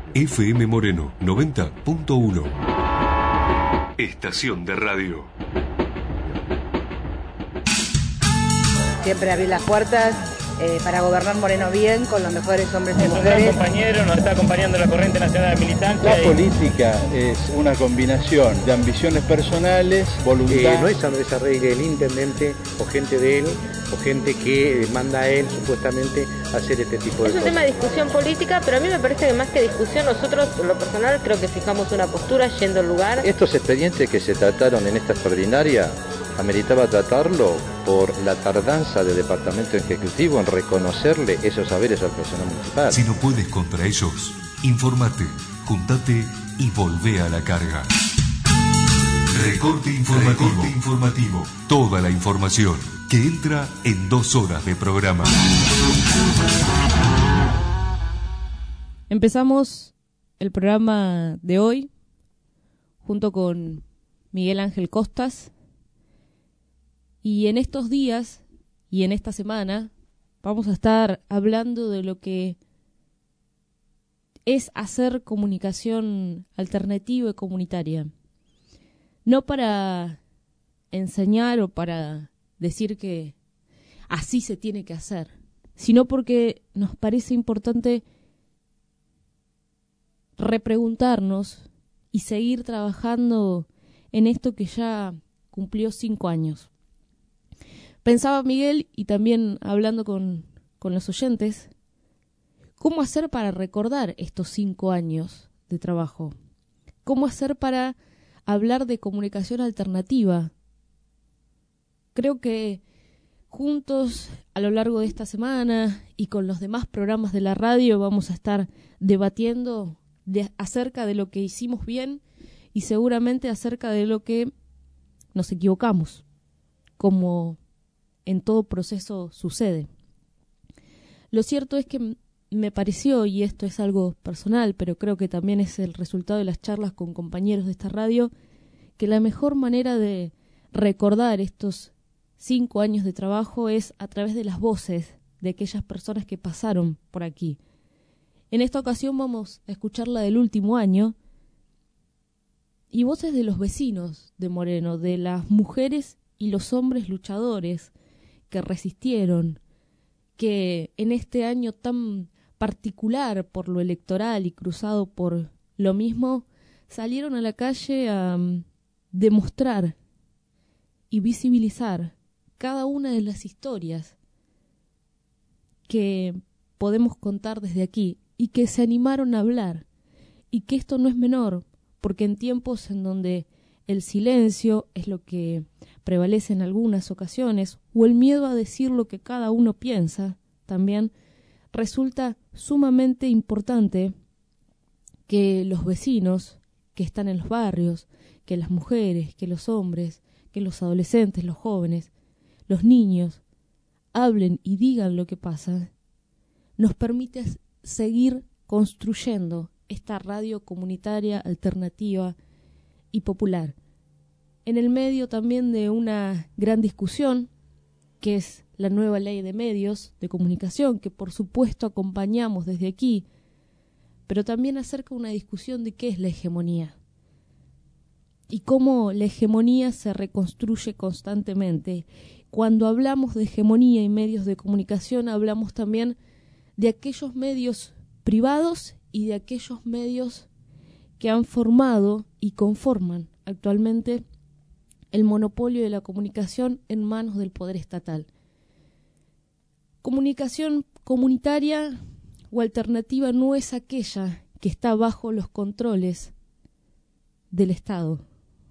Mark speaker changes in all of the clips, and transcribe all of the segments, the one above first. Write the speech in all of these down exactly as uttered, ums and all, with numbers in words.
Speaker 1: F M Moreno noventa punto uno. Estación de radio.
Speaker 2: Siempre abrir las puertas eh, para gobernar Moreno bien, con los mejores hombres y mujeres.
Speaker 3: Es un gran compañero, nos está acompañando la corriente nacional de militancia.
Speaker 4: La y... política es una combinación de ambiciones personales, voluntad.
Speaker 5: Eh, no es Andrés Arregui el intendente o gente de él, o gente que manda a él supuestamente a hacer este tipo de cosas.
Speaker 6: Es un tema de discusión política, pero a mí me parece que más que discusión, nosotros, por lo personal, creo que fijamos una postura yendo al lugar.
Speaker 4: Estos expedientes que se trataron en esta extraordinaria, ameritaba tratarlo por la tardanza del Departamento Ejecutivo en reconocerle esos saberes al personal municipal.
Speaker 1: Si no puedes contra ellos, infórmate, juntate y volvé a la carga. Recorte informativo. Recorte informativo. Toda la información que entra en dos horas de programa.
Speaker 7: Empezamos el programa de hoy junto con Miguel Ángel Costas. Y en estos días y en esta semana vamos a estar hablando de lo que es hacer comunicación alternativa y comunitaria. No para enseñar o para decir que así se tiene que hacer, sino porque nos parece importante repreguntarnos y seguir trabajando en esto que ya cumplió cinco años. Pensaba Miguel, y también hablando con, con los oyentes, ¿cómo hacer para recordar estos cinco años de trabajo? ¿Cómo hacer para hablar de comunicación alternativa? Creo que juntos, a lo largo de esta semana y con los demás programas de la radio, vamos a estar debatiendo de, acerca de lo que hicimos bien y seguramente acerca de lo que nos equivocamos, como en todo proceso sucede. Lo cierto es que me pareció, y esto es algo personal, pero creo que también es el resultado de las charlas con compañeros de esta radio, que la mejor manera de recordar estos cinco años de trabajo es a través de las voces de aquellas personas que pasaron por aquí. En esta ocasión vamos a escuchar la del último año y voces de los vecinos de Moreno, de las mujeres y los hombres luchadores que resistieron, que en este año tan particular por lo electoral y cruzado por lo mismo, salieron a la calle a um, demostrar y visibilizar cada una de las historias que podemos contar desde aquí y que se animaron a hablar, y que esto no es menor, porque en tiempos en donde el silencio es lo que prevalece en algunas ocasiones, o el miedo a decir lo que cada uno piensa, también resulta sumamente importante que los vecinos que están en los barrios, que las mujeres, que los hombres, que los adolescentes, los jóvenes, los niños, hablen y digan lo que pasa, nos permite seguir construyendo esta radio comunitaria, alternativa y popular. En el medio también de una gran discusión, que es la nueva ley de medios de comunicación, que por supuesto acompañamos desde aquí, pero también acerca una discusión de qué es la hegemonía y cómo la hegemonía se reconstruye constantemente. Cuando hablamos de hegemonía y medios de comunicación, hablamos también de aquellos medios privados y de aquellos medios que han formado y conforman actualmente el monopolio de la comunicación en manos del poder estatal. Comunicación comunitaria o alternativa no es aquella que está bajo los controles del Estado.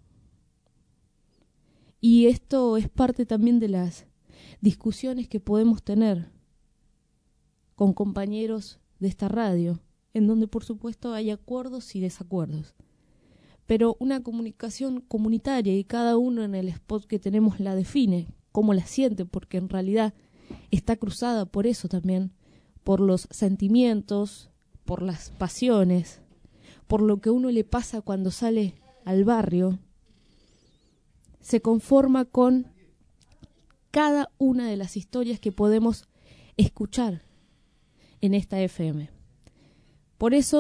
Speaker 7: Y esto es parte también de las discusiones que podemos tener con compañeros de esta radio, en donde por supuesto hay acuerdos y desacuerdos. Pero una comunicación comunitaria, y cada uno en el spot que tenemos la define, cómo la siente, porque en realidad está cruzada por eso también, por los sentimientos, por las pasiones, por lo que uno le pasa cuando sale al barrio, se conforma con cada una de las historias que podemos escuchar en esta F M. Por eso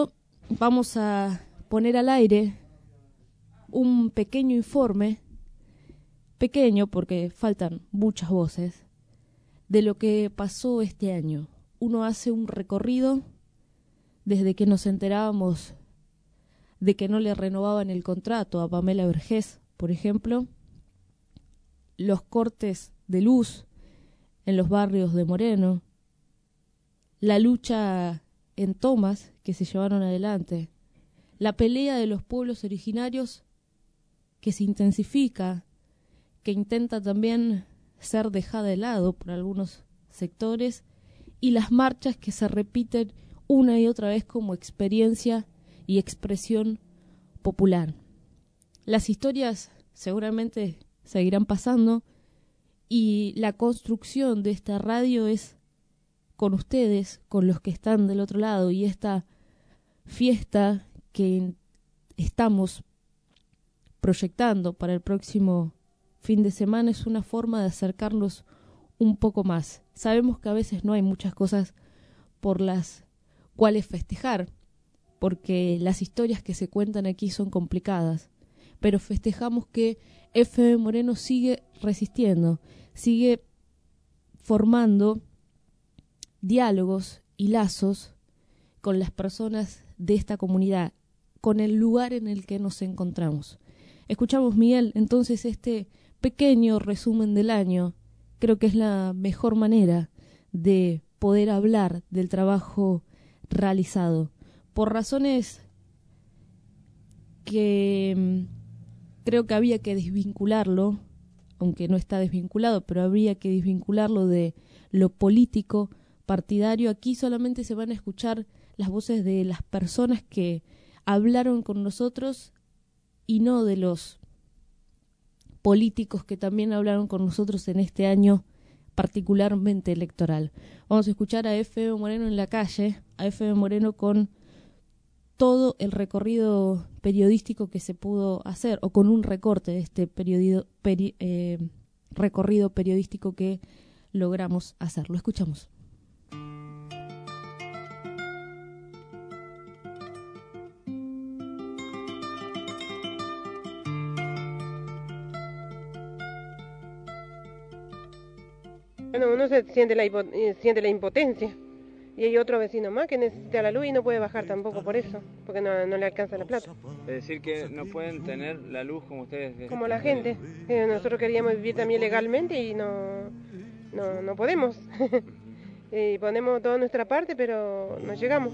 Speaker 7: vamos a poner al aire un pequeño informe, pequeño porque faltan muchas voces, de lo que pasó este año. Uno hace un recorrido desde que nos enterábamos de que no le renovaban el contrato a Pamela Vergés, por ejemplo, los cortes de luz en los barrios de Moreno, la lucha en tomas que se llevaron adelante, la pelea de los pueblos originarios que se intensifica, que intenta también ser dejada de lado por algunos sectores, y las marchas que se repiten una y otra vez como experiencia y expresión popular. Las historias seguramente seguirán pasando, y la construcción de esta radio es con ustedes, con los que están del otro lado, y esta fiesta que estamos proyectando para el próximo fin de semana es una forma de acercarnos un poco más. Sabemos que a veces no hay muchas cosas por las cuales festejar, porque las historias que se cuentan aquí son complicadas, pero festejamos que F M Moreno sigue resistiendo, sigue formando diálogos y lazos con las personas de esta comunidad, con el lugar en el que nos encontramos. Escuchamos, Miguel, entonces este pequeño resumen del año. Creo que es la mejor manera de poder hablar del trabajo realizado. Por razones que mmm, creo que había que desvincularlo, aunque no está desvinculado, pero habría que desvincularlo de lo político partidario. Aquí solamente se van a escuchar las voces de las personas que hablaron con nosotros y no de los políticos que también hablaron con nosotros en este año particularmente electoral. Vamos a escuchar a F M Moreno en la calle, a F M Moreno con todo el recorrido periodístico que se pudo hacer, o con un recorte de este periodi- peri- eh, recorrido periodístico que logramos hacer. Lo escuchamos.
Speaker 8: Bueno, uno se siente la, hipo, siente la impotencia, y hay otro vecino más que necesita la luz y no puede bajar tampoco por eso, porque no, no le alcanza la plata.
Speaker 9: Es decir, que no pueden tener la luz como ustedes.
Speaker 8: Como la gente. Eh, nosotros queríamos vivir también legalmente y no, no, no podemos. Y ponemos toda nuestra parte, pero no llegamos.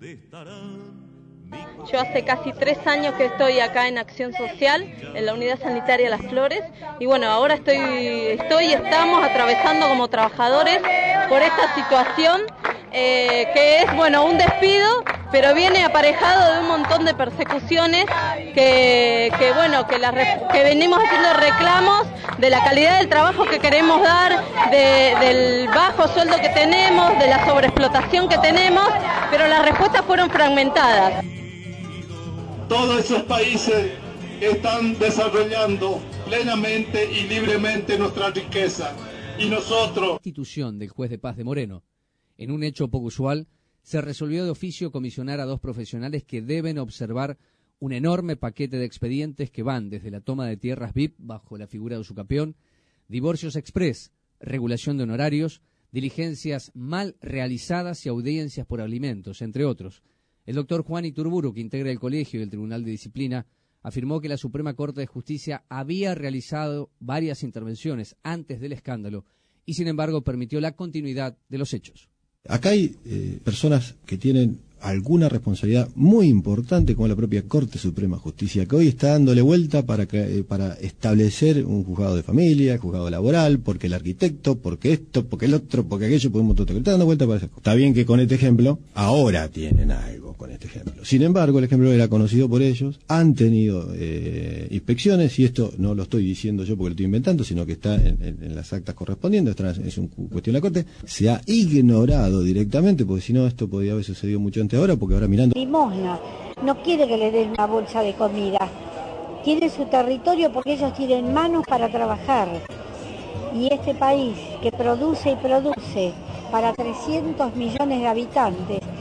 Speaker 10: Yo hace casi tres años que estoy acá en Acción Social, en la Unidad Sanitaria Las Flores, y bueno, ahora estoy, estoy y estamos atravesando como trabajadores por esta situación, eh, que es, bueno, un despido, pero viene aparejado de un montón de persecuciones que, que bueno, que, la, que venimos haciendo reclamos de la calidad del trabajo que queremos dar, de, del bajo sueldo que tenemos, de la sobreexplotación que tenemos, pero las respuestas fueron fragmentadas.
Speaker 11: Todos esos países están desarrollando plenamente y libremente nuestra riqueza. Y nosotros...
Speaker 12: La institución del juez de paz de Moreno. En un hecho poco usual, se resolvió de oficio comisionar a dos profesionales que deben observar un enorme paquete de expedientes que van desde la toma de tierras V I P bajo la figura de usucapión, divorcios express, regulación de honorarios, diligencias mal realizadas y audiencias por alimentos, entre otros. El doctor Juan Iturburu, que integra el colegio y el Tribunal de Disciplina, afirmó que la Suprema Corte de Justicia había realizado varias intervenciones antes del escándalo y, sin embargo, permitió la continuidad de los hechos.
Speaker 13: Acá hay eh, personas que tienen alguna responsabilidad muy importante, como la propia Corte Suprema de Justicia, que hoy está dándole vuelta para, eh, para establecer un juzgado de familia, juzgado laboral, porque el arquitecto, porque esto, porque el otro, porque aquello, porque un montón de cosas. Está dando vuelta para esas cosas. Está bien que con este ejemplo, ahora tienen algo con este ejemplo. Sin embargo, el ejemplo era conocido por ellos, han tenido eh, inspecciones, y esto no lo estoy diciendo yo porque lo estoy inventando, sino que está en, en, en las actas correspondientes, es una cuestión de la Corte, se ha ignorado directamente, porque si no esto podía haber sucedido mucho antes ahora, porque ahora mirando...
Speaker 14: Limosna, no quiere que le den una bolsa de comida, tiene su territorio porque ellos tienen manos para trabajar, y este país que produce y produce para trescientos millones de habitantes,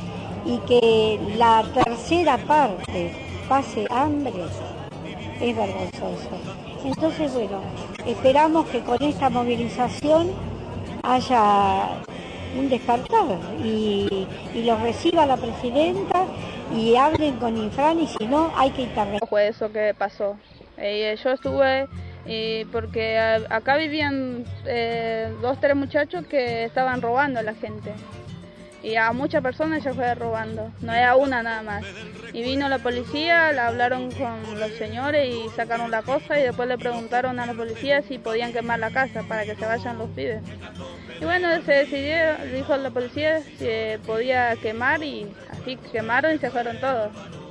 Speaker 14: y que la tercera parte pase hambre, es vergonzoso. Entonces, bueno, esperamos que con esta movilización haya un despertar y, y los reciba la presidenta y hablen con Infran, y si no, hay que intervenir.
Speaker 15: Fue eso que pasó. Eh, yo estuve eh, porque a, acá vivían eh, dos, tres muchachos que estaban robando a la gente. Y a muchas personas ya fue robando, no era una nada más. Y vino la policía, la hablaron con los señores y sacaron la cosa y después le preguntaron a la policía si podían quemar la casa para que se vayan los pibes. Y bueno, se decidió, dijo la policía si podía quemar y así quemaron y se fueron todos.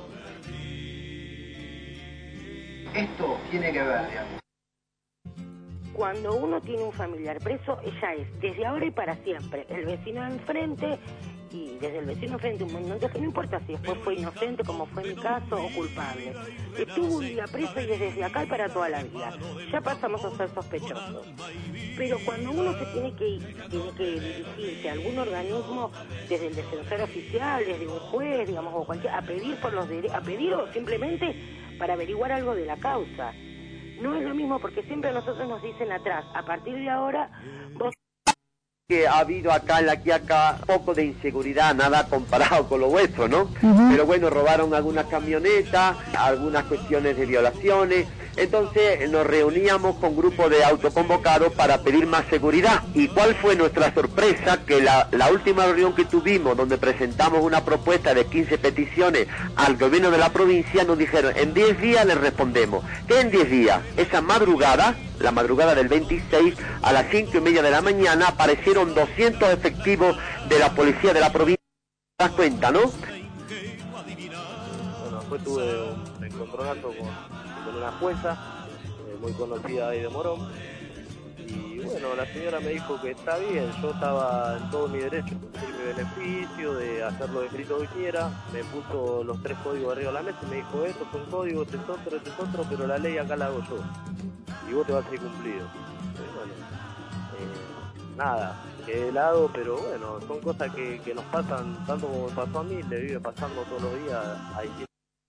Speaker 16: Esto tiene que ver, digamos.
Speaker 17: Cuando uno tiene un familiar preso, ella es desde ahora y para siempre el vecino de enfrente, y desde el vecino enfrente un montón de que no importa si después fue inocente, como fue mi caso, o culpable. Estuvo un día preso y es desde acá y para toda la vida. Ya pasamos a ser sospechosos. Pero cuando uno se tiene que ir, tiene que dirigirse a algún organismo, desde el defensor oficial, desde un juez, digamos, o cualquier, a pedir por los derechos, a pedir o simplemente para averiguar algo de la causa. No es lo mismo porque siempre a nosotros nos dicen atrás, a partir de ahora, vos...
Speaker 18: Que ha habido acá en la Quiaca poco de inseguridad, nada comparado con lo vuestro, ¿no? Uh-huh. Pero bueno, robaron algunas camionetas, algunas cuestiones de violaciones, entonces nos reuníamos con grupos de autoconvocados para pedir más seguridad. ¿Y cuál fue nuestra sorpresa? Que la, la última reunión que tuvimos, donde presentamos una propuesta de quince peticiones al gobierno de la provincia, nos dijeron, en diez días les respondemos. ¿Qué en diez días? Esa madrugada, la madrugada del veintiséis, a las cinco y media de la mañana, aparecieron doscientos efectivos de la policía de la provincia. ¿Te das cuenta, no?
Speaker 19: Bueno, después tuve un encontronazo con, con una jueza eh, muy conocida ahí de Morón, y bueno, la señora me dijo que está bien, yo estaba en todo mi derecho de pedir mi beneficio, de hacer lo escrito que quiera, me puso los tres códigos arriba de la mesa y me dijo, esto son códigos, este es otro, este es otro, pero la ley acá la hago yo, y vos te vas a ser cumplido. Y bueno, eh, nada, quedé de lado, pero bueno, son cosas que, que nos pasan, tanto como me pasó a mí, le vive pasando todos los días a distintos.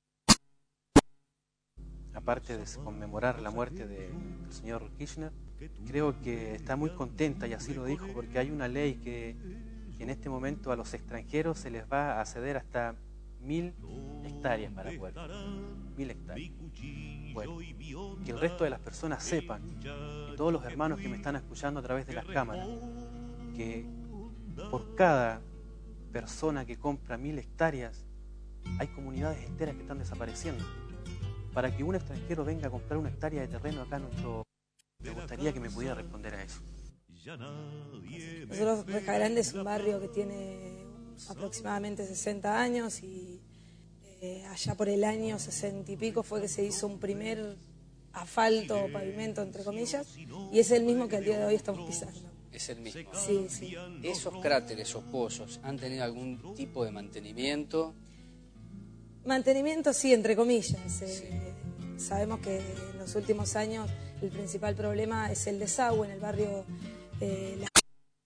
Speaker 20: Aparte de conmemorar la muerte de, del señor Kirchner, creo que está muy contenta, y así lo dijo, porque hay una ley que, que en este momento a los extranjeros se les va a ceder hasta mil hectáreas para pueblo. Mil hectáreas. Bueno, que el resto de las personas sepan, y todos los hermanos que me están escuchando a través de las cámaras, que por cada persona que compra mil hectáreas, hay comunidades enteras que están desapareciendo. Para que un extranjero venga a comprar una hectárea de terreno acá en nuestro... Me gustaría que me pudiera responder a eso.
Speaker 21: Nosotros, Reja Grande es un barrio que tiene aproximadamente sesenta años, y eh, allá por el año sesenta y pico fue que se hizo un primer asfalto o pavimento, entre comillas, y es el mismo que al día de hoy estamos pisando.
Speaker 12: Es el mismo.
Speaker 21: Sí, sí.
Speaker 12: ¿Esos cráteres o pozos han tenido algún tipo de mantenimiento?
Speaker 21: Mantenimiento sí, entre comillas. Eh, sí. Sabemos que en los últimos años el principal problema es el desagüe en el barrio eh, La...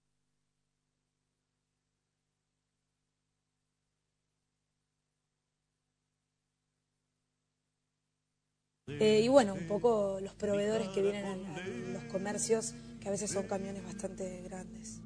Speaker 21: Eh, y bueno, un poco los proveedores que vienen a, a los comercios, que a veces son camiones bastante grandes.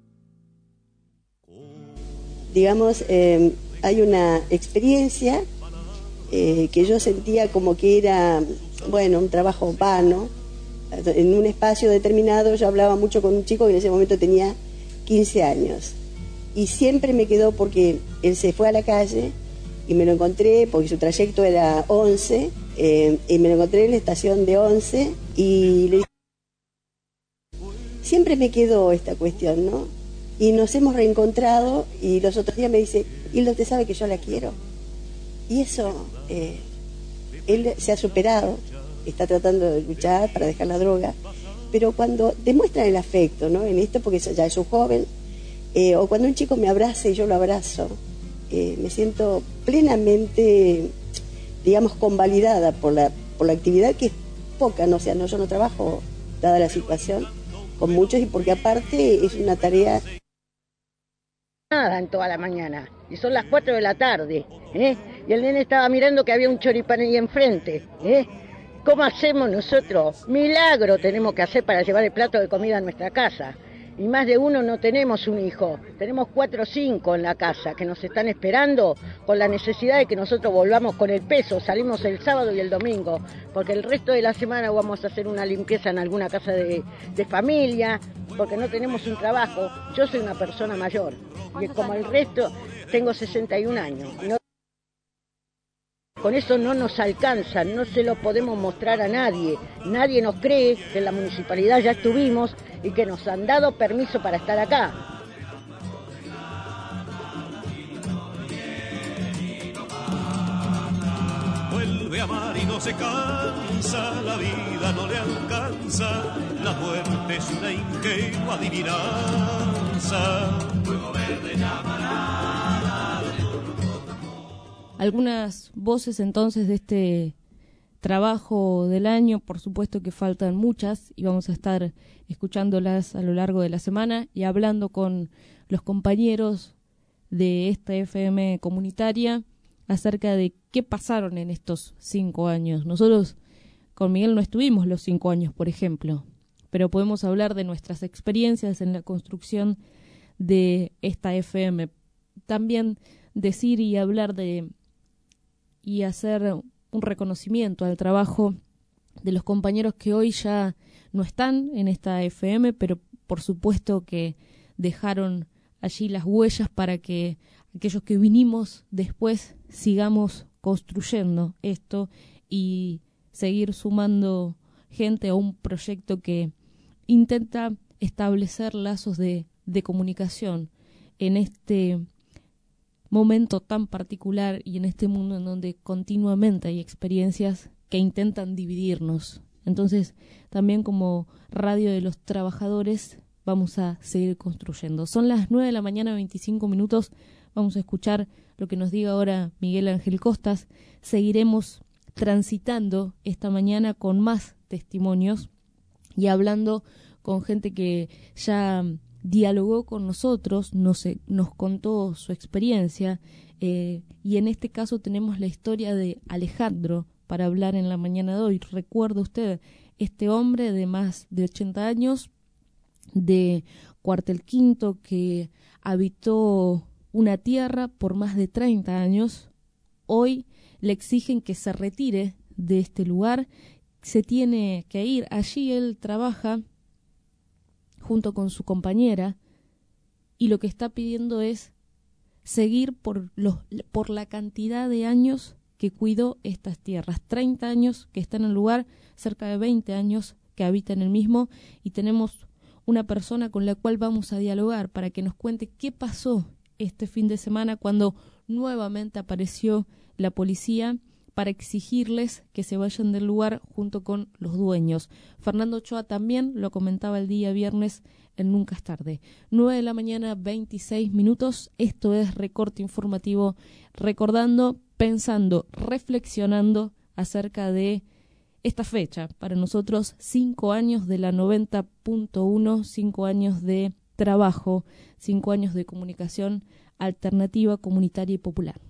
Speaker 22: Digamos, eh, hay una experiencia eh, que yo sentía como que era, bueno, un trabajo vano. En un espacio determinado yo hablaba mucho con un chico que en ese momento tenía quince años. Y siempre me quedó porque él se fue a la calle y me lo encontré, porque su trayecto era once, eh, y me lo encontré en la estación de once y le dije, siempre me quedó esta cuestión, ¿no? Y nos hemos reencontrado y los otros días me dice, Hilda, usted sabe que yo la quiero. Y eso, eh, él se ha superado, está tratando de luchar para dejar la droga, pero cuando demuestran el afecto, ¿no? En esto, porque ya es un joven, eh, o cuando un chico me abraza y yo lo abrazo, eh, me siento plenamente, digamos, convalidada por la, por la actividad, que es poca, ¿no? O sea, no, yo no trabajo, dada la situación, con muchos, y porque aparte es una tarea
Speaker 2: nada en toda la mañana, y son las cuatro de la tarde, ¿eh? Y el nene estaba mirando que había un choripán ahí enfrente, ¿eh? ¿Cómo hacemos nosotros? Milagro tenemos que hacer para llevar el plato de comida a nuestra casa. Y más de uno no tenemos un hijo, tenemos cuatro o cinco en la casa que nos están esperando con la necesidad de que nosotros volvamos con el peso. Salimos el sábado y el domingo, porque el resto de la semana vamos a hacer una limpieza en alguna casa de, de familia, porque no tenemos un trabajo. Yo soy una persona mayor y como el resto tengo sesenta y un años. No, con eso no nos alcanza, no se lo podemos mostrar a nadie. Nadie nos cree que en la municipalidad ya estuvimos y que nos han dado permiso para estar acá.
Speaker 3: Vuelve a amar y no se cansa, la vida no le alcanza, la muerte es una ingenua adivinanza. Fuego verde llamará.
Speaker 7: Algunas voces entonces de este trabajo del año, por supuesto que faltan muchas y vamos a estar escuchándolas a lo largo de la semana y hablando con los compañeros de esta F M comunitaria acerca de qué pasaron en estos cinco años. Nosotros con Miguel no estuvimos los cinco años, por ejemplo, pero podemos hablar de nuestras experiencias en la construcción de esta F M. También decir y hablar de y hacer un reconocimiento al trabajo de los compañeros que hoy ya no están en esta F M, pero por supuesto que dejaron allí las huellas para que aquellos que vinimos después sigamos construyendo esto y seguir sumando gente a un proyecto que intenta establecer lazos de, de comunicación en este momento tan particular y en este mundo en donde continuamente hay experiencias que intentan dividirnos. Entonces, también como Radio de los Trabajadores vamos a seguir construyendo. Son las nueve de la mañana, veinticinco minutos. Vamos a escuchar lo que nos diga ahora Miguel Ángel Costas. Seguiremos transitando esta mañana con más testimonios y hablando con gente que ya dialogó con nosotros, nos, nos contó su experiencia eh, y en este caso tenemos la historia de Alejandro para hablar en la mañana de hoy. Recuerda usted, este hombre de más de ochenta años, de Cuartel Quinto, que habitó una tierra por más de treinta años, hoy le exigen que se retire de este lugar, se tiene que ir. Allí él trabaja junto con su compañera y lo que está pidiendo es seguir por los por la cantidad de años que cuidó estas tierras, treinta años que está en el lugar, cerca de veinte años que habita en el mismo, y tenemos una persona con la cual vamos a dialogar para que nos cuente qué pasó este fin de semana cuando nuevamente apareció la policía para exigirles que se vayan del lugar junto con los dueños. Fernando Ochoa también lo comentaba el día viernes en Nunca es Tarde. nueve de la mañana, veintiséis minutos. Esto es Recorte Informativo, recordando, pensando, reflexionando acerca de esta fecha. Para nosotros, cinco años de la noventa punto uno, cinco años de trabajo, cinco años de comunicación alternativa, comunitaria y popular.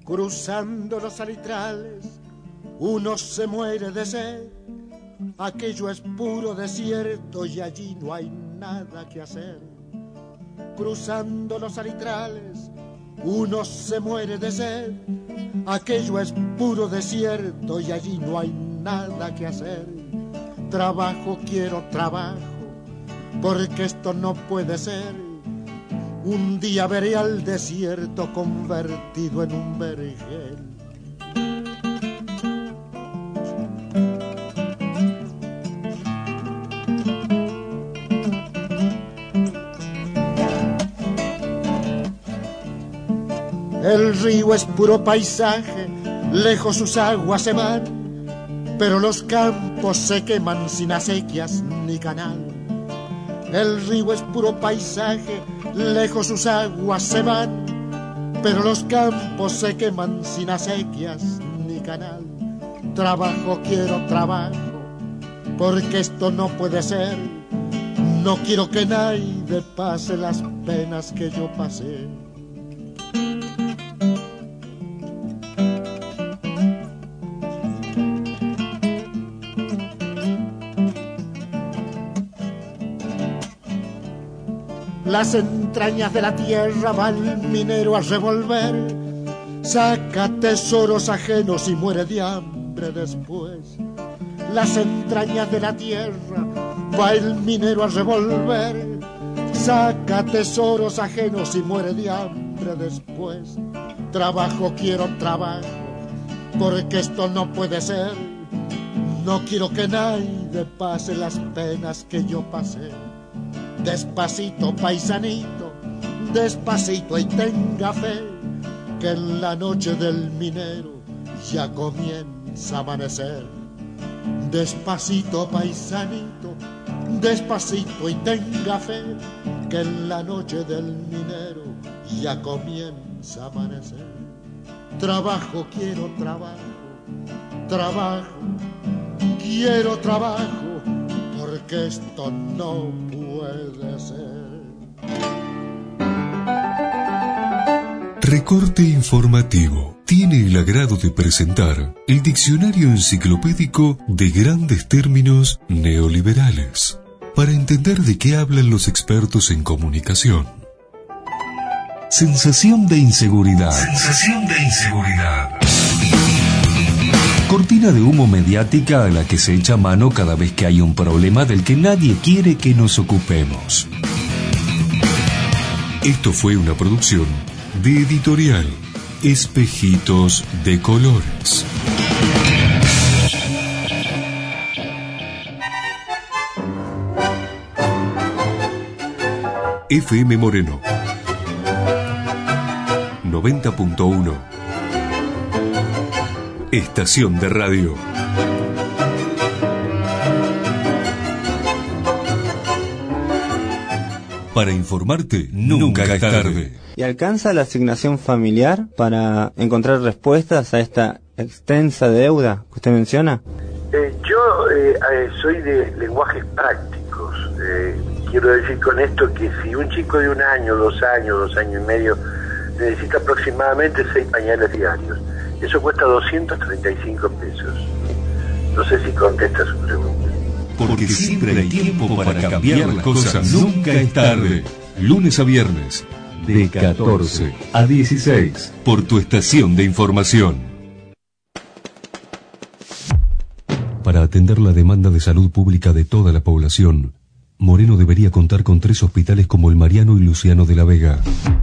Speaker 5: Cruzando los salitrales, uno se muere de sed. Aquello es puro desierto y allí no hay nada que hacer. Cruzando los salitrales, uno se muere de sed. Aquello es puro desierto y allí no hay nada que hacer. Trabajo, quiero trabajo, porque esto no puede ser. Un día veré al desierto convertido en un vergel. El río es puro paisaje, lejos sus aguas se van, pero los campos se queman sin acequias ni canal. El río es puro paisaje, lejos sus aguas se van, pero los campos se queman sin acequias ni canal. Trabajo, quiero trabajo, porque esto no puede ser. No quiero que nadie pase las penas que yo pasé. Las entrañas de la tierra va el minero a revolver, saca tesoros ajenos y muere de hambre después. Las entrañas de la tierra va el minero a revolver, saca tesoros ajenos y muere de hambre después. Trabajo, quiero trabajo, porque esto no puede ser. No quiero que nadie pase las penas que yo pasé. Despacito, paisanito, despacito y tenga fe, que en la noche del minero ya comienza a amanecer. Despacito, paisanito, despacito y tenga fe, que en la noche del minero ya comienza a amanecer. Trabajo, quiero trabajo, trabajo, quiero trabajo, porque esto no puede ser.
Speaker 1: Recorte informativo. Tiene el agrado de presentar el diccionario enciclopédico de grandes términos neoliberales, para entender de qué hablan los expertos en comunicación. Sensación de inseguridad. Sensación de inseguridad. Cortina de humo mediática a la que se echa mano cada vez que hay un problema del que nadie quiere que nos ocupemos. Esto fue una producción de Editorial Espejitos de Colores. F M Moreno noventa punto uno. Estación de radio. Para informarte, nunca es tarde.
Speaker 6: ¿Y alcanza la asignación familiar para encontrar respuestas a esta extensa deuda que usted menciona?
Speaker 23: Eh, yo eh, eh, soy de lenguajes prácticos. Eh, quiero decir con esto que si un chico de un año, dos años, dos años y medio necesita aproximadamente seis pañales diarios, eso cuesta doscientos treinta y cinco pesos. No sé si contesta su pregunta.
Speaker 1: Porque siempre hay tiempo para cambiar las cosas. Nunca es tarde. Lunes a viernes, de catorce a dieciséis, por tu estación de información. Para atender la demanda de salud pública de toda la población, Moreno debería contar con tres hospitales como el Mariano y Luciano de la Vega.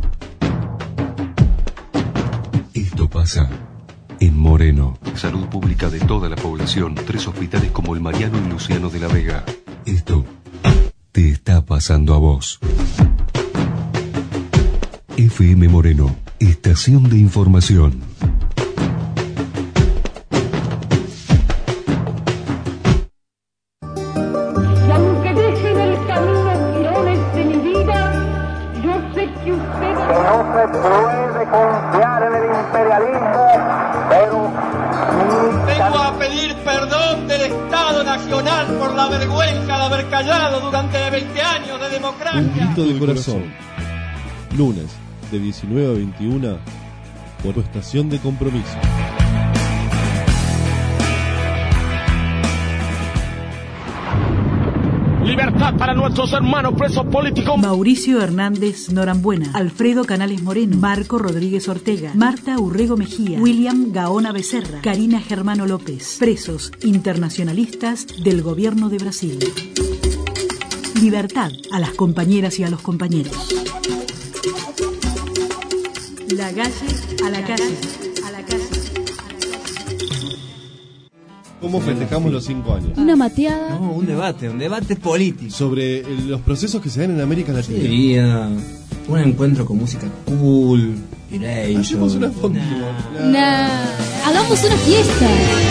Speaker 1: Esto pasa en Moreno. Salud pública de toda la población. Tres hospitales como el Mariano y Luciano de la Vega. Esto te está pasando a vos. F M Moreno, estación de información.
Speaker 24: Y aunque dejen el camino tirones de mi vida, yo sé que usted...
Speaker 25: Que no se puede confiar en el imperialismo, pero...
Speaker 26: Vengo a pedir perdón del Estado Nacional por la vergüenza de haber callado durante veinte años de democracia.
Speaker 27: Un grito del corazón. Lunes, de diecinueve a veintiuna,
Speaker 4: por tu estación de compromiso.
Speaker 8: Libertad para nuestros hermanos presos políticos.
Speaker 9: Mauricio Hernández Norambuena, Alfredo Canales Moreno, Marco Rodríguez Ortega, Marta Urrego Mejía, William Gaona Becerra, Karina Germano López, presos internacionalistas del gobierno de Brasil. Libertad a las compañeras y a los compañeros. La calle a la calle, a la calle.
Speaker 4: ¿Cómo festejamos los cinco años?
Speaker 7: Una mateada.
Speaker 10: No, un debate, un debate político.
Speaker 4: Sobre el- los procesos que se dan en América Latina.
Speaker 10: Sería un encuentro con música cool,
Speaker 4: Hacemos una foto.
Speaker 7: Nah. Hagamos una fiesta.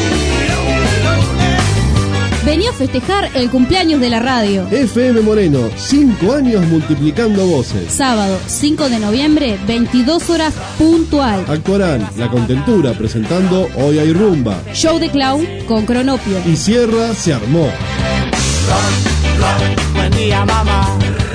Speaker 7: Vení a festejar el cumpleaños de la radio.
Speaker 4: F M Moreno, cinco años multiplicando voces.
Speaker 7: Sábado cinco de noviembre, veintidós horas puntual.
Speaker 4: Actuarán La Contentura presentando Hoy hay rumba.
Speaker 7: Show de clown con Cronopio.
Speaker 4: Y cierra Se armó.
Speaker 11: Buen día, mamá.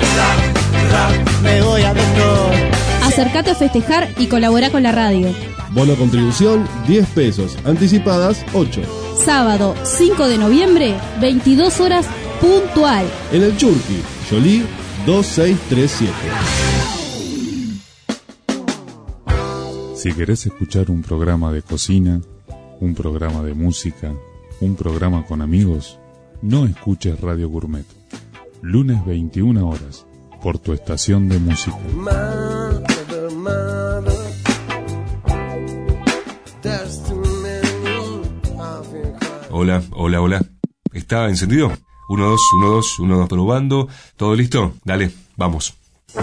Speaker 11: Me voy a ver.
Speaker 7: Acércate a festejar y colabora con la radio.
Speaker 4: Bono contribución diez pesos. Anticipadas ocho.
Speaker 7: Sábado cinco de noviembre, veintidós horas puntual.
Speaker 4: En el Churqui, Jolie dos seis tres siete.
Speaker 13: Si querés escuchar un programa de cocina, un programa de música, un programa con amigos, no escuches Radio Gourmet. Lunes veintiuna horas, por tu estación de música.
Speaker 11: Mother, mother, there's too many of you.
Speaker 1: Hola, hola, hola. ¿Está encendido? uno, dos, uno, dos, uno, dos, probando. ¿Todo listo? Dale, vamos.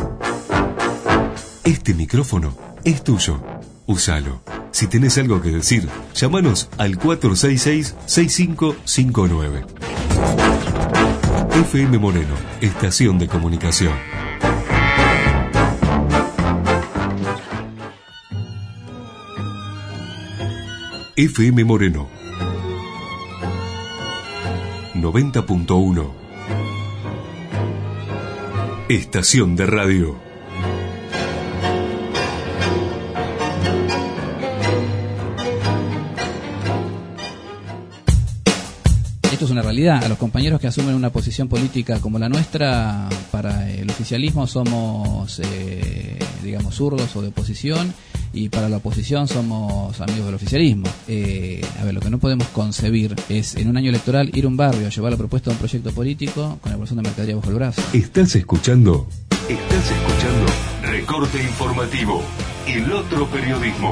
Speaker 1: Este micrófono es tuyo. Úsalo. Si tenés algo que decir, llámanos al cuatro seis seis, seis cinco cinco nueve. F M Moreno, estación de comunicación. F M Moreno noventa punto uno. Estación de radio.
Speaker 12: Esto es una realidad. A los compañeros que asumen una posición política como la nuestra, para el oficialismo somos, eh, digamos, zurdos o de oposición, y para la oposición somos amigos del oficialismo. Eh, a ver, lo que no podemos concebir es en un año electoral ir a un barrio a llevar la propuesta de un proyecto político con la bolsón de mercadería bajo el brazo.
Speaker 1: ¿Estás escuchando? Estás escuchando Recorte Informativo, el otro periodismo.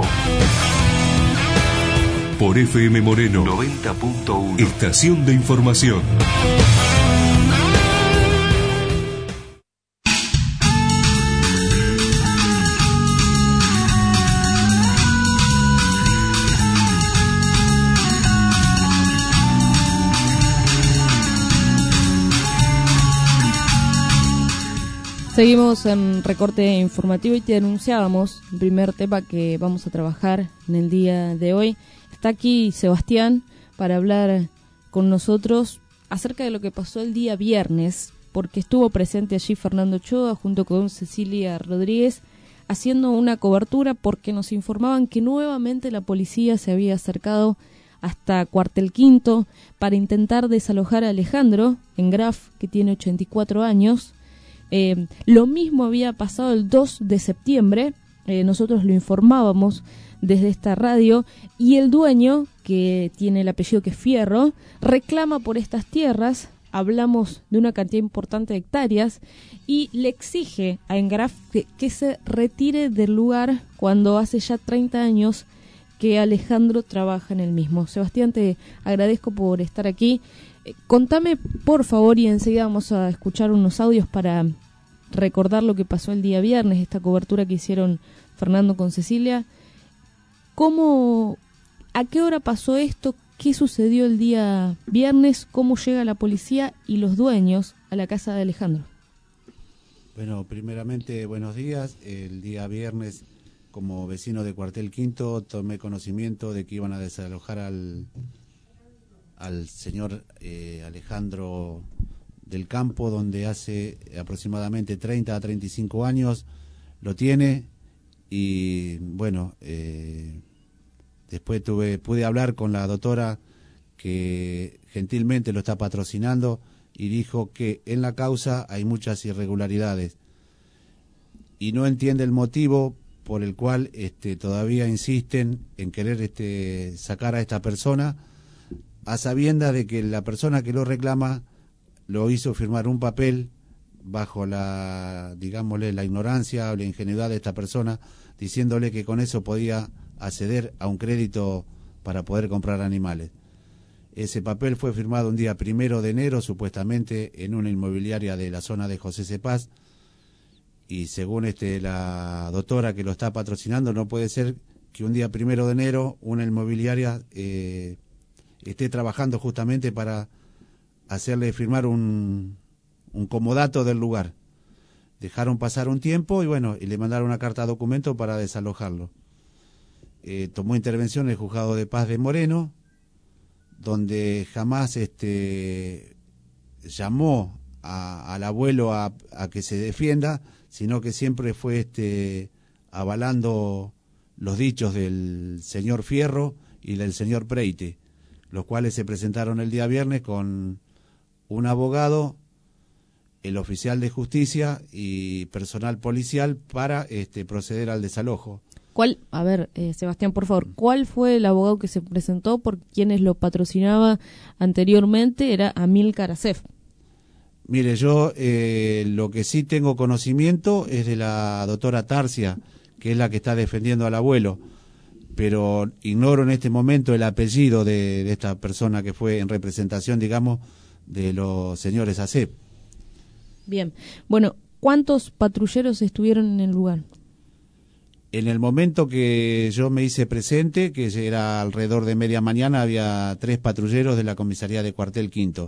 Speaker 1: Por F M Moreno noventa punto uno. Estación de información.
Speaker 7: Seguimos en Recorte Informativo y te anunciábamos el primer tema que vamos a trabajar en el día de hoy. Está aquí Sebastián para hablar con nosotros acerca de lo que pasó el día viernes, porque estuvo presente allí Fernando Ochoa junto con Cecilia Rodríguez haciendo una cobertura, porque nos informaban que nuevamente la policía se había acercado hasta Cuartel Quinto para intentar desalojar a Alejandro en Graf, que tiene ochenta y cuatro años. Eh, lo mismo había pasado el dos de septiembre, eh, nosotros lo informábamos desde esta radio, y el dueño, que tiene el apellido que es Fierro, reclama por estas tierras. Hablamos de una cantidad importante de hectáreas y le exige a Engraf que, que se retire del lugar cuando hace ya treinta años que Alejandro trabaja en el mismo. Sebastián, te agradezco por estar aquí. Eh, contame, por favor, y enseguida vamos a escuchar unos audios para recordar lo que pasó el día viernes, esta cobertura que hicieron Fernando con Cecilia. ¿Cómo, a qué hora pasó esto? ¿Qué sucedió el día viernes? ¿Cómo llega la policía y los dueños a la casa de Alejandro?
Speaker 27: Bueno, primeramente, buenos días. El día viernes, como vecino de Cuartel Quinto, tomé conocimiento de que iban a desalojar al, al señor eh, Alejandro del Campo, donde hace aproximadamente treinta a treinta y cinco años lo tiene, y bueno, eh, después tuve pude hablar con la doctora que gentilmente lo está patrocinando y dijo que en la causa hay muchas irregularidades y no entiende el motivo por el cual este, todavía insisten en querer este, sacar a esta persona, a sabiendas de que la persona que lo reclama lo hizo firmar un papel bajo la, digámosle, la ignorancia o la ingenuidad de esta persona, diciéndole que con eso podía acceder a un crédito para poder comprar animales. Ese papel fue firmado un día primero de enero, supuestamente en una inmobiliaria de la zona de José Cepaz, y según este la doctora que lo está patrocinando, no puede ser que un día primero de enero una inmobiliaria eh, esté trabajando justamente para hacerle firmar un, un comodato del lugar. Dejaron pasar un tiempo y bueno, y le mandaron una carta de documento para desalojarlo. Eh, tomó intervención el juzgado de paz de Moreno, donde jamás este llamó a, al abuelo a, a que se defienda, sino que siempre fue este avalando los dichos del señor Fierro y del señor Preite, los cuales se presentaron el día viernes con un abogado, el oficial de justicia y personal policial para este proceder al desalojo.
Speaker 7: ¿Cuál, a ver, eh, Sebastián, por favor, cuál fue el abogado que se presentó por quienes lo patrocinaba anteriormente? Era Amílcar Acef.
Speaker 27: Mire, yo eh, lo que sí tengo conocimiento es de la doctora Tarcia, que es la que está defendiendo al abuelo, pero ignoro en este momento el apellido de, de esta persona que fue en representación, digamos, de los señores Acef.
Speaker 7: Bien, bueno, ¿cuántos patrulleros estuvieron en el lugar?
Speaker 27: En el momento que yo me hice presente, que era alrededor de media mañana, había tres patrulleros de la comisaría de Cuartel Quinto.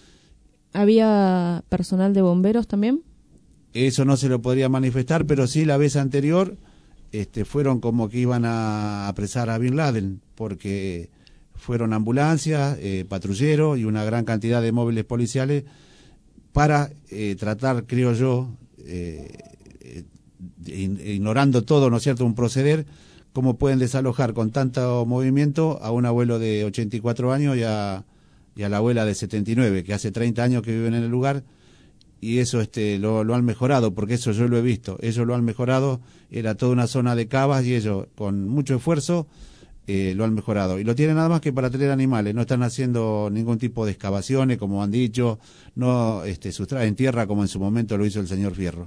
Speaker 7: ¿Había personal de bomberos también?
Speaker 27: Eso no se lo podría manifestar, pero sí la vez anterior este, fueron como que iban a apresar a Bin Laden, porque fueron ambulancias, eh, patrulleros y una gran cantidad de móviles policiales para eh, tratar, creo yo, eh, eh, ignorando todo, ¿no es cierto?, un proceder, cómo pueden desalojar con tanto movimiento a un abuelo de ochenta y cuatro años y a... y a la abuela de setenta y nueve, que hace treinta años que viven en el lugar, y eso este lo, lo han mejorado, porque eso yo lo he visto, ellos lo han mejorado, era toda una zona de cavas, y ellos con mucho esfuerzo eh, lo han mejorado, y lo tienen nada más que para tener animales, no están haciendo ningún tipo de excavaciones, como han dicho, no este, sustraen tierra como en su momento lo hizo el señor Fierro.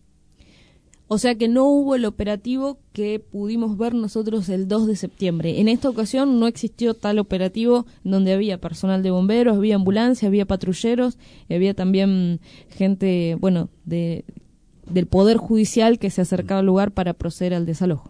Speaker 7: O sea que no hubo el operativo que pudimos ver nosotros el dos de septiembre. En esta ocasión no existió tal operativo donde había personal de bomberos, había ambulancia, había patrulleros, y había también gente, bueno, de del Poder Judicial que se acercaba al lugar para proceder al desalojo.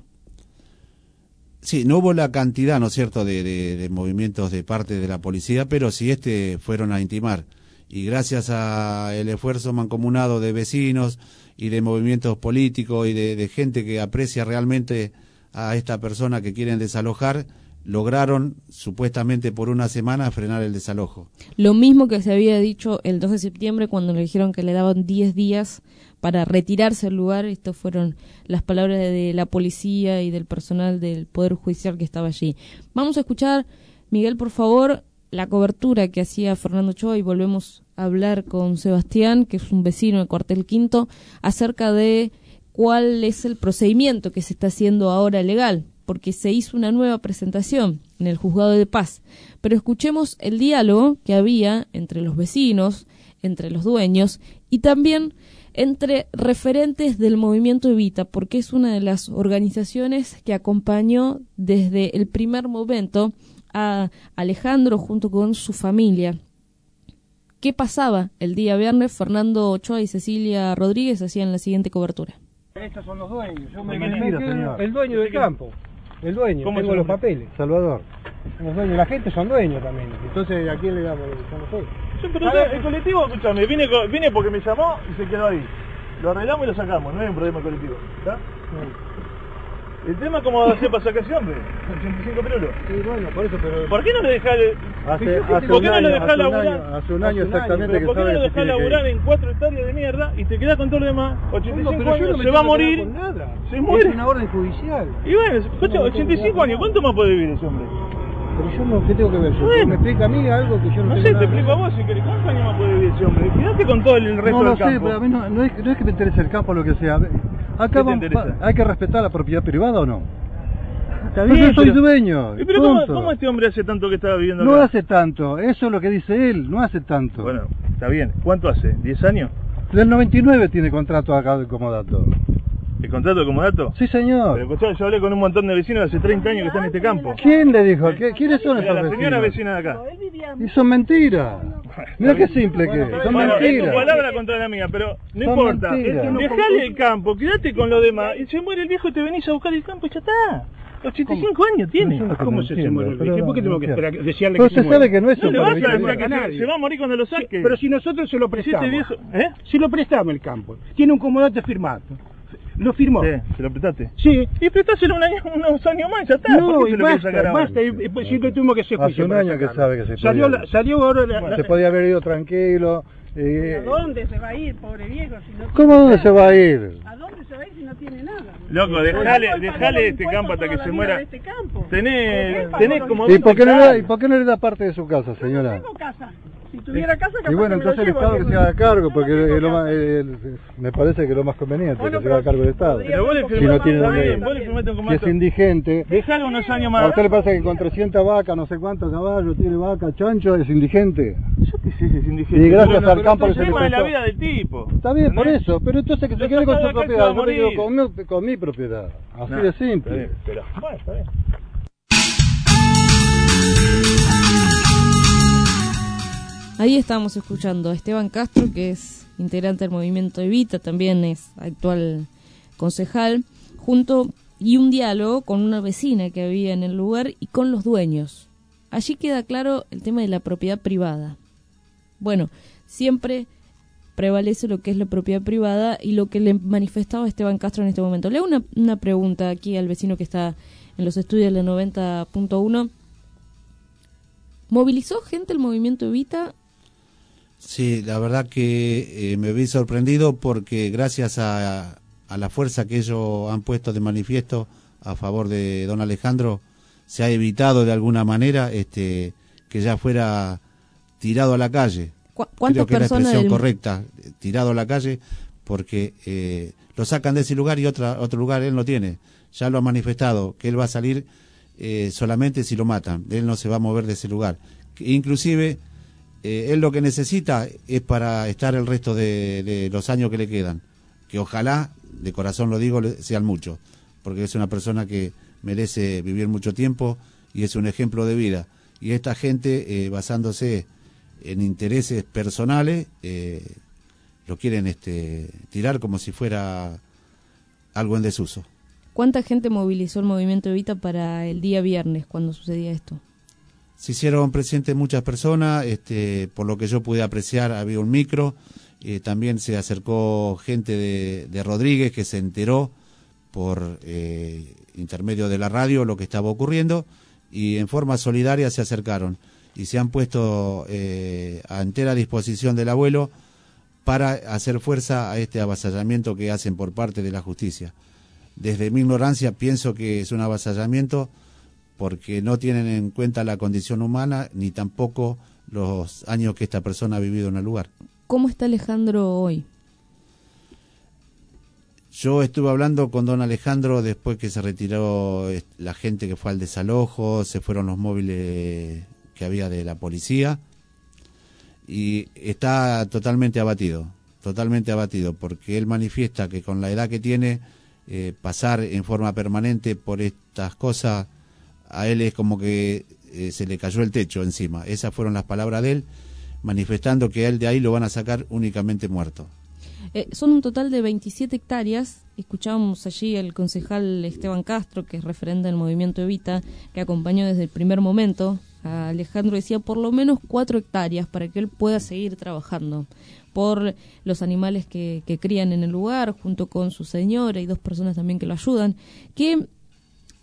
Speaker 27: Sí, no hubo la cantidad, ¿no es cierto?, de, de, de movimientos de parte de la policía, pero sí este fueron a intimar. Y gracias al esfuerzo mancomunado de vecinos y de movimientos políticos y de, de gente que aprecia realmente a esta persona que quieren desalojar, lograron supuestamente por una semana frenar el desalojo.
Speaker 7: Lo mismo que se había dicho el dos de septiembre cuando le dijeron que le daban diez días para retirarse del lugar. Estas fueron las palabras de la policía y del personal del Poder Judicial que estaba allí. Vamos a escuchar, Miguel, por favor, la cobertura que hacía Fernando Ochoa, y volvemos a hablar con Sebastián, que es un vecino de Cuartel Quinto, acerca de cuál es el procedimiento que se está haciendo ahora legal, porque se hizo una nueva presentación en el Juzgado de Paz. Pero escuchemos el diálogo que había entre los vecinos, entre los dueños y también entre referentes del movimiento Evita, porque es una de las organizaciones que acompañó desde el primer momento a Alejandro junto con su familia. ¿Qué pasaba el día viernes? Fernando Ochoa y Cecilia Rodríguez hacían la siguiente cobertura.
Speaker 14: Estos son los dueños. Yo me,
Speaker 15: me
Speaker 14: me
Speaker 15: mentira,
Speaker 14: quedo,
Speaker 15: señor.
Speaker 14: El dueño del campo. El dueño.
Speaker 15: ¿Cómo
Speaker 14: tengo los papeles.
Speaker 15: Salvador.
Speaker 14: Los dueños. La gente son dueños también. Entonces, ¿a quién le damos? Yo no sé.
Speaker 15: Yo, pero usted, el colectivo, escúchame, vine, vine porque me llamó y se quedó ahí. Lo arreglamos y lo sacamos. No hay un problema colectivo. ¿Está? No. El tema es cómo va a hacer para sacar ese hombre. ochenta y cinco pirulos.
Speaker 14: Sí, bueno, por eso, pero...
Speaker 15: ¿Por qué no lo dejás...
Speaker 14: Hace, hace
Speaker 15: ¿Por qué
Speaker 14: un
Speaker 15: no lo
Speaker 14: año,
Speaker 15: dejás
Speaker 14: hace un
Speaker 15: laburar?
Speaker 14: año, hace un año
Speaker 15: Hace
Speaker 14: exactamente
Speaker 15: pero
Speaker 14: que
Speaker 15: ¿por qué no
Speaker 14: sabe
Speaker 15: lo
Speaker 14: que
Speaker 15: dejás
Speaker 14: tiene que
Speaker 15: laburar
Speaker 14: ir?
Speaker 15: en cuatro hectáreas de mierda y te quedás con todo lo demás? ochenta y cinco
Speaker 14: pero yo
Speaker 15: años,
Speaker 14: no me
Speaker 15: se va a
Speaker 14: tengo que
Speaker 15: morir.
Speaker 14: pelear con nada.
Speaker 15: Se muere.
Speaker 14: Es una orden judicial.
Speaker 15: Y bueno, escucha,
Speaker 14: No, no
Speaker 15: ochenta y cinco
Speaker 14: tengo que
Speaker 15: años, ¿cuánto más puede vivir ese hombre?
Speaker 14: Pero yo no, ¿qué tengo que ver? Yo,
Speaker 15: Bueno.
Speaker 14: me explica a mí algo que yo no,
Speaker 15: No
Speaker 14: tengo
Speaker 15: sé, te
Speaker 14: nada.
Speaker 15: explico a vos si querés. ¿Cuántos años más puede vivir ese hombre? Quédate con todo el resto
Speaker 14: No lo
Speaker 15: del
Speaker 14: sé,
Speaker 15: campo.
Speaker 14: pero a mí no, no, es, no es que me interese el campo o lo que sea.
Speaker 15: ¿Qué
Speaker 14: Acá
Speaker 15: te
Speaker 14: vamos,
Speaker 15: interesa?
Speaker 14: hay que respetar la propiedad privada o no.
Speaker 15: Está
Speaker 14: Pero
Speaker 15: bien,
Speaker 14: yo soy
Speaker 15: pero-
Speaker 14: dueño.
Speaker 15: ¿Y pero cómo,
Speaker 14: punto.
Speaker 15: cómo este hombre hace tanto que estaba viviendo
Speaker 14: No
Speaker 15: acá?
Speaker 14: hace tanto, eso es lo que dice él, no hace tanto.
Speaker 15: Bueno, está bien. ¿Cuánto hace? ¿diez años?
Speaker 14: Del noventa y nueve tiene contrato acá de comodato.
Speaker 15: ¿El contrato de comodato?
Speaker 14: Sí, señor.
Speaker 15: Pero escuchá, yo hablé con un montón de vecinos de hace treinta años que están en este campo.
Speaker 14: ¿Quién le dijo? ¿Qué- ¿Quiénes son
Speaker 15: Mira,
Speaker 14: esos
Speaker 15: la señora
Speaker 14: vecinos?
Speaker 15: vecina de acá.
Speaker 14: Y son mentiras. Mira qué simple que es, son
Speaker 15: Bueno, es tu
Speaker 14: mentiras.
Speaker 15: palabra contra la mía, pero no
Speaker 14: Son
Speaker 15: importa.
Speaker 14: mentiras.
Speaker 15: Dejale el campo, quédate con lo demás. Y se muere el viejo y te venís a buscar el campo y ya está. ochenta y cinco años tiene.
Speaker 14: No, yo no
Speaker 15: ¿Cómo
Speaker 14: entiendo,
Speaker 15: se, se muere el
Speaker 14: pero
Speaker 15: viejo? ¿Por qué
Speaker 14: no,
Speaker 15: tengo
Speaker 14: no
Speaker 15: que
Speaker 14: entiendo.
Speaker 15: esperar, desearle
Speaker 14: Pero
Speaker 15: que se
Speaker 14: usted
Speaker 15: muera?
Speaker 14: sabe que no es
Speaker 15: No le vas a
Speaker 14: supervivencia.
Speaker 15: decir que se, se va a morir cuando lo saque.
Speaker 16: Pero si nosotros se lo
Speaker 15: Si
Speaker 16: prestamos.
Speaker 15: este viejo, ¿eh?
Speaker 16: Si lo prestamos el campo. Tiene un comodato firmado. Lo firmó.
Speaker 15: Sí, ¿se lo prestaste?
Speaker 16: Sí.
Speaker 15: Y prestáselo un año, unos años más, ya está.
Speaker 16: No,
Speaker 15: ¿Por qué
Speaker 16: y
Speaker 15: se lo quieres
Speaker 16: basta,
Speaker 15: sacar ahora?
Speaker 16: basta. Y, y, pues, sí lo tuvimos que hacer
Speaker 14: Hace
Speaker 16: juicio
Speaker 14: un
Speaker 16: para
Speaker 14: año que
Speaker 16: sacarlo.
Speaker 14: sabe que se
Speaker 16: Salió,
Speaker 14: podía
Speaker 16: la-
Speaker 14: ir.
Speaker 16: salió ahora la, la-
Speaker 14: Se podía haber ido tranquilo. eh,
Speaker 17: ¿A dónde se va a ir, pobre viejo? Si no
Speaker 14: ¿Cómo
Speaker 17: tiene
Speaker 14: dónde
Speaker 17: nada?
Speaker 14: se va a ir?
Speaker 17: ¿A dónde se va a ir si no tiene nada?
Speaker 15: Loco, dejale, dejale este campo hasta que se muera.
Speaker 17: Este campo.
Speaker 15: Tenés, tenés como
Speaker 14: ¿Y
Speaker 15: dos
Speaker 14: por, qué no le da,
Speaker 15: hectáreas.
Speaker 14: ¿Y por qué no le da parte de su casa, señora?
Speaker 17: Tengo casa. Si tuviera casa, capaz
Speaker 14: Y bueno,
Speaker 17: que me lo
Speaker 14: entonces el
Speaker 17: llevo,
Speaker 14: Estado que
Speaker 17: viejo.
Speaker 14: se haga cargo, porque es lo más, eh, me parece que es lo más conveniente,
Speaker 17: Bueno,
Speaker 14: que se haga
Speaker 17: pero
Speaker 14: cargo el Estado.
Speaker 17: Pero vos le
Speaker 14: Si no
Speaker 17: firmás-
Speaker 14: tiene
Speaker 17: está
Speaker 14: dónde
Speaker 17: bien,
Speaker 14: ir.
Speaker 17: vos le
Speaker 15: firmaste un
Speaker 14: Si es
Speaker 15: comodato.
Speaker 14: indigente.
Speaker 15: Dejale unos años
Speaker 14: ¿A
Speaker 15: más.
Speaker 14: usted le parece que con trescientas vacas, no sé cuántos caballos, tiene vaca, chancho, es indigente?
Speaker 15: Yo qué sé si es indigente.
Speaker 14: Y gracias
Speaker 15: Pero
Speaker 14: al
Speaker 15: no,
Speaker 14: campo
Speaker 15: pero
Speaker 14: que
Speaker 15: es
Speaker 14: se
Speaker 15: el
Speaker 14: le
Speaker 15: tema de la
Speaker 14: prestó.
Speaker 15: vida del tipo.
Speaker 14: Está bien, por
Speaker 15: ¿Entendés?
Speaker 14: eso, pero entonces que se
Speaker 15: Lo
Speaker 14: quede con
Speaker 15: sacás
Speaker 14: su
Speaker 15: de acá y se
Speaker 14: propiedad,
Speaker 15: va a
Speaker 14: yo me quedo
Speaker 15: morir.
Speaker 14: con mi, con mi propiedad. Así
Speaker 15: No,
Speaker 14: de
Speaker 15: está
Speaker 14: simple.
Speaker 15: bien, pero, bueno, está bien.
Speaker 7: Ahí estamos escuchando a Esteban Castro, que es integrante del movimiento Evita, también es actual concejal, junto y un diálogo con una vecina que había en el lugar y con los dueños. Allí queda claro el tema de la propiedad privada. Bueno, siempre prevalece lo que es la propiedad privada y lo que le manifestaba Esteban Castro en este momento. Le hago una, una pregunta aquí al vecino que está en los estudios de noventa punto uno. ¿Movilizó gente el movimiento Evita?
Speaker 27: Sí, la verdad que eh, me vi sorprendido porque gracias a, a la fuerza que ellos han puesto de manifiesto a favor de don Alejandro, se ha evitado de alguna manera este que ya fuera tirado a la calle.
Speaker 7: ¿Cu- ¿Cuántas
Speaker 27: Creo que es la
Speaker 7: personas
Speaker 27: expresión
Speaker 7: del-
Speaker 27: correcta, eh, tirado a la calle, porque eh, lo sacan de ese lugar y otra, otro lugar él no tiene. Ya lo ha manifestado, que él va a salir eh, solamente si lo matan. Él no se va a mover de ese lugar. Que inclusive, eh, él lo que necesita es para estar el resto de, de los años que le quedan. Que ojalá, de corazón lo digo, le- sean muchos. Porque es una persona que merece vivir mucho tiempo y es un ejemplo de vida. Y esta gente, eh, basándose en intereses personales, eh, lo quieren este, tirar como si fuera algo en desuso.
Speaker 7: ¿Cuánta gente movilizó el movimiento Evita para el día viernes cuando sucedía esto?
Speaker 27: Se hicieron presentes muchas personas, este, por lo que yo pude apreciar había un micro, eh, también se acercó gente de, de Rodríguez que se enteró por eh, intermedio de la radio lo que estaba ocurriendo y en forma solidaria se acercaron y se han puesto eh, a entera disposición del abuelo para hacer fuerza a este avasallamiento que hacen por parte de la justicia. Desde mi ignorancia pienso que es un avasallamiento porque no tienen en cuenta la condición humana ni tampoco los años que esta persona ha vivido en el lugar.
Speaker 7: ¿Cómo está Alejandro hoy?
Speaker 27: Yo estuve hablando con don Alejandro después que se retiró eh, la gente que fue al desalojo, se fueron los móviles que había de la policía y está totalmente abatido, totalmente abatido, porque él manifiesta que con la edad que tiene, eh, pasar en forma permanente por estas cosas, a él es como que eh, se le cayó el techo encima. Esas fueron las palabras de él, manifestando que a él de ahí lo van a sacar únicamente muerto.
Speaker 7: Eh, son un total de veintisiete hectáreas. Escuchábamos allí al concejal Esteban Castro, que es referente del movimiento Evita, que acompañó desde el primer momento a Alejandro. Decía por lo menos cuatro hectáreas para que él pueda seguir trabajando por los animales que, que crían en el lugar, junto con su señora y dos personas también que lo ayudan. ¿Qué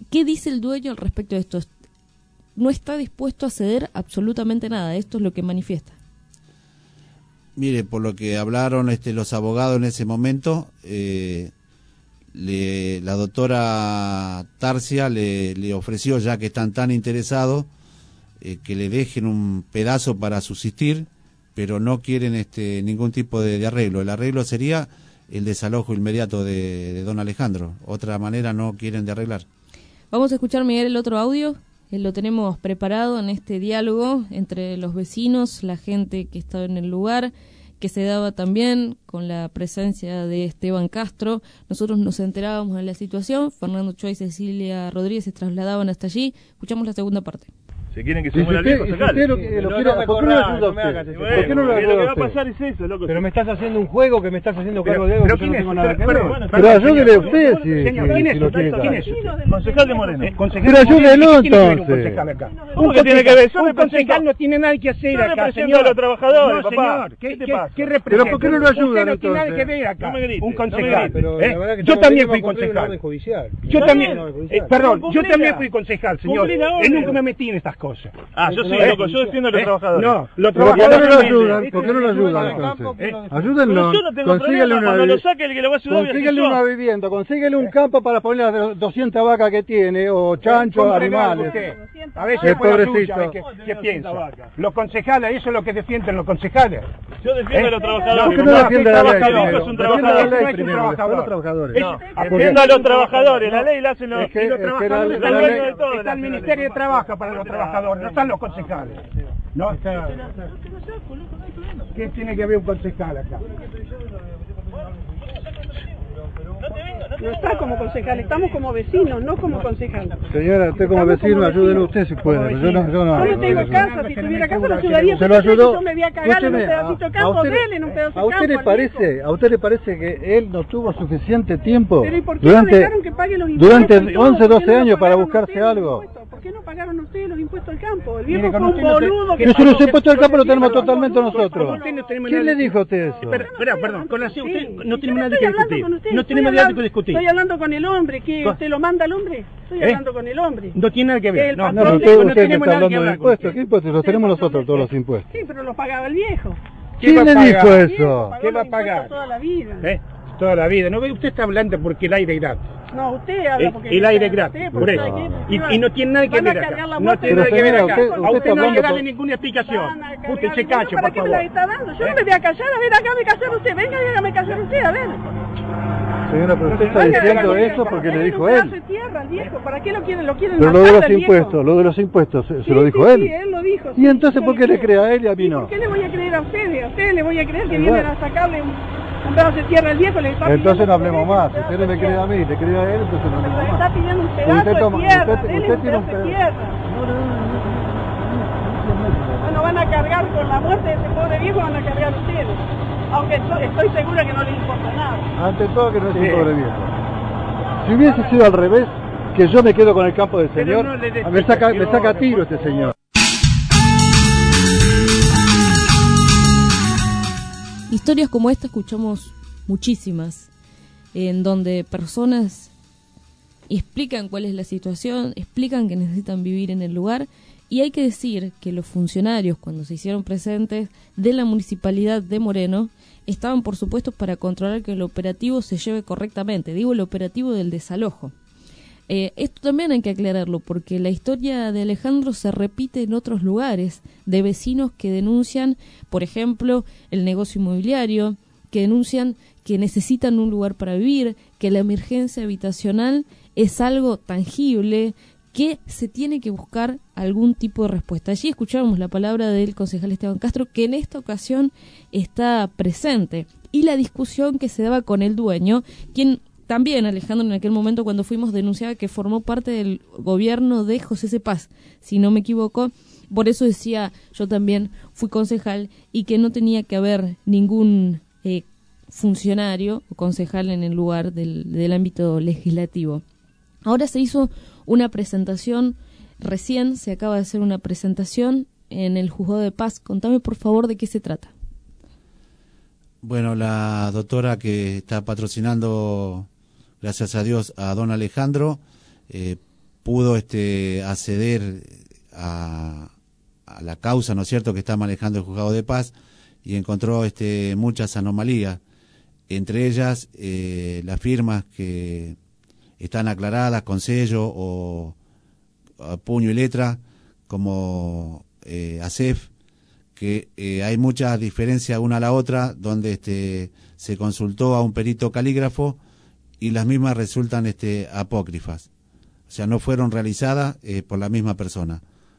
Speaker 7: ¿Qué dice el dueño al respecto de esto? No está dispuesto a ceder absolutamente nada. Esto es lo que manifiesta.
Speaker 27: Mire, por lo que hablaron este, los abogados en ese momento, eh, le, la doctora Tarcia le, le ofreció, ya que están tan interesados, eh, que le dejen un pedazo para subsistir, pero no quieren este, ningún tipo de, de arreglo. El arreglo sería el desalojo inmediato de, de don Alejandro. Otra manera no quieren de arreglar.
Speaker 7: Vamos a escuchar, Miguel, el otro audio. Eh, lo tenemos preparado en este diálogo entre los vecinos, la gente que estaba en el lugar, que se daba también con la presencia de Esteban Castro. Nosotros nos enterábamos de la situación. Fernando Choa y Cecilia Rodríguez se trasladaban hasta allí. Escuchamos la segunda parte.
Speaker 15: Si quieren que se muera el viejo, se cale.
Speaker 14: ¿Por qué no lo ayuda usted? ¿Por qué no lo ayuda usted?
Speaker 15: Lo que va a pasar es eso, loco.
Speaker 14: Pero me estás haciendo un juego, que me estás haciendo cargo de algo que yo no tengo nada que ver.
Speaker 15: Pero
Speaker 14: ayúdele usted si lo quiere.
Speaker 15: ¿Quién es? Concejal de Moreno.
Speaker 14: Pero ayúdelo entonces.
Speaker 15: ¿Cómo que tiene que ver?
Speaker 14: Un concejal no tiene nada que hacer acá,
Speaker 15: señor. a los trabajadores,
Speaker 14: no,
Speaker 15: papá.
Speaker 14: Señor, ¿qué, ¿Qué te pasa? ¿Qué representa? ¿Pero por qué no lo ayudan entonces? No tiene nada que ver acá.
Speaker 15: No me grites,
Speaker 14: un concejal.
Speaker 15: No me
Speaker 14: ¿eh? Yo también fui concejal. Yo también, perdón, yo también fui concejal, señor. Yo nunca me metí en estas cosas.
Speaker 15: Ah, yo sí, loco, yo defiendo a los trabajadores.
Speaker 14: No, los trabajadores no lo ayudan. ¿Por qué no lo ayudan entonces? Ayúdenlo. Consíguele una consíguele una vivienda, consíguele un campo para poner las doscientas vacas que tiene, o chanchos, animales. A veces el pobrecito. ¿Qué piensa? Los concejales, eso es lo que defienden los concejales.
Speaker 15: Yo defiendo a los trabajadores.
Speaker 14: ¿Por qué no defiende la ley?
Speaker 15: Es un trabajador.
Speaker 14: No es un trabajador.
Speaker 15: Defiendo a los trabajadores. La ley la hacen los
Speaker 14: trabajadores. Está el Ministerio de Trabajo para los trabajadores, no están los concejales. No está. ¿Qué tiene que ver un concejal acá?
Speaker 17: No está como concejal, estamos como vecinos, no como concejal.
Speaker 14: Señora, usted como vecino, ayúdenlo usted si puede. Yo no, yo no.
Speaker 17: Yo no tengo casa, si tuviera casa lo ayudaría.
Speaker 14: Se lo ayudó.
Speaker 17: Yo me voy a cagar en un pedacito de campo, déle en un pedacito de campo.
Speaker 14: ¿A usted le parece, a usted le parece que él no tuvo suficiente tiempo
Speaker 17: Pero ¿y por qué no dejaron que pague los impuestos?
Speaker 14: Durante once, doce años para buscarse algo.
Speaker 17: ¿Por qué no pagaron ustedes los impuestos al campo? El viejo fue un boludo que...
Speaker 14: Nosotros los impuestos al campo lo tenemos totalmente nosotros. ¿Quién le dijo a usted eso?
Speaker 15: Espera, perdón, con la usted no tenemos nada que discutir. No tenemos nada que discutir.
Speaker 17: Estoy hablando con el hombre, ¿qué? ¿Usted lo manda al hombre? Estoy hablando con el hombre.
Speaker 14: No tiene nada que ver.
Speaker 17: No,
Speaker 14: no, usted no está hablando de impuestos. ¿Qué impuestos? Los tenemos nosotros todos los impuestos.
Speaker 17: Sí, pero los pagaba el viejo.
Speaker 14: ¿Quién le dijo eso?
Speaker 17: ¿Qué va a pagar? Toda la vida.
Speaker 14: ¿Eh? Toda la vida. ¿No ve? Usted está hablando porque el aire es gratis.
Speaker 17: No, usted habla porque...
Speaker 14: El aire es gratis, por eso. Y no tiene nada que ver acá. No tiene nada que ver acá. A usted no le da ninguna explicación. Usted se cache, por favor.
Speaker 17: ¿Para qué me la está dando? Yo no me voy a callar. A ver, hágame callar usted. Venga y hágame callar usted, a ver.
Speaker 14: Señora, pero usted está diciendo eso porque le dijo él.
Speaker 17: ¿Para qué lo quieren? Lo quieren
Speaker 14: Pero lo de los impuestos, lo de los impuestos, ¿se lo dijo él?
Speaker 17: Sí, él lo dijo.
Speaker 14: ¿Y entonces por qué le cree a él y a mí no?
Speaker 17: ¿Por qué le voy a creer a ustedes? A ustedes le voy a creer que vienen a sacarle un... un pedazo de tierra al viejo, le está
Speaker 14: entonces no hablemos más. Si usted no me cree a mí, le cree a él, entonces no hablemos más.
Speaker 17: Le está pidiendo un pedazo de tierra,
Speaker 14: usted, usted tiene un pedazo
Speaker 17: de tierra. Bueno, van a cargar con la muerte de ese pobre viejo, van a cargar ustedes. Aunque estoy, estoy segura que no les importa nada.
Speaker 14: Ante todo que no es un pobre viejo. Si hubiese sido al revés, que yo me quedo con el campo del señor, no le me saca, me saca tiro este señor.
Speaker 7: Historias como esta escuchamos muchísimas, en donde personas explican cuál es la situación, explican que necesitan vivir en el lugar, y hay que decir que los funcionarios, cuando se hicieron presentes de la Municipalidad de Moreno, estaban por supuesto para controlar que el operativo se lleve correctamente, digo el operativo del desalojo. Eh, esto también hay que aclararlo, porque la historia de Alejandro se repite en otros lugares, de vecinos que denuncian, por ejemplo, el negocio inmobiliario, que denuncian que necesitan un lugar para vivir, que la emergencia habitacional es algo tangible, que se tiene que buscar algún tipo de respuesta. Allí escuchábamos la palabra del concejal Esteban Castro, que en esta ocasión está presente, y la discusión que se daba con el dueño, quien también, Alejandro, en aquel momento cuando fuimos denunciaba que formó parte del gobierno de José Cepaz, si no me equivoco. Por eso decía, yo también fui concejal, y que no tenía que haber ningún eh, funcionario o concejal en el lugar del, del ámbito legislativo. Ahora se hizo una presentación, recién se acaba de hacer una presentación en el Juzgado de Paz. Contame por favor de qué se trata.
Speaker 27: Bueno, la doctora que está patrocinando, gracias a Dios, a don Alejandro, eh, pudo este, acceder a, a la causa, ¿no es cierto?, que está manejando el Juzgado de Paz, y encontró este, muchas anomalías, entre ellas eh, las firmas que están aclaradas con sello o a puño y letra, como eh, ASEF, que eh, hay muchas diferencias una a la otra, donde este, se consultó a un perito calígrafo y las mismas resultan este, apócrifas, o sea, no fueron realizadas eh, por la misma persona.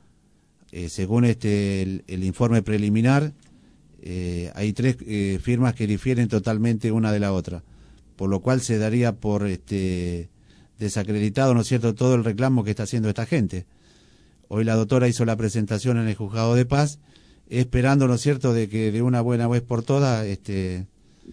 Speaker 27: Eh, según este, el, el informe preliminar, eh, hay tres eh, firmas que difieren totalmente una de la otra, por lo cual se daría por este, desacreditado, ¿no es cierto?, todo el reclamo que está haciendo esta gente. Hoy la doctora hizo la presentación en el Juzgado de Paz, esperando, ¿no es cierto?, de que de una buena vez por todas este,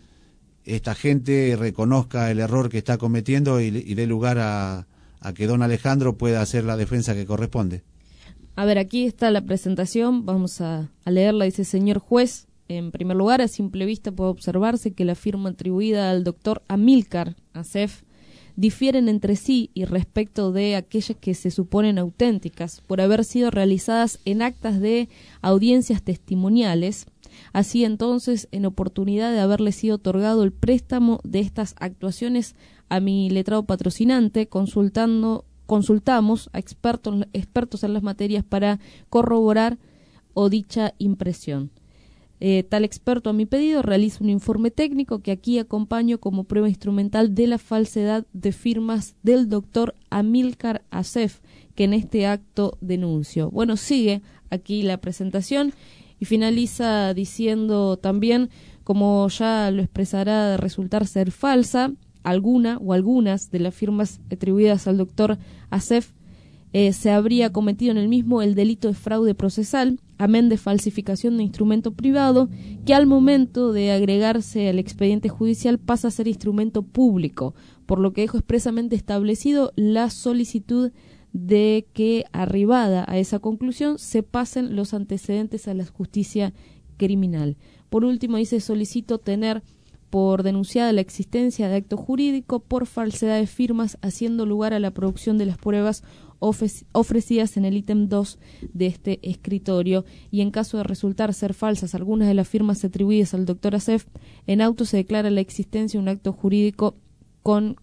Speaker 27: esta gente reconozca el error que está cometiendo y, y dé lugar a, a que don Alejandro pueda hacer la defensa que corresponde.
Speaker 7: A ver, aquí está la presentación, vamos a, a leerla. Dice: señor juez, en primer lugar, a simple vista puede observarse que la firma atribuida al doctor Amílcar Acef difieren entre sí y respecto de aquellas que se suponen auténticas por haber sido realizadas en actas de audiencias testimoniales. Así entonces, en oportunidad de haberle sido otorgado el préstamo de estas actuaciones a mi letrado patrocinante, consultando consultamos a expertos, expertos en las materias para corroborar o dicha impresión. Eh, tal experto, a mi pedido, realiza un informe técnico que aquí acompaño como prueba instrumental de la falsedad de firmas del doctor Amílcar Acef, que en este acto denuncio. Bueno, sigue aquí la presentación y finaliza diciendo también, como ya lo expresará, de resultar ser falsa alguna o algunas de las firmas atribuidas al doctor Acef, eh, se habría cometido en el mismo el delito de fraude procesal, amén de falsificación de instrumento privado, que al momento de agregarse al expediente judicial pasa a ser instrumento público, por lo que dejo expresamente establecido la solicitud de que, arribada a esa conclusión, se pasen los antecedentes a la justicia criminal. Por último, dice: solicito tener por denunciada la existencia de acto jurídico por falsedad de firmas, haciendo lugar a la producción de las pruebas ofrecidas en el ítem dos de este escritorio, y en caso de resultar ser falsas algunas de las firmas atribuidas al doctor Acef, en auto se declara la existencia de un acto jurídico con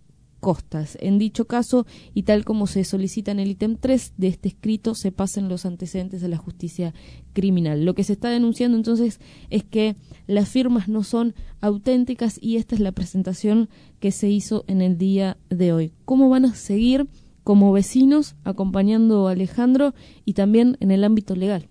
Speaker 7: costas. En dicho caso, y tal como se solicita en el ítem tres de este escrito, se pasen los antecedentes a la justicia criminal. Lo que se está denunciando entonces es que las firmas no son auténticas, y esta es la presentación que se hizo en el día de hoy. ¿Cómo van a seguir como vecinos acompañando a Alejandro y también en el ámbito legal?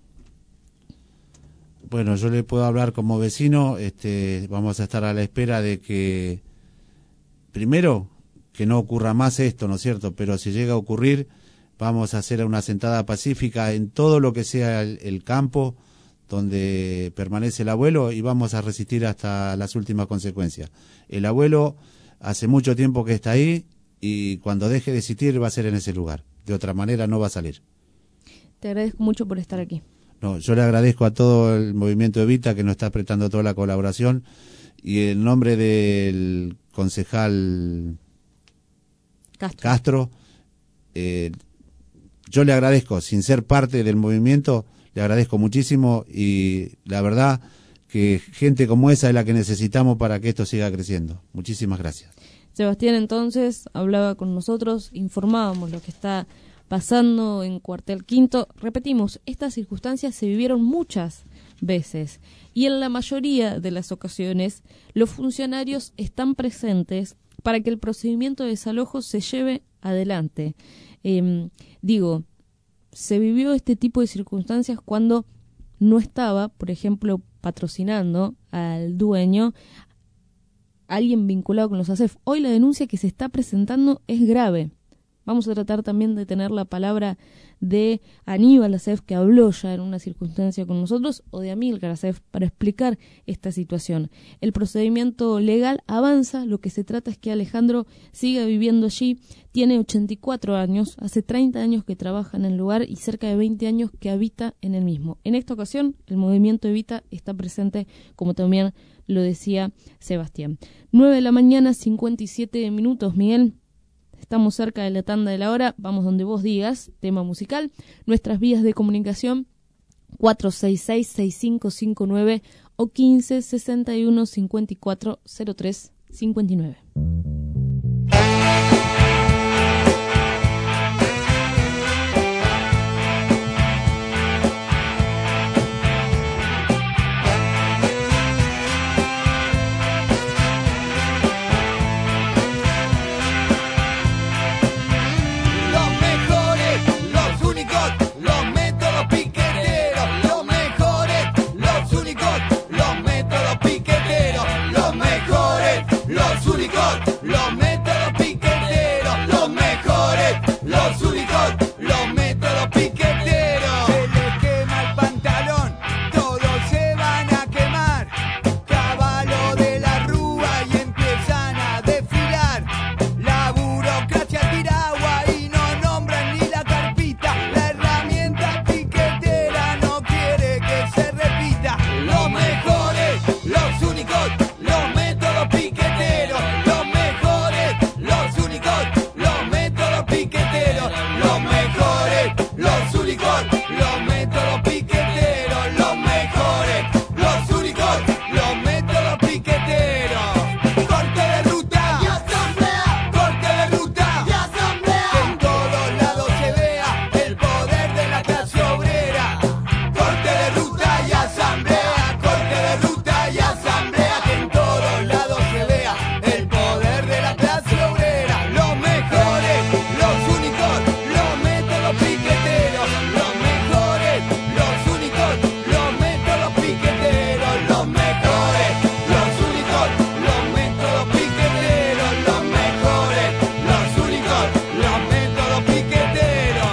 Speaker 27: Bueno, yo le puedo hablar como vecino. Este, vamos a estar a la espera de que, primero, que no ocurra más esto, ¿no es cierto? Pero si llega a ocurrir, vamos a hacer una sentada pacífica en todo lo que sea el, el campo donde permanece el abuelo, y vamos a resistir hasta las últimas consecuencias. El abuelo hace mucho tiempo que está ahí, y cuando deje de existir va a ser en ese lugar. De otra manera no va a salir.
Speaker 7: Te agradezco mucho por estar aquí.
Speaker 27: No, yo le agradezco a todo el movimiento Evita, que nos está prestando toda la colaboración, y en nombre del concejal
Speaker 7: Castro,
Speaker 27: Castro eh, yo le agradezco, sin ser parte del movimiento, le agradezco muchísimo, y la verdad que gente como esa es la que necesitamos para que esto siga creciendo. Muchísimas gracias.
Speaker 7: Sebastián entonces hablaba con nosotros, informábamos lo que está pasando en Cuartel Quinto. Repetimos, estas circunstancias se vivieron muchas veces, y en la mayoría de las ocasiones los funcionarios están presentes para que el procedimiento de desalojo se lleve adelante. Eh, digo, se vivió este tipo de circunstancias cuando no estaba, por ejemplo, patrocinando al dueño alguien vinculado con los Acef. Hoy la denuncia que se está presentando es grave. Vamos a tratar también de tener la palabra de Aníbal Acef, que habló ya en una circunstancia con nosotros, o de Amílcar Acef, para explicar esta situación. El procedimiento legal avanza, lo que se trata es que Alejandro siga viviendo allí. Tiene ochenta y cuatro años, hace treinta años que trabaja en el lugar y cerca de veinte años que habita en el mismo. En esta ocasión, el movimiento Evita está presente, como también lo decía Sebastián. nueve de la mañana, cincuenta y siete minutos, Miguel. estamos cerca de la tanda de la hora, vamos donde vos digas, tema musical. Nuestras vías de comunicación, cuatro seis seis, seis cinco cinco nueve o quince, sesenta y uno, cincuenta y cuatro, cero tres, cincuenta y nueve.
Speaker 2: Los métodos piqueteros, los mejores, los únicos, los métodos piqueteros. Se les quema el pantalón, todos se van a quemar. Caballo de la rúa y empiezan a desfilar. La burocracia tira agua y no nombran ni la carpita. La herramienta piquetera no quiere que se repita. Los mejores, los únicos, los métodos piqueteros. Los mejores, los únicos, los métodos piqueteros, los mejores, los únicos, los métodos piqueteros. Corte de ruta y asamblea, corte de ruta y asamblea. Que en todos lados se vea el poder de la clase obrera. Corte de ruta y asamblea, corte de ruta y asamblea. Que en todos lados se vea el poder de la clase obrera. Los mejores, los únicos, los métodos piqueteros, los mejores, los únicos, los métodos piqueteros, los mejores, los únicos, los métodos piqueteros, los mejores, los únicos, los métodos piqueteros.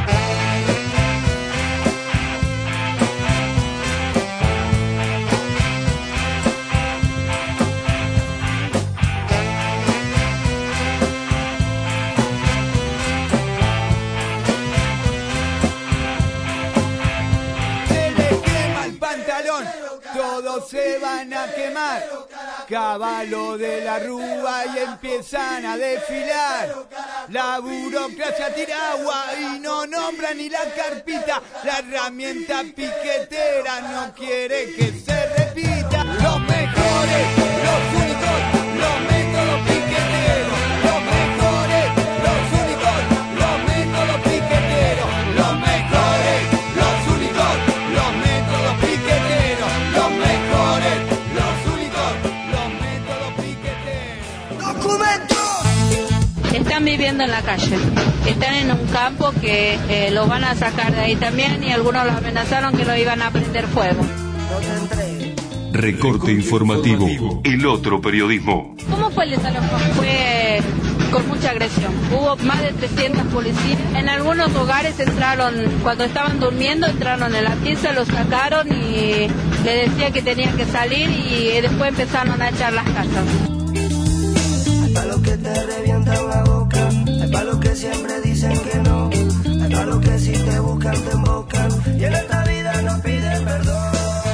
Speaker 2: Se les quema el pantalón, todos se van a quemar. Caballo de la rúa y empiezan a desfilar. La burocracia tira agua y no nombra ni la carpita. La herramienta piquetera no quiere que se repita. Los mejores, los únicos, los métodos piqueteros. Los mejores, los únicos, los métodos piqueteros. Los mejores, los únicos, los métodos piqueteros. Los mejores, los únicos, los métodos piqueteros. ¡Documentos!
Speaker 3: Están viviendo en la calle, están en un campo que eh, los van a sacar de ahí también y algunos los amenazaron que lo iban a prender fuego.
Speaker 1: Recorte informativo, el otro periodismo.
Speaker 3: ¿Cómo fue el desalojo? Fue con mucha agresión. Hubo más de trescientas policías. En algunos hogares entraron, cuando estaban durmiendo, entraron en la pieza, los sacaron y le decían que tenían que salir y después empezaron a echar las casas.
Speaker 18: Hay palos que te revientan la boca, hay palos que siempre dicen que no, hay palos que si te buscan te embocan y en esta vida no piden perdón.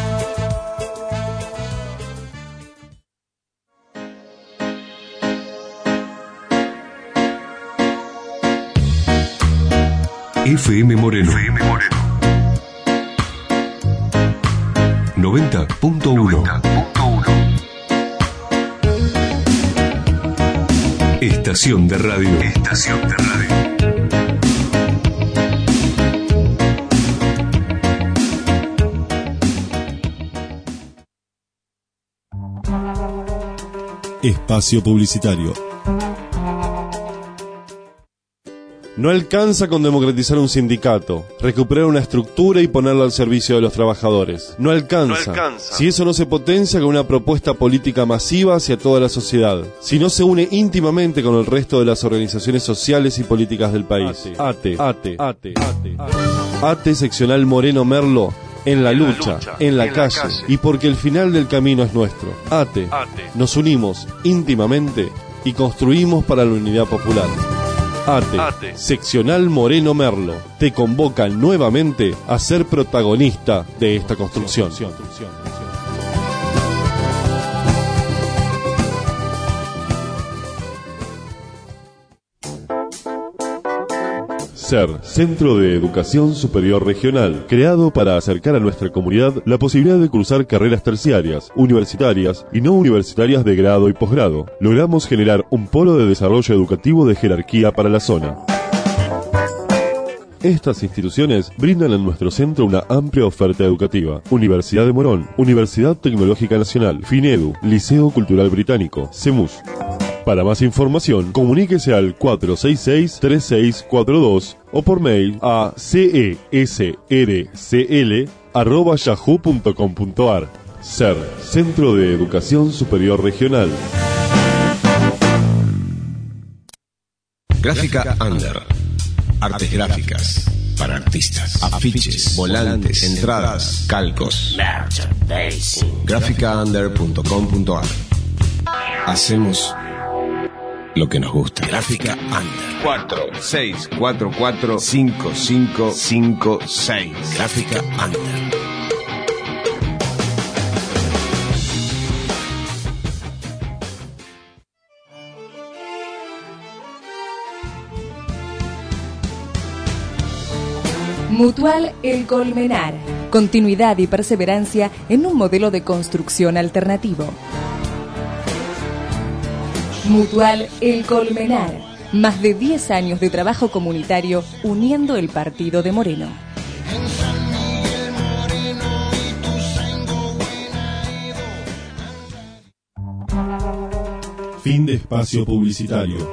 Speaker 1: F M Moreno. F M Moreno. noventa punto uno. Estación de radio. Estación de radio.
Speaker 4: Espacio publicitario. No alcanza con democratizar un sindicato, recuperar una estructura y ponerla al servicio de los trabajadores. No alcanza, no alcanza. Si eso no se potencia con una propuesta política masiva hacia toda la sociedad. Si no se une íntimamente con el resto de las organizaciones sociales y políticas del país. ATE, ATE, ATE, ATE, ATE seccional Moreno Merlo. En la lucha, en la calle, y porque el final del camino es nuestro. ATE, nos unimos íntimamente y construimos para la unidad popular. ATE, ATE, seccional Moreno Merlo, te convoca nuevamente a ser protagonista de esta construcción. C E R, Centro de Educación Superior Regional, creado para acercar a nuestra comunidad la posibilidad de cursar carreras terciarias, universitarias y no universitarias de grado y posgrado. Logramos generar un polo de desarrollo educativo de jerarquía para la zona. Estas instituciones brindan en nuestro centro una amplia oferta educativa. Universidad de Morón, Universidad Tecnológica Nacional, FINEDU, Liceo Cultural Británico, CEMUS. Para más información, comuníquese al cuatro seis seis, tres seis cuatro dos o por mail a cesrcl arroba yahoo punto com punto ar. C E R, Centro de Educación Superior Regional.
Speaker 5: Gráfica Under. Artes gráficas para artistas, afiches, volantes, entradas, calcos. gráfica under punto com punto ar. Hacemos lo que nos gusta. Gráfica Under. cuatro seis cuatro cuatro cinco cinco cinco seis. Gráfica Under.
Speaker 6: Mutual El Colmenar. Continuidad y perseverancia en un modelo de construcción alternativo. Mutual El Colmenar. Más de diez años de trabajo comunitario uniendo el partido de Moreno.
Speaker 4: Fin de espacio publicitario.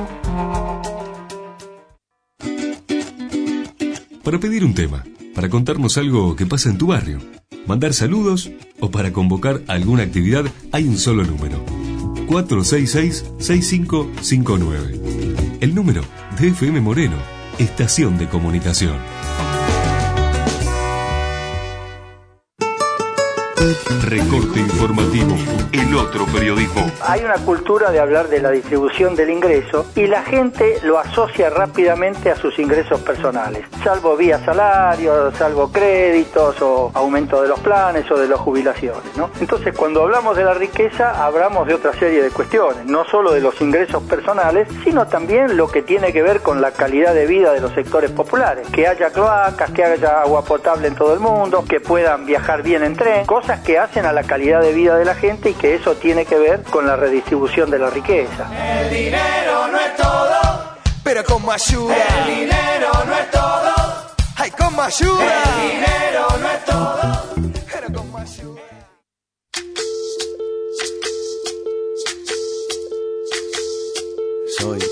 Speaker 1: Para pedir un tema, para contarnos algo que pasa en tu barrio, mandar saludos o para convocar alguna actividad, hay un solo número: cuatro seis seis, seis cinco cinco nueve. El número de F M Moreno, Estación de Comunicación. Recorte informativo, el otro periodismo.
Speaker 19: Hay una cultura de hablar de la distribución del ingreso y la gente lo asocia rápidamente a sus ingresos personales, salvo vía salario, salvo créditos o aumento de los planes o de las jubilaciones, ¿no? Entonces, cuando hablamos de la riqueza, hablamos de otra serie de cuestiones, no solo de los ingresos personales, sino también lo que tiene que ver con la calidad de vida de los sectores populares, que haya cloacas, que haya agua potable en todo el mundo, que puedan viajar bien en tren, cosas que hacen a la calidad de vida de la gente y que eso tiene que ver con la redistribución de la riqueza.
Speaker 2: El dinero no es todo,
Speaker 5: pero como ayuda.
Speaker 2: El dinero no es todo,
Speaker 5: ay, como ayuda.
Speaker 2: El dinero no es todo,
Speaker 5: pero como ayuda.
Speaker 20: Soy,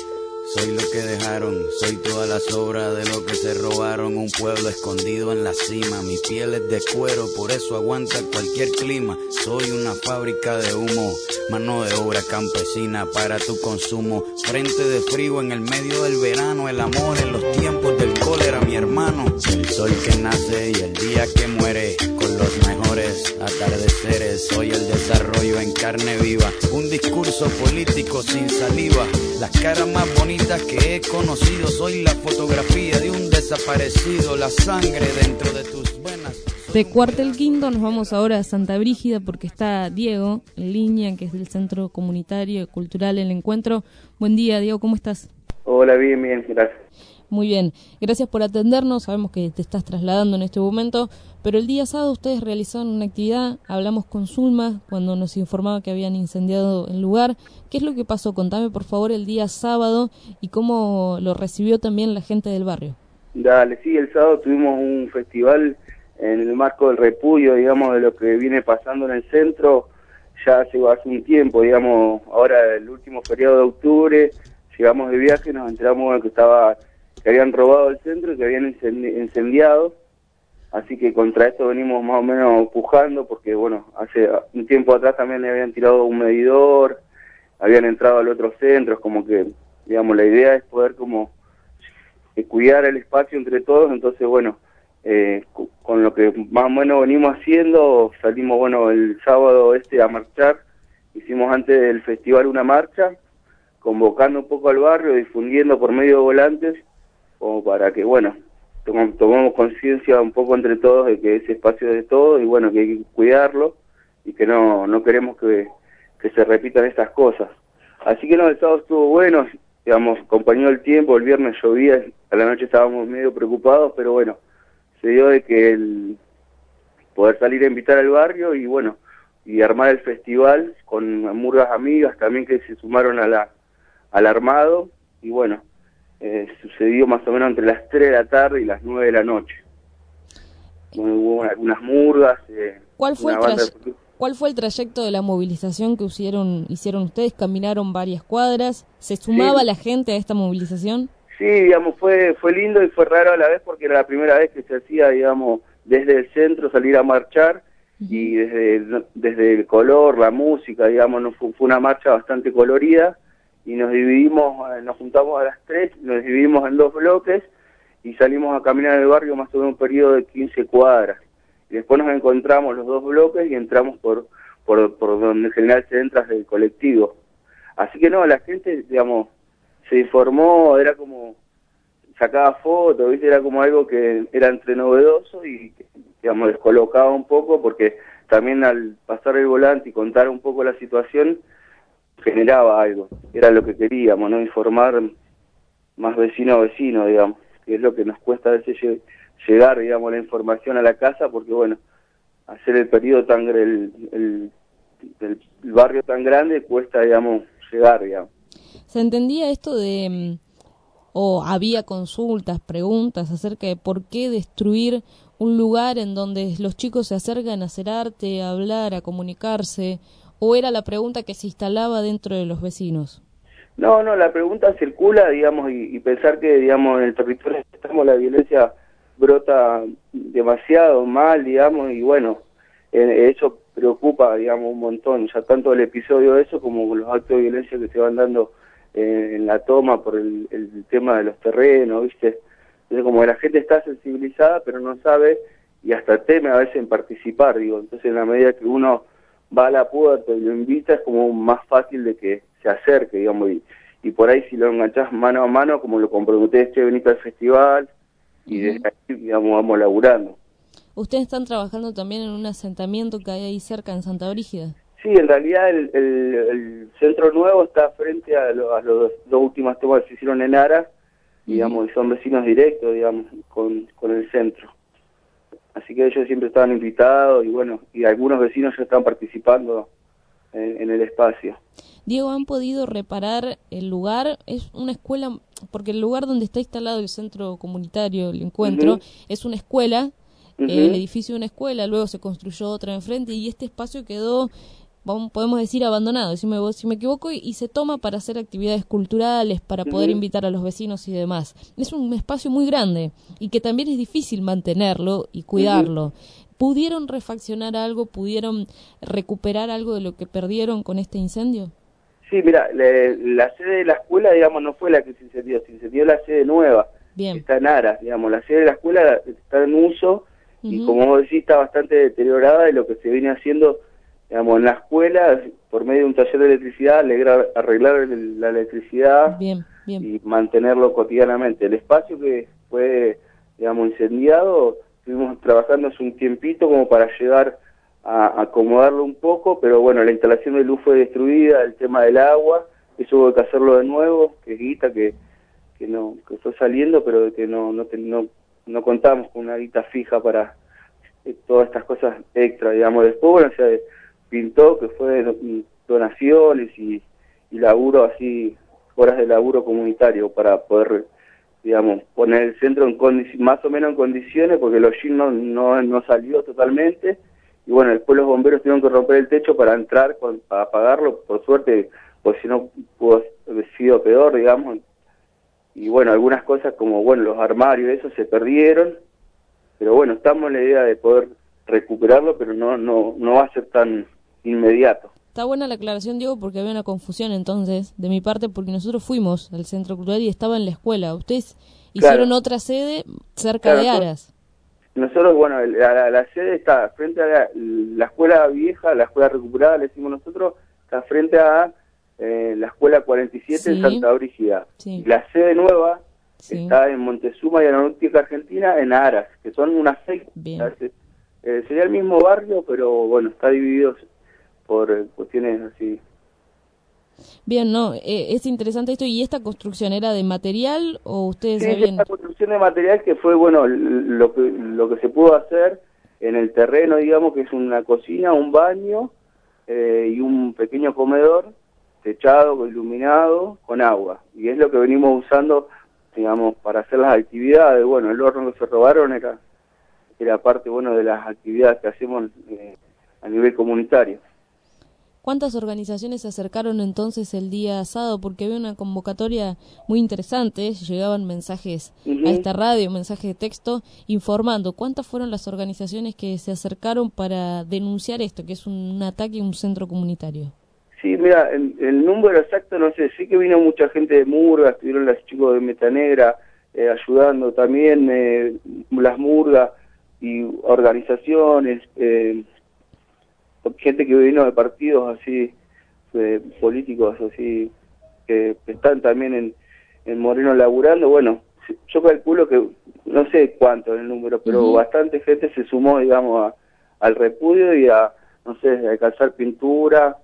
Speaker 20: soy lo que dejaron, soy todas las obras de lo que se robaron, un pueblo escondido en la cima, mi piel es de cuero, por eso aguanta cualquier clima, soy una fábrica de humo, mano de obra campesina para tu consumo, frente de frío en el medio del verano, el amor en los tiempos del cólera, mi hermano, el sol que nace y el día que muere, con los mejores atardeceres, soy el desarrollo en carne viva, un discurso político sin saliva, las caras más bonitas que he conocido, soy la fotografía de un desaparecido, la sangre dentro de tus venas.
Speaker 7: De Cuartel Quinto nos vamos ahora a Santa Brígida porque está Diego en línea, que es del Centro Comunitario y Cultural El Encuentro. Buen día, Diego, ¿cómo estás?
Speaker 21: Hola, bien, bien, gracias.
Speaker 7: Muy bien, gracias por atendernos, sabemos que te estás trasladando en este momento, pero el día sábado ustedes realizaron una actividad, hablamos con Zulma cuando nos informaba que habían incendiado el lugar. ¿Qué es lo que pasó? Contame por favor el día sábado y cómo lo recibió también la gente del barrio.
Speaker 21: Dale, sí, el sábado tuvimos un festival en el marco del repudio, digamos, de lo que viene pasando en el centro, ya hace, hace un tiempo, digamos, ahora el último feriado de octubre, llegamos de viaje, nos enteramos de que estaba... que habían robado el centro y que habían incendiado, así que contra esto venimos más o menos pujando, porque bueno, hace un tiempo atrás también le habían tirado un medidor, habían entrado al otro centro, como que, digamos, la idea es poder como eh, cuidar el espacio entre todos, entonces bueno, eh, con lo que más o menos venimos haciendo, salimos bueno el sábado este a marchar, hicimos antes del festival una marcha, convocando un poco al barrio, difundiendo por medio de volantes, como para que, bueno, tom- tomemos conciencia un poco entre todos de que ese espacio es de todos y, bueno, que hay que cuidarlo y que no no queremos que, que se repitan estas cosas. Así que no, el sábado estuvo bueno, digamos, acompañó el tiempo, el viernes llovía, a la noche estábamos medio preocupados, pero bueno, se dio de que el poder salir a invitar al barrio y bueno, y armar el festival con murgas amigas también que se sumaron a la al armado, y bueno, eh, sucedió más o menos entre las tres de la tarde y las nueve de la noche. Bueno, hubo algunas murgas. Eh,
Speaker 7: ¿Cuál fue el
Speaker 21: banda...
Speaker 7: trayecto? ¿Cuál fue el trayecto de la movilización que hicieron, hicieron ustedes? ¿Caminaron varias cuadras? ¿Se sumaba
Speaker 21: Sí.
Speaker 7: la gente a esta movilización?
Speaker 21: Sí, digamos, fue fue lindo y fue raro a la vez porque era la primera vez que se hacía, digamos, desde el centro salir a marchar, uh-huh. y desde, desde el color, la música, digamos, no fue, fue una marcha bastante colorida y nos dividimos, nos juntamos a las tres, nos dividimos en dos bloques y salimos a caminar en el barrio más o menos un periodo de quince cuadras. Y después nos encontramos los dos bloques y entramos por por, por donde en general se entra del colectivo. Así que no, la gente, digamos, se informó, era como, sacaba fotos, ¿viste? Era como algo que era entre novedoso y, digamos, descolocaba un poco, porque también al pasar el volante y contar un poco la situación, generaba algo. Era lo que queríamos, ¿no? Informar más vecino a vecino, digamos, que es lo que nos cuesta a veces llegar, digamos, la información a la casa, porque, bueno, hacer el periodo tan, el, el, el, el barrio tan grande cuesta, digamos, llegar, digamos.
Speaker 7: ¿Se entendía esto de, o había consultas, preguntas acerca de por qué destruir un lugar en donde los chicos se acercan a hacer arte, a hablar, a comunicarse, o era la pregunta que se instalaba dentro de los vecinos?
Speaker 21: No, no, la pregunta circula, digamos, y, y pensar que, digamos, en el territorio estamos, la violencia brota demasiado mal, digamos, y bueno, eh, eso preocupa, digamos, un montón, ya tanto el episodio de eso como los actos de violencia que se van dando eh, en la toma por el, el tema de los terrenos, ¿viste? Entonces, como la gente está sensibilizada, pero no sabe y hasta teme a veces en participar, digo, entonces en la medida que uno va a la puerta y lo invita, es como más fácil de que se acerque, digamos, y, y por ahí si lo enganchás mano a mano, como lo comprometés, che, venite al festival, y desde ahí, digamos, vamos laburando.
Speaker 7: ¿Ustedes están trabajando también en un asentamiento que hay ahí cerca, en Santa Brígida?
Speaker 21: Sí, en realidad el, el, el centro nuevo está frente a, lo, a los dos últimos temas que se hicieron en Ara, digamos, y son vecinos directos, digamos, con, con el centro. Así que ellos siempre estaban invitados y bueno, y algunos vecinos ya están participando en, en el espacio.
Speaker 7: Diego, ¿han podido reparar el lugar? Es una escuela, porque el lugar donde está instalado el centro comunitario, el encuentro, uh-huh. es una escuela, uh-huh. eh, el edificio de una escuela, luego se construyó otra enfrente y este espacio quedó, vamos, podemos decir, abandonado, si me, si me equivoco, y, y se toma para hacer actividades culturales, para poder uh-huh. invitar a los vecinos y demás. Es un espacio muy grande y que también es difícil mantenerlo y cuidarlo. Uh-huh. ¿Pudieron refaccionar algo, pudieron recuperar algo de lo que perdieron con este incendio?
Speaker 21: Sí, mira, le, la sede de la escuela, digamos, no fue la que se incendió, se incendió la sede nueva,
Speaker 7: Bien.
Speaker 21: que está en Aras, digamos, la sede de la escuela está en uso uh-huh. y como vos decís está bastante deteriorada y lo que se viene haciendo, digamos, en la escuela, por medio de un taller de electricidad, arreglar, arreglar la electricidad
Speaker 7: bien, bien.
Speaker 21: y mantenerlo cotidianamente. El espacio que fue, digamos, incendiado, estuvimos trabajando hace un tiempito como para llegar a acomodarlo un poco, pero bueno, la instalación de luz fue destruida, el tema del agua, eso hubo que hacerlo de nuevo, que guita que que no que fue saliendo, pero que no no no, no contamos con una guita fija para eh, todas estas cosas extra, digamos. Después, bueno, se pintó, que fue donaciones y, y laburo así, horas de laburo comunitario para poder, digamos, poner el centro en condici- más o menos en condiciones, porque el hollín no, no, no salió totalmente. Y bueno, después los bomberos tuvieron que romper el techo para entrar, con, para apagarlo, por suerte, pues si no pudo haber sido peor, digamos. Y bueno, algunas cosas como, bueno, los armarios, eso se perdieron, pero bueno, estamos en la idea de poder recuperarlo, pero no no no va a ser tan inmediato.
Speaker 7: Está buena la aclaración, Diego, porque había una confusión entonces, de mi parte, porque nosotros fuimos al Centro Cultural y estaba en la escuela. Ustedes hicieron claro. otra sede cerca claro, de Aras.
Speaker 21: Nosotros, bueno, la, la, la sede está frente a la, la escuela vieja, la escuela recuperada, le decimos nosotros, está frente a eh, la escuela cuarenta y siete sí. en Santa Brígida.
Speaker 7: Sí.
Speaker 21: La sede nueva
Speaker 7: sí.
Speaker 21: está en Montezuma y Aeronáutica Argentina, en Aras, que son unas seis. Eh, sería el mismo barrio, pero bueno, está dividido por eh, cuestiones así
Speaker 7: Bien, no, eh, es interesante esto. ¿Y esta construcción era de material o ustedes
Speaker 21: sí,
Speaker 7: habían...?
Speaker 21: Esta construcción de material que fue, bueno, lo que, lo que se pudo hacer en el terreno, digamos, que es una cocina, un baño eh, y un pequeño comedor techado, iluminado, con agua. Y es lo que venimos usando, digamos, para hacer las actividades. Bueno, el horno que se robaron era, era parte, bueno, de las actividades que hacemos eh, a nivel comunitario.
Speaker 7: ¿Cuántas organizaciones se acercaron entonces el día sábado? Porque había una convocatoria muy interesante, llegaban mensajes uh-huh. a esta radio, mensajes de texto, informando. ¿Cuántas fueron las organizaciones que se acercaron para denunciar esto, que es un, un ataque a un centro comunitario?
Speaker 21: Sí, mira, el, el número exacto no sé, sí que vino mucha gente de Murga, estuvieron los chicos de Meta Negra eh, ayudando también, eh, las Murgas y organizaciones, eh, gente que vino de partidos así, eh, políticos así, que, que están también en, en Moreno laburando. Bueno, yo calculo que, no sé cuánto es el número, pero uh-huh. bastante gente se sumó, digamos, a, al repudio y a, no sé, a calzar pintura,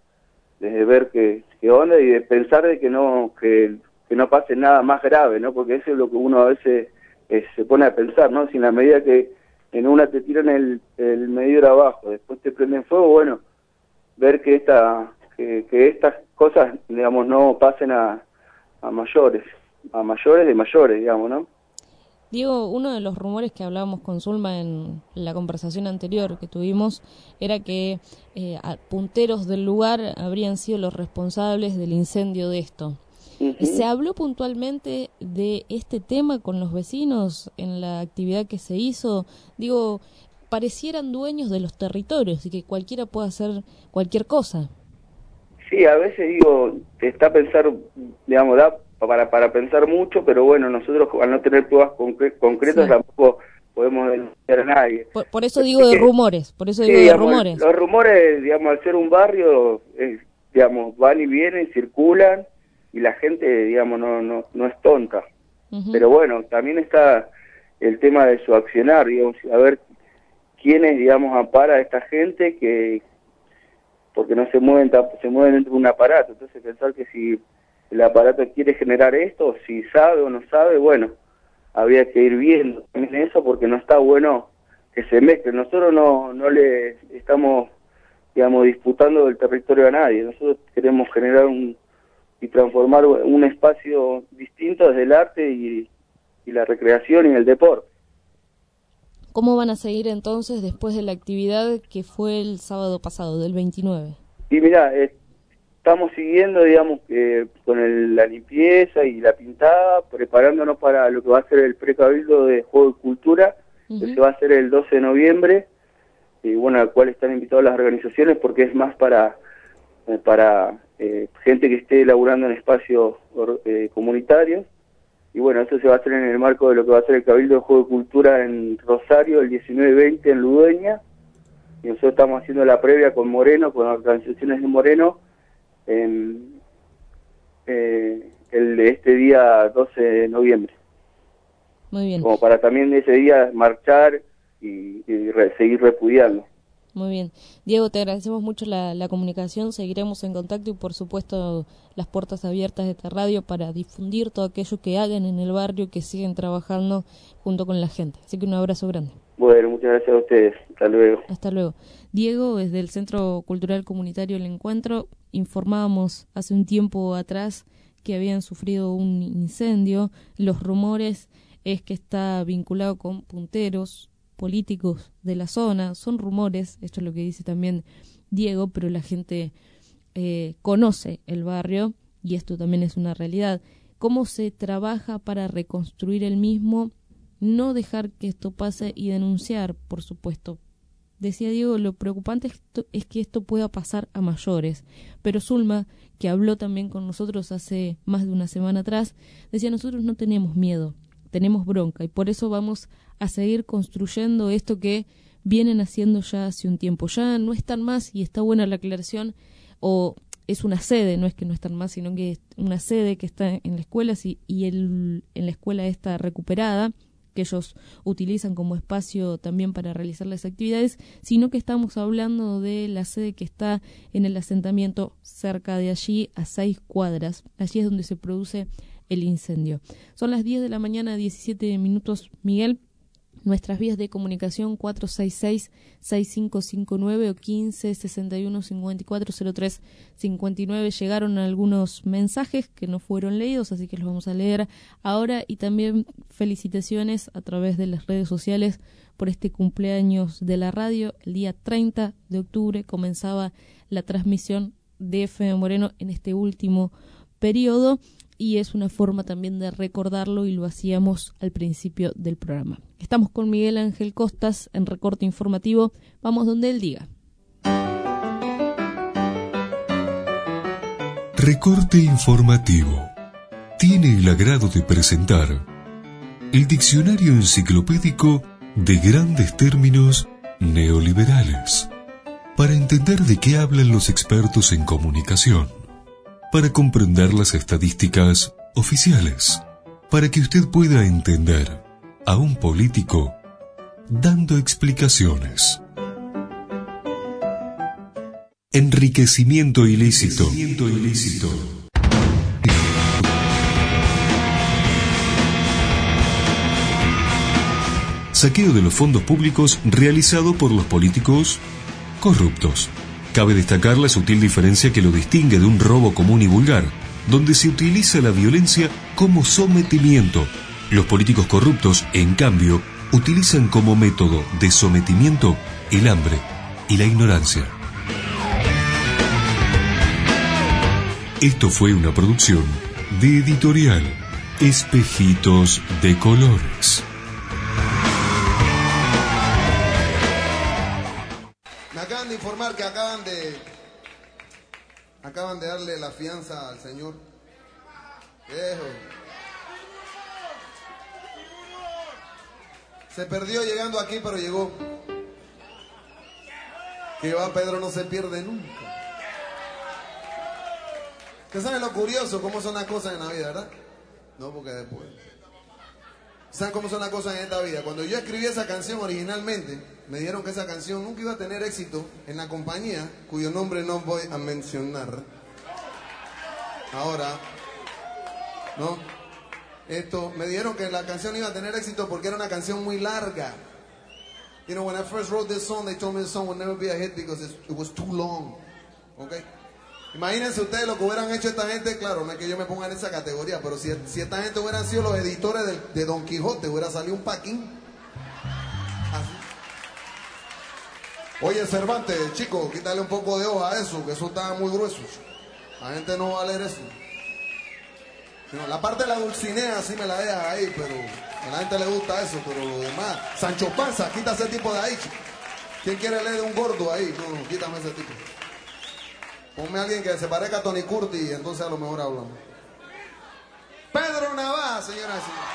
Speaker 21: de ver qué, qué onda y de pensar de que no, que, que no pase nada más grave, ¿no? Porque eso es lo que uno a veces eh, se pone a pensar, ¿no? Si en la medida que en una te tiran el, el medidor abajo, después te prenden fuego, bueno, ver que esta que, que estas cosas, digamos, no pasen a, a mayores, a mayores de mayores, digamos, ¿no?
Speaker 7: Diego, uno de los rumores que hablábamos con Zulma en la conversación anterior que tuvimos era que eh, punteros del lugar habrían sido los responsables del incendio de esto. Uh-huh. ¿Se habló puntualmente de este tema con los vecinos en la actividad que se hizo? Digo, parecieran dueños de los territorios y que cualquiera puede hacer cualquier cosa.
Speaker 21: Sí, a veces digo, está a pensar, digamos, da para para pensar mucho, pero bueno, nosotros al no tener pruebas concre- concretas sí. tampoco podemos denunciar a nadie.
Speaker 7: Por, por eso digo de rumores, por eso
Speaker 21: sí,
Speaker 7: digo de
Speaker 21: digamos,
Speaker 7: rumores.
Speaker 21: Los rumores, digamos, al ser un barrio, es, digamos, van y vienen, circulan, y la gente, digamos, no no no es tonta. Uh-huh. Pero bueno, también está el tema de su accionar, digamos, a ver quiénes, digamos, ampara a esta gente que, porque no se mueven, se mueven dentro de un aparato, entonces pensar que si el aparato quiere generar esto, si sabe o no sabe, bueno, habría que ir viendo también eso, porque no está bueno que se mezclen. Nosotros no no le estamos, digamos, disputando el territorio a nadie, nosotros queremos generar un y transformar un espacio distinto desde el arte y, y la recreación y el deporte.
Speaker 7: ¿Cómo van a seguir entonces después de la actividad que fue el sábado pasado, del veintinueve?
Speaker 21: Y mira, eh, estamos siguiendo, digamos, eh, con el, la limpieza y la pintada, preparándonos para lo que va a ser el precabildo de Juego y Cultura, uh-huh. que se va a hacer el doce de noviembre, y bueno, al cual están invitadas las organizaciones porque es más para eh, para eh, gente que esté laburando en espacios eh, comunitarios. Y bueno, eso se va a hacer en el marco de lo que va a ser el Cabildo de Juego de Cultura en Rosario, el diecinueve y veinte en Ludueña. Y nosotros estamos haciendo la previa con Moreno, con organizaciones de Moreno, en eh, el de este día doce de noviembre.
Speaker 7: Muy bien.
Speaker 21: Como para también ese día marchar y, y re, seguir repudiando.
Speaker 7: Muy bien. Diego, te agradecemos mucho la, la comunicación, seguiremos en contacto y por supuesto las puertas abiertas de esta radio para difundir todo aquello que hagan en el barrio, que siguen trabajando junto con la gente. Así que un abrazo grande.
Speaker 21: Bueno, muchas gracias a ustedes. Hasta luego.
Speaker 7: Hasta luego. Diego, desde el Centro Cultural Comunitario El Encuentro, informábamos hace un tiempo atrás que habían sufrido un incendio. Los rumores es que está vinculado con punteros políticos de la zona, son rumores, esto es lo que dice también Diego, pero la gente eh, conoce el barrio y esto también es una realidad. ¿Cómo se trabaja para reconstruir el mismo? No dejar que esto pase y denunciar, por supuesto. Decía Diego, lo preocupante es, esto, es que esto pueda pasar a mayores, pero Zulma, que habló también con nosotros hace más de una semana atrás, decía, nosotros no tenemos miedo, tenemos bronca y por eso vamos a seguir construyendo esto que vienen haciendo ya hace un tiempo. Ya no están más, y está buena la aclaración, o es una sede, no es que no están más, sino que es una sede que está en la escuela sí, y el, en la escuela esta recuperada, que ellos utilizan como espacio también para realizar las actividades, sino que estamos hablando de la sede que está en el asentamiento cerca de allí, a seis cuadras. Allí es donde se produce el incendio. Son las diez de la mañana, diecisiete minutos, Miguel. Nuestras vías de comunicación cuatro seis seis, seis cinco cinco nueve o quince sesenta y uno cincuenta y cuatro cero tres cincuenta y nueve. Llegaron algunos mensajes que no fueron leídos, así que los vamos a leer ahora, y también felicitaciones a través de las redes sociales por este cumpleaños de la radio. El día treinta de octubre comenzaba la transmisión de F M Moreno en este último periodo, y es una forma también de recordarlo, y lo hacíamos al principio del programa. Estamos con Miguel Ángel Costas en Recorte Informativo. Vamos donde él diga.
Speaker 1: Recorte Informativo tiene el agrado de presentar el Diccionario Enciclopédico de Grandes Términos Neoliberales, para entender de qué hablan los expertos en comunicación, para comprender las estadísticas oficiales, para que usted pueda entender a un político dando explicaciones. Enriquecimiento ilícito. Enriquecimiento ilícito. Saqueo de los fondos públicos realizado por los políticos corruptos. Cabe destacar la sutil diferencia que lo distingue de un robo común y vulgar, donde se utiliza la violencia como sometimiento. Los políticos corruptos, en cambio, utilizan como método de sometimiento el hambre y la ignorancia. Esto fue una producción de Editorial Espejitos de Colores.
Speaker 8: Me acaban de informar que acaban de acaban de darle la fianza al señor. Viejo. Se perdió llegando aquí, pero llegó. Que va, Pedro no se pierde nunca. Ustedes saben lo curioso, cómo son las cosas en la vida, ¿verdad? No, porque después. ¿Saben cómo son las cosas en esta vida? Cuando yo escribí esa canción originalmente, me dijeron que esa canción nunca iba a tener éxito en la compañía, cuyo nombre no voy a mencionar. Ahora, ¿no? Esto, me dijeron que la canción iba a tener éxito porque era una canción muy larga. You know, when I first wrote this song, they told me the song would never be a hit because it was too long. Okay? Imagínense ustedes lo que hubieran hecho esta gente. Claro, no es que yo me ponga en esa categoría, pero si, si esta gente hubieran sido los editores de, de Don Quijote, hubiera salido un paquín. Así. Oye, Cervantes, chico, quítale un poco de hoja a eso, que eso está muy grueso. La gente no va a leer eso. No, la parte de la Dulcinea sí me la deja ahí, pero a la gente le gusta eso, pero lo demás. Sancho Panza, quita ese tipo de ahí, chico. ¿Quién quiere leer de un gordo ahí? No, no, quítame ese tipo. Ponme a alguien que se parezca a Tony Curti y entonces a lo mejor hablamos. Pedro Navaja, señoras y señores.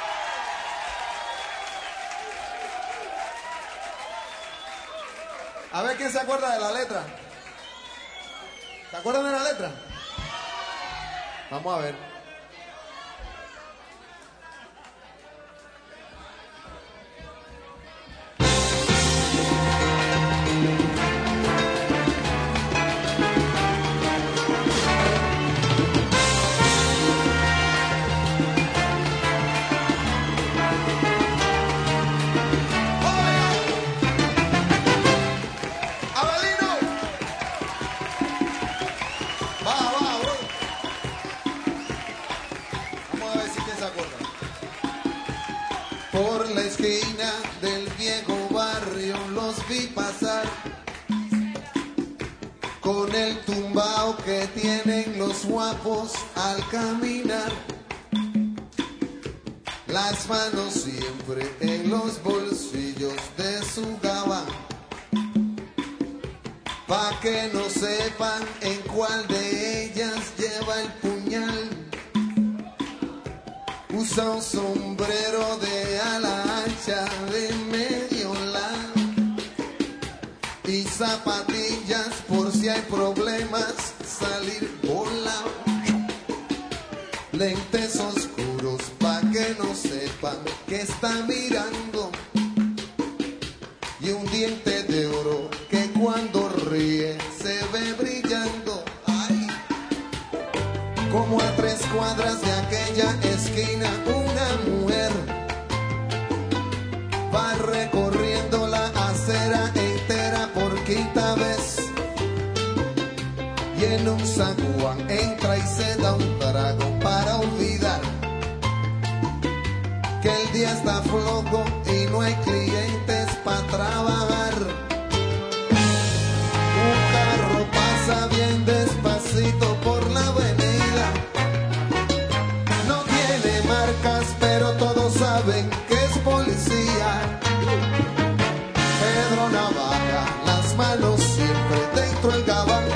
Speaker 8: A ver quién se acuerda de la letra. ¿Se acuerdan de la letra? Vamos a ver. Por la esquina del viejo barrio los vi pasar, con el tumbao que tienen los guapos al caminar, las manos siempre en los bolsillos de su gabán, pa' que no sepan en cuál de ellas lleva el puñal. Usa un sombrero de ala ancha de medio lado y zapatillas por si hay problemas salir volado. Lentes oscuros pa'
Speaker 9: que no sepan que está mirando, y un diente de oro que cuando ríe se ve brillando. Ay. Como a tres cuadras de aquella esquina una mujer va recorriendo la acera entera por quinta vez, y en un zaguán entra y se da un trago para olvidar que el día está flojo y no hay clientes para trabajar. Un carro pasa bien despacito por la avenida, no tiene marcas pero todos saben que es policía. Pedro Navaja, las manos siempre dentro del gabán,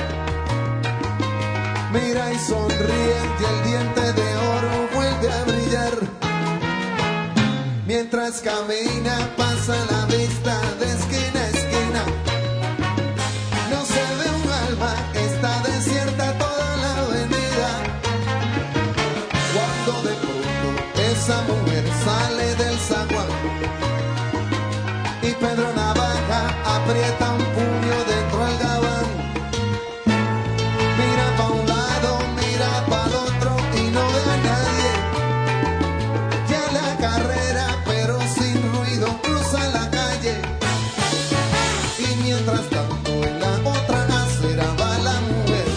Speaker 9: mira y sonríe y el diente de oro vuelve a brillar. Mientras camina pasa la vista de esquina a esquina, no se ve un alma, está desierta toda la avenida. Cuando de pronto esa mujer sale del zaguán y Pedro Navaja aprieta un puño dentro del gabán. Mira pa' un lado, mira pa' el otro y no ve a nadie. Ya la carrera pero sin ruido cruza la calle, y mientras tanto en la otra acera va la mujer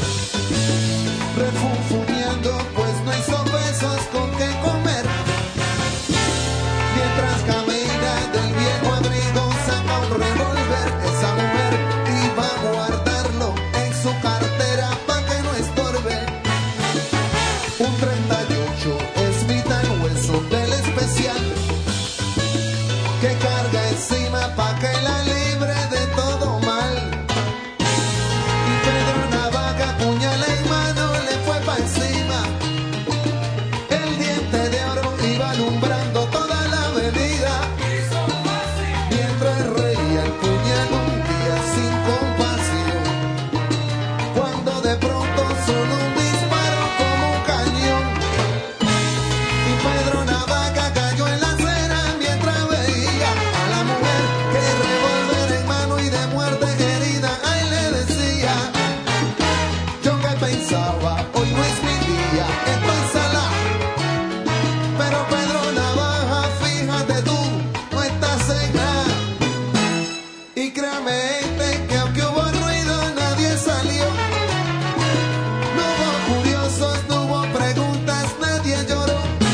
Speaker 9: refunfuñando pues no hizo pesos con qué comer. Mientras camina del viejo abrigo saca un revólver esa mujer y va a guardarlo en su cartera pa' que no estorbe. Un treinta y ocho Smith and Wesson del especial que carga encima pa' que la libre de todo mal. Y Pedro Navaja, puñal en mano, le fue pa' encima. El diente de oro iba alumbrando toda la avenida, mientras reía el puñal un día sin compasión, cuando de pronto sonó un disparo como un cañón, y Pedro Navaja cayó en la acera mientras veía a la mujer que revólver en mano y de muerte herida, ahí le decía: yo que pensaba, hoy no es mi día, estoy salado. Pero Pedro Navaja, fíjate tú, no estás en nada. Y créame este, que aunque hubo ruido nadie salió. No hubo curiosos, no hubo preguntas, nadie lloró.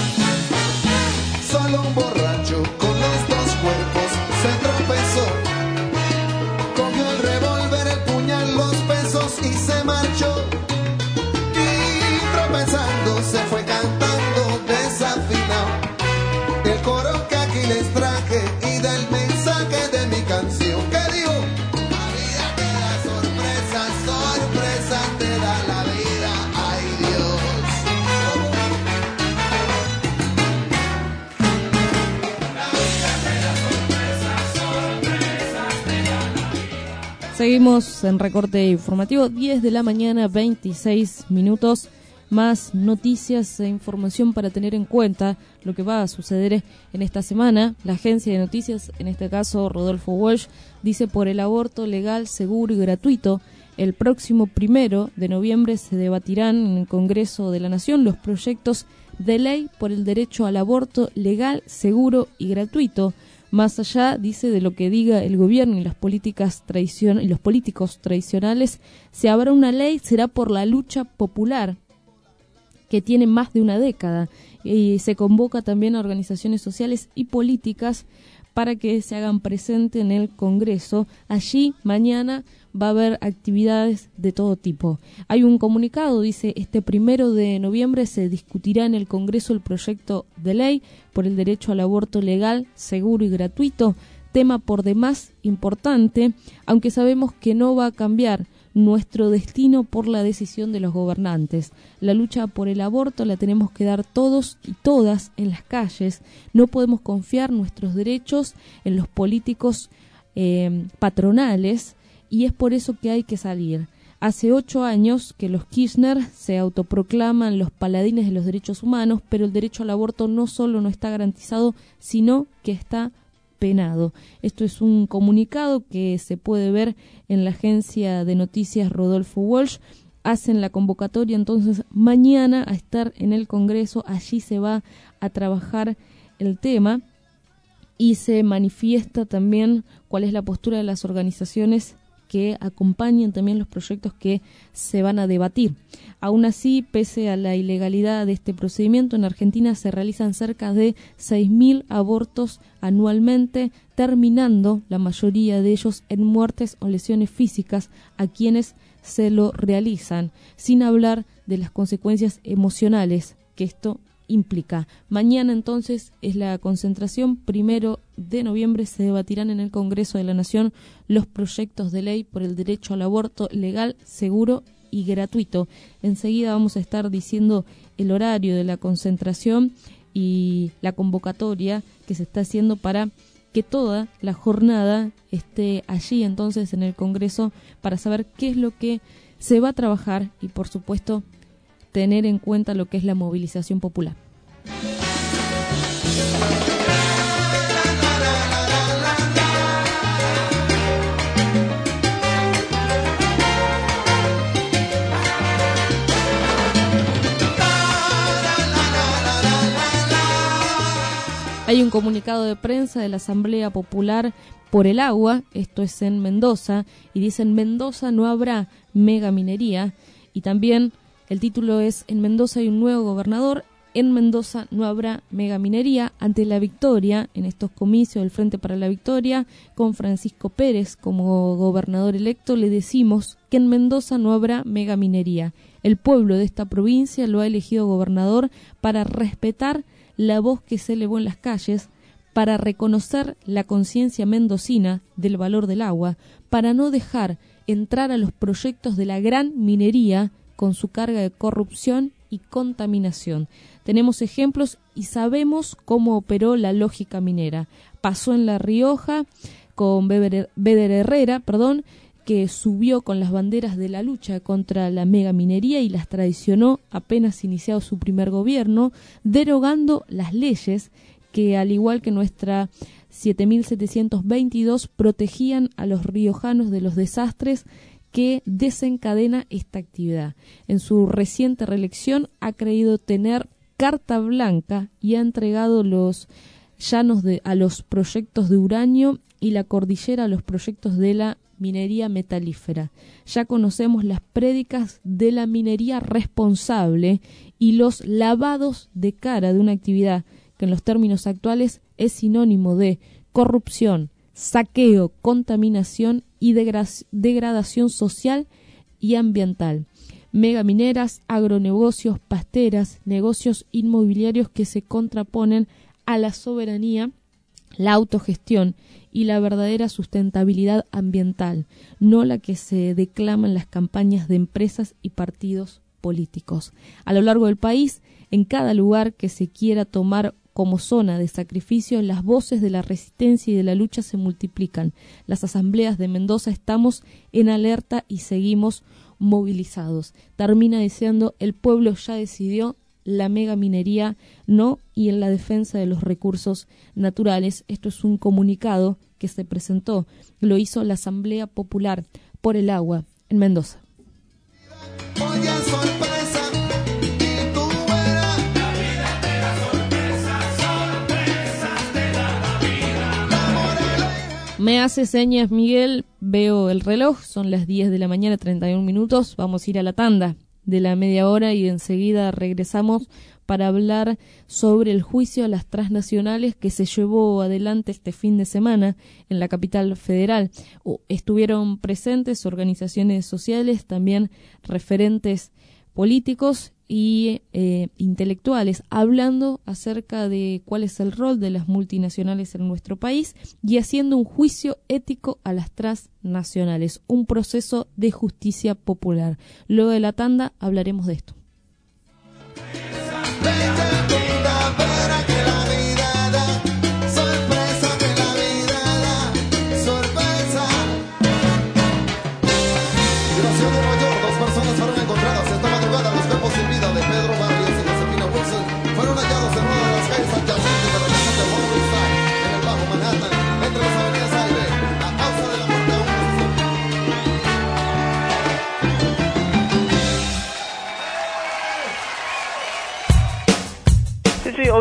Speaker 9: Solo un borracho con los dos cuerpos se tropezó, cogió el revólver, el puñal, los pesos y se marchó. Y tropezando se fue cantando desafinado el coro que aquí les traje y del mensaje de mi canción que dijo: la vida te da sorpresas, sorpresas te da la vida, ay Dios.
Speaker 7: Seguimos en recorte informativo, diez de la mañana, veintiséis minutos. Más noticias e información para tener en cuenta lo que va a suceder en esta semana. La agencia de noticias, en este caso Rodolfo Walsh, dice: por el aborto legal, seguro y gratuito, el próximo primero de noviembre se debatirán en el Congreso de la Nación los proyectos de ley por el derecho al aborto legal, seguro y gratuito. Más allá, dice, de lo que diga el gobierno y las políticas tradicion- y los políticos tradicionales, si habrá una ley será por la lucha popular que tiene más de una década, y se convoca también a organizaciones sociales y políticas para que se hagan presente en el Congreso. Allí mañana va a haber actividades de todo tipo. Hay un comunicado, dice: este primero de noviembre se discutirá en el Congreso el proyecto de ley por el derecho al aborto legal, seguro y gratuito, tema por demás importante, aunque sabemos que no va a cambiar nuestro destino por la decisión de los gobernantes. La lucha por el aborto la tenemos que dar todos y todas en las calles. No podemos confiar nuestros derechos en los políticos eh, patronales, y es por eso que hay que salir. Hace ocho años que los Kirchner se autoproclaman los paladines de los derechos humanos, pero el derecho al aborto no solo no está garantizado, sino que está penado. Esto es un comunicado que se puede ver en la agencia de noticias Rodolfo Walsh. Hacen la convocatoria entonces mañana a estar en el Congreso. Allí se va a trabajar el tema y se manifiesta también cuál es la postura de las organizaciones que acompañan también los proyectos que se van a debatir. Aún así, pese a la ilegalidad de este procedimiento, en Argentina se realizan cerca de seis mil abortos anualmente, terminando la mayoría de ellos en muertes o lesiones físicas a quienes se lo realizan, sin hablar de las consecuencias emocionales que esto implica. Mañana entonces es la concentración. Primero de noviembre se debatirán en el Congreso de la Nación los proyectos de ley por el derecho al aborto legal, seguro y gratuito. Enseguida vamos a estar diciendo el horario de la concentración y la convocatoria que se está haciendo para que toda la jornada esté allí entonces en el Congreso para saber qué es lo que se va a trabajar y por supuesto tener en cuenta lo que es la movilización popular. Hay un comunicado de prensa de la Asamblea Popular por el Agua, esto es en Mendoza, y dicen: Mendoza no habrá megaminería, y también el título es: en Mendoza hay un nuevo gobernador, en Mendoza no habrá megaminería. Ante la victoria en estos comicios del Frente para la Victoria, con Francisco Pérez como gobernador electo, le decimos que en Mendoza no habrá megaminería. El pueblo de esta provincia lo ha elegido gobernador para respetar la voz que se elevó en las calles, para reconocer la conciencia mendocina del valor del agua, para no dejar entrar a los proyectos de la gran minería con su carga de corrupción y contaminación. Tenemos ejemplos y sabemos cómo operó la lógica minera. Pasó en La Rioja con Beder Herrera, perdón, que subió con las banderas de la lucha contra la megaminería y las traicionó apenas iniciado su primer gobierno, derogando las leyes que, al igual que nuestra siete mil setecientos veintidós, protegían a los riojanos de los desastres que desencadena esta actividad. En su reciente reelección ha creído tener carta blanca y ha entregado los llanos de, a los proyectos de uranio y la cordillera a los proyectos de la minería metalífera. Ya conocemos las prédicas de la minería responsable y los lavados de cara de una actividad que en los términos actuales es sinónimo de corrupción, saqueo, contaminación y degradación social y ambiental. Megamineras, agronegocios, pasteras, negocios inmobiliarios que se contraponen a la soberanía, la autogestión y la verdadera sustentabilidad ambiental, no la que se declama en las campañas de empresas y partidos políticos. A lo largo del país, en cada lugar que se quiera tomar como zona de sacrificio, las voces de la resistencia y de la lucha se multiplican. Las asambleas de Mendoza estamos en alerta y seguimos movilizados. Termina diciendo: el pueblo ya decidió, la megaminería no, y en la defensa de los recursos naturales. Esto es un comunicado que se presentó, lo hizo la Asamblea Popular por el Agua en Mendoza. Me hace señas Miguel, veo el reloj, son las diez de la mañana, treinta y un minutos, vamos a ir a la tanda de la media hora y enseguida regresamos para hablar sobre el juicio a las transnacionales que se llevó adelante este fin de semana en la capital federal. Estuvieron presentes organizaciones sociales, también referentes políticos y eh, intelectuales, hablando acerca de cuál es el rol de las multinacionales en nuestro país y haciendo un juicio ético a las transnacionales, un proceso de justicia popular. Luego de la tanda hablaremos de esto.
Speaker 9: Gracias.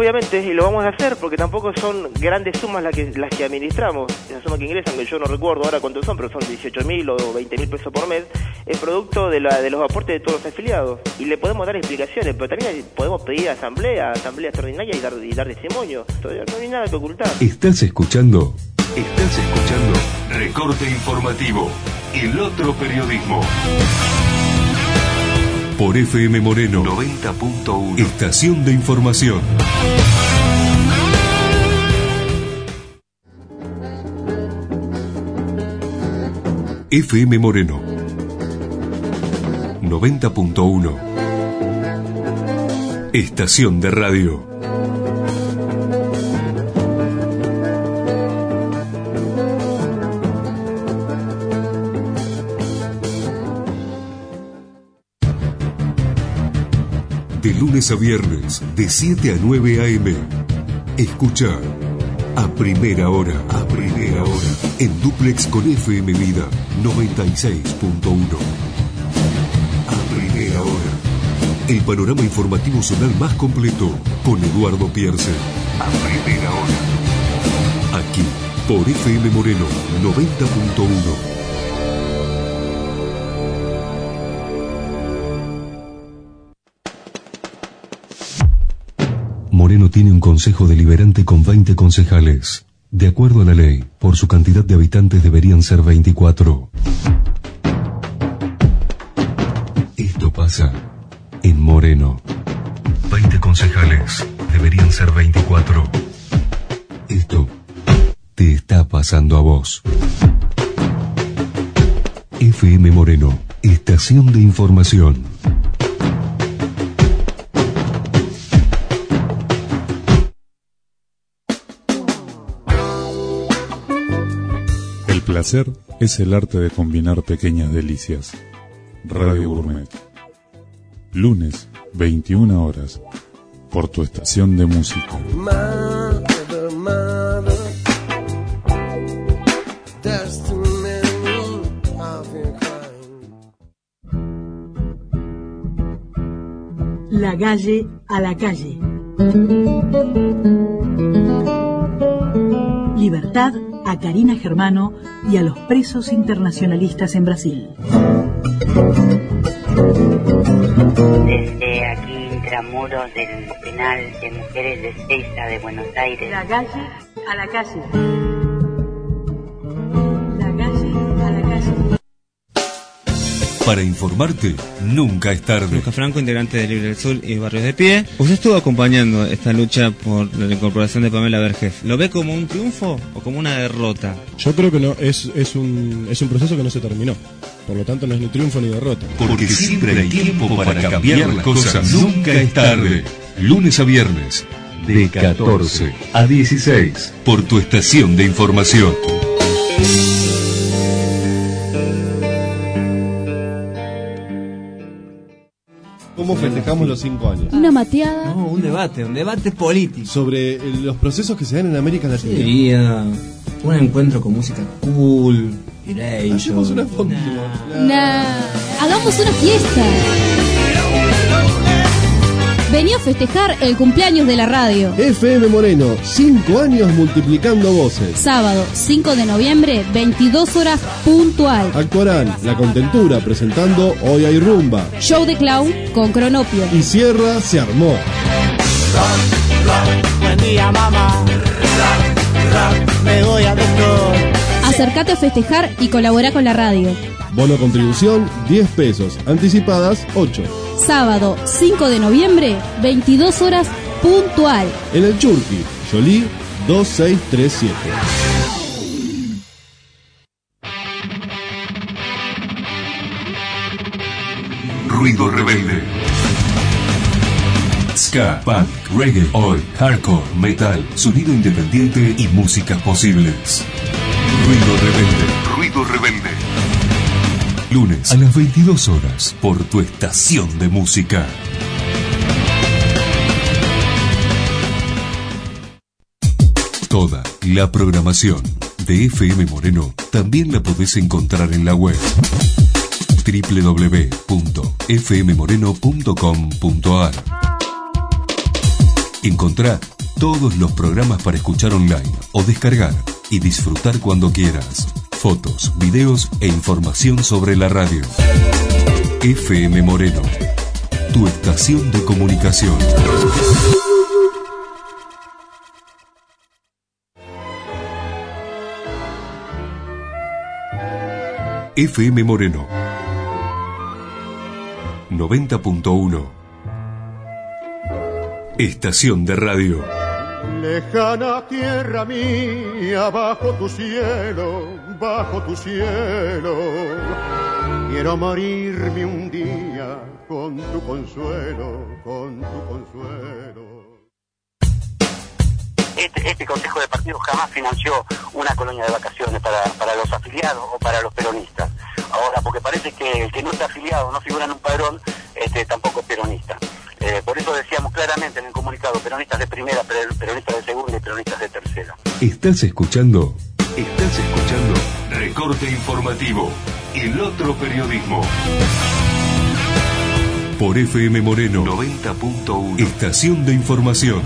Speaker 10: obviamente, y lo vamos a hacer porque tampoco son grandes sumas las que las que administramos. Esas sumas que ingresan, que yo no recuerdo ahora cuántos son, pero son dieciocho mil o veinte mil pesos por mes, es producto de, la, de los aportes de todos los afiliados. Y le podemos dar explicaciones, pero también podemos pedir asamblea, asamblea extraordinaria y dar, y dar testimonio. Todavía no hay nada que ocultar.
Speaker 1: ¿Estás escuchando? Estás escuchando Recorte Informativo, el otro periodismo. Por F M Moreno noventa punto uno. Estación de información. F M Moreno noventa punto uno. Estación de radio. De lunes a viernes, de siete a nueve a eme. Escucha a primera hora, a primera hora, en dúplex con F M Vida noventa y seis punto uno. A primera hora, el panorama informativo zonal más completo con Eduardo Pierce. A primera hora, aquí por F M Moreno noventa punto uno. Moreno tiene un consejo deliberante con veinte concejales. De acuerdo a la ley, por su cantidad de habitantes deberían ser veinticuatro. Esto pasa en Moreno. veinte concejales, deberían ser veinticuatro. Esto te está pasando a vos. F M Moreno, estación de información.
Speaker 13: El placer es el arte de combinar pequeñas delicias. Radio Gourmet. Lunes, veintiuna horas, por tu estación de música.
Speaker 11: Mother, mother, there's too many of your kind.
Speaker 22: La calle a la calle. Libertad a Karina Germano y a los presos internacionalistas en Brasil.
Speaker 23: Desde aquí, intramuros del penal de mujeres de Ezeiza de Buenos Aires.
Speaker 22: La calle a la calle. La calle a la calle.
Speaker 1: Para informarte, nunca es tarde.
Speaker 24: Lucas Franco, integrante de Libre del Sur y Barrios de Pie. Usted estuvo acompañando esta lucha por la incorporación de Pamela Vergés. ¿Lo ve como un triunfo o como una derrota?
Speaker 25: Yo creo que no, es, es, un, es un proceso que no se terminó. Por lo tanto, no es ni triunfo ni derrota.
Speaker 1: Porque siempre hay tiempo para cambiar las cosas. Nunca es tarde. Lunes a viernes, de catorce a dieciséis, por tu estación de información.
Speaker 4: ¿Cómo festejamos los cinco años?
Speaker 7: Una mateada.
Speaker 12: No, un debate, un debate político.
Speaker 4: Sobre los procesos que se dan en América Latina.
Speaker 12: Sería un encuentro con música cool, Erasure.
Speaker 4: Hacemos una foto.
Speaker 7: Nah. Nah. Hagamos una fiesta. Vení a festejar el cumpleaños de la radio.
Speaker 4: F M Moreno, cinco años multiplicando voces.
Speaker 7: Sábado, cinco de noviembre, veintidós horas puntual.
Speaker 4: Actuarán La Contentura presentando Hoy hay rumba.
Speaker 7: Show de clown con Cronopio.
Speaker 4: Y cierra Se armó.
Speaker 2: Rock, rock, buen día mamá. Rock, rock, me voy a doctor.
Speaker 7: Acércate a festejar y colabora con la radio.
Speaker 4: Bono contribución, diez pesos. Anticipadas, ocho.
Speaker 7: Sábado, cinco de noviembre, veintidós horas puntual.
Speaker 4: En el Churqui, Yolí dos seis tres siete.
Speaker 1: Ruido rebelde. Ska, punk, reggae, oi, hardcore, metal, sonido independiente y músicas posibles. Ruido rebelde. Ruido rebelde. Lunes a las veintidós horas por tu estación de música. Toda la programación de F M Moreno también la podés encontrar en la web doble u doble u doble u punto f m moreno punto com punto a r. Encontrá Todos los programas para escuchar online o descargar y disfrutar cuando quieras. Fotos, videos e información sobre la radio. F M Moreno, tu estación de comunicación. F M Moreno noventa punto uno. Estación de radio.
Speaker 3: Lejana tierra mía, bajo tu cielo, bajo tu cielo, quiero morirme un día con tu consuelo, con tu consuelo.
Speaker 14: Este, este Consejo de Partidos jamás financió una colonia de vacaciones para, para los afiliados o para los peronistas. Ahora, porque parece que el que no está afiliado, no figura en un padrón, este, tampoco es peronista. Eh, por eso decíamos claramente en el comunicado, peronistas de primera, peronistas de segunda y peronistas de tercera.
Speaker 1: ¿Estás escuchando? Estás escuchando Recorte Informativo, el otro periodismo. Por F M Moreno noventa punto uno. Estación de información.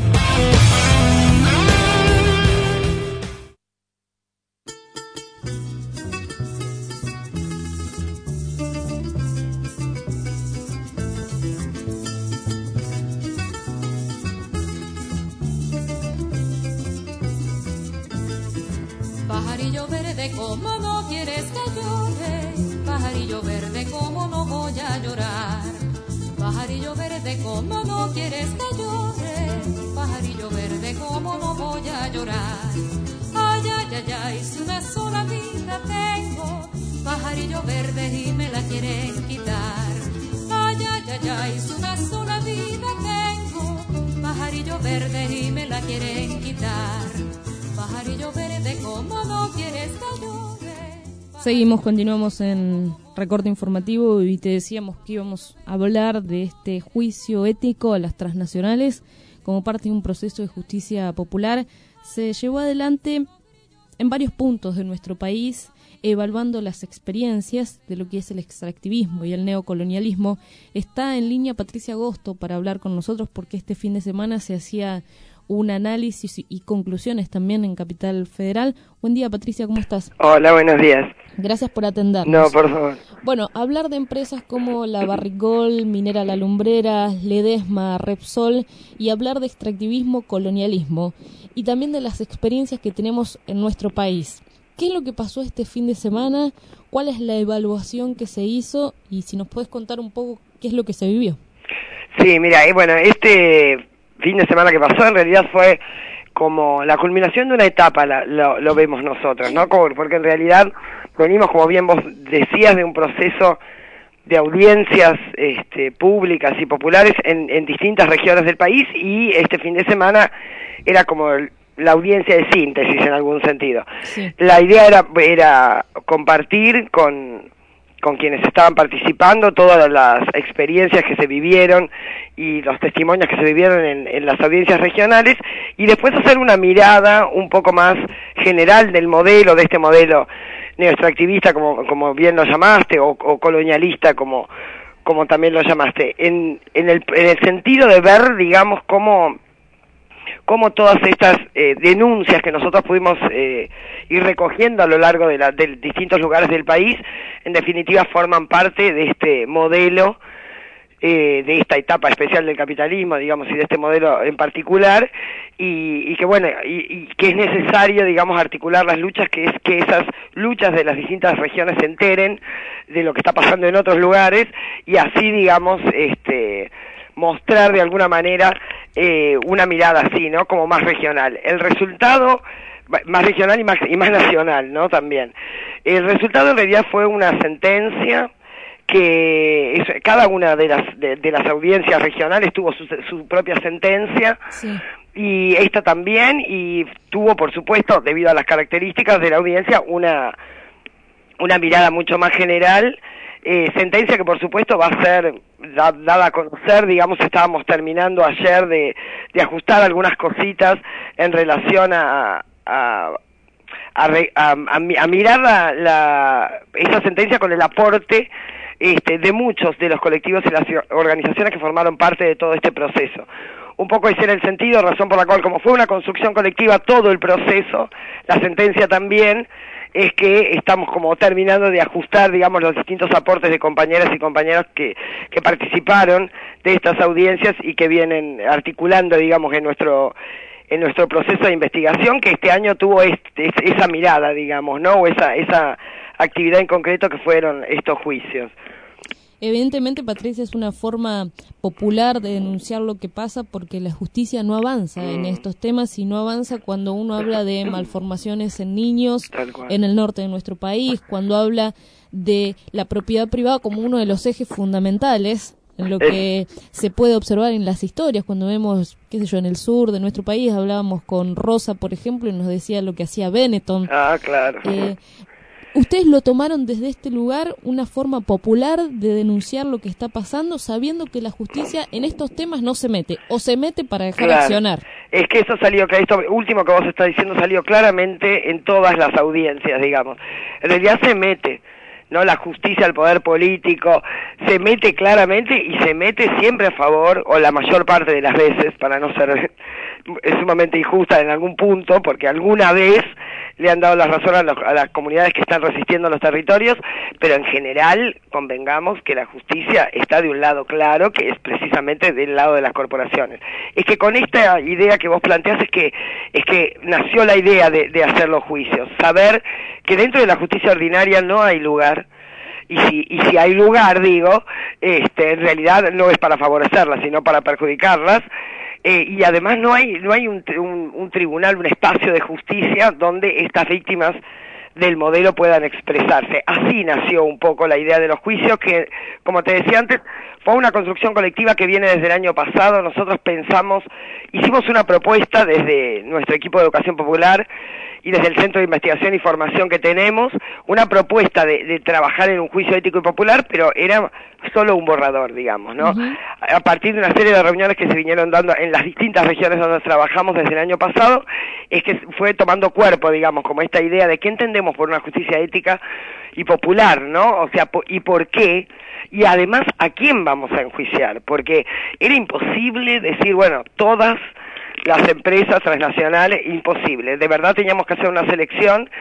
Speaker 15: Pajarillo verde, como no quieres que llore, pajarillo verde, como no voy a llorar. Pajarillo verde, como no quieres que llore, pajarillo verde, como no voy a llorar. Ay, ay, ay, ay, si una sola vida tengo, pajarillo verde y me la quieren quitar. Ay, ay, ay, ay, si una sola vida tengo, pajarillo verde y me la quieren quitar. Pajarillo verde, como no quieres que llore.
Speaker 7: Seguimos, continuamos en Recorte Informativo y te decíamos que íbamos a hablar de este juicio ético a las transnacionales como parte de un proceso de justicia popular. Se llevó adelante en varios puntos de nuestro país, evaluando las experiencias de lo que es el extractivismo y el neocolonialismo. Está en línea Patricia Agosto para hablar con nosotros porque este fin de semana se hacía un análisis y conclusiones también en Capital Federal. Buen día, Patricia, ¿cómo estás?
Speaker 16: Hola, buenos días.
Speaker 7: Gracias por atendernos.
Speaker 16: No, por favor.
Speaker 7: Bueno, hablar de empresas como la Barrigol, Minera La Lumbrera, Ledesma, Repsol, y hablar de extractivismo, colonialismo, y también de las experiencias que tenemos en nuestro país. ¿Qué es lo que pasó este fin de semana? ¿Cuál es la evaluación que se hizo? Y si nos puedes contar un poco qué es lo que se vivió.
Speaker 16: Sí, mira, y bueno, este fin de semana que pasó en realidad fue como la culminación de una etapa, la, lo, lo vemos nosotros, ¿no? Como, porque en realidad venimos, como bien vos decías, de un proceso de audiencias este, públicas y populares en, en distintas regiones del país, y este fin de semana era como el, la audiencia de síntesis en algún sentido. Sí. La idea era, era compartir con con quienes estaban participando todas las experiencias que se vivieron y los testimonios que se vivieron en, en las audiencias regionales, y después hacer una mirada un poco más general del modelo, de este modelo neoextractivista, como, como bien lo llamaste, o, o colonialista, como, como también lo llamaste, en, en, el, en el sentido de ver, digamos, cómo cómo todas estas eh, denuncias que nosotros pudimos eh, ir recogiendo a lo largo de, la, de distintos lugares del país, en definitiva forman parte de este modelo, eh, de esta etapa especial del capitalismo, digamos, y de este modelo en particular, y, y que bueno, y, y que es necesario, digamos, articular las luchas, que es que esas luchas de las distintas regiones se enteren de lo que está pasando en otros lugares, y así, digamos, este mostrar de alguna manera eh, una mirada así, ¿no? Como más regional. El resultado, más regional y más, y más nacional, ¿no? También. El resultado en realidad fue una sentencia que es, cada una de las de, de las audiencias regionales tuvo su, su propia sentencia, sí. Y esta también, y tuvo, por supuesto, debido a las características de la audiencia, una una mirada mucho más general. Eh, sentencia que por supuesto va a ser da, dada a conocer, digamos, estábamos terminando ayer de, de ajustar algunas cositas en relación a a, a, a, a mirar la, la, esa sentencia con el aporte este, de muchos de los colectivos y las organizaciones que formaron parte de todo este proceso. un poco ese era el sentido, razón por la cual, como fue una construcción colectiva todo el proceso, la sentencia también, es que estamos como terminando de ajustar, digamos, los distintos aportes de compañeras y compañeros que, que participaron de estas audiencias y que vienen articulando, digamos, en nuestro en nuestro proceso de investigación, que este año tuvo este, esa mirada, digamos, ¿no? O esa, esa actividad en concreto que fueron estos juicios.
Speaker 7: Evidentemente, Patricia, es una forma popular de denunciar lo que pasa porque la justicia no avanza en estos temas y no avanza cuando uno habla de malformaciones en niños en el norte de nuestro país, cuando habla de la propiedad privada como uno de los ejes fundamentales en lo que se puede observar en las historias, cuando vemos, qué sé yo, en el sur de nuestro país, hablábamos con Rosa, por ejemplo, y nos decía lo que hacía Benetton.
Speaker 16: Ah, claro.
Speaker 7: Eh, ¿Ustedes lo tomaron desde este lugar, una forma popular de denunciar lo que está pasando, sabiendo que la justicia en estos temas no se mete, o se mete para dejar
Speaker 16: claro.
Speaker 7: accionar?
Speaker 16: Es que eso salió, que esto último que vos estás diciendo salió claramente en todas las audiencias, digamos. En realidad se mete, ¿no? La justicia, el poder político, se mete claramente y se mete siempre a favor, o la mayor parte de las veces, para no ser sumamente injusta en algún punto, porque alguna vez le han dado la razón a, los, a las comunidades que están resistiendo los territorios, pero en general convengamos que la justicia está de un lado claro, que es precisamente del lado de las corporaciones. Es que con esta idea que vos planteás es que es que nació la idea de, de hacer los juicios, saber que dentro de la justicia ordinaria no hay lugar, y si y si hay lugar, digo, este en realidad no es para favorecerlas, sino para perjudicarlas. Eh, y además no hay no hay un, un, un tribunal, un espacio de justicia donde estas víctimas del modelo puedan expresarse. Así nació un poco la idea de los juicios, que, como te decía antes, fue una construcción colectiva que viene desde el año pasado. Nosotros pensamos, hicimos una propuesta desde nuestro equipo de educación popular y desde el Centro de Investigación y Formación que tenemos, una propuesta de, de trabajar en un juicio ético y popular, pero era solo un borrador, digamos, ¿no? Uh-huh. A partir de una serie de reuniones que se vinieron dando en las distintas regiones donde trabajamos desde el año pasado, es que fue tomando cuerpo, digamos, como esta idea de qué entendemos por una justicia ética y popular, ¿no? O sea, y por qué, y además a quién vamos a enjuiciar, porque era imposible decir, bueno, todas las empresas transnacionales, imposible. De verdad teníamos que hacer una selección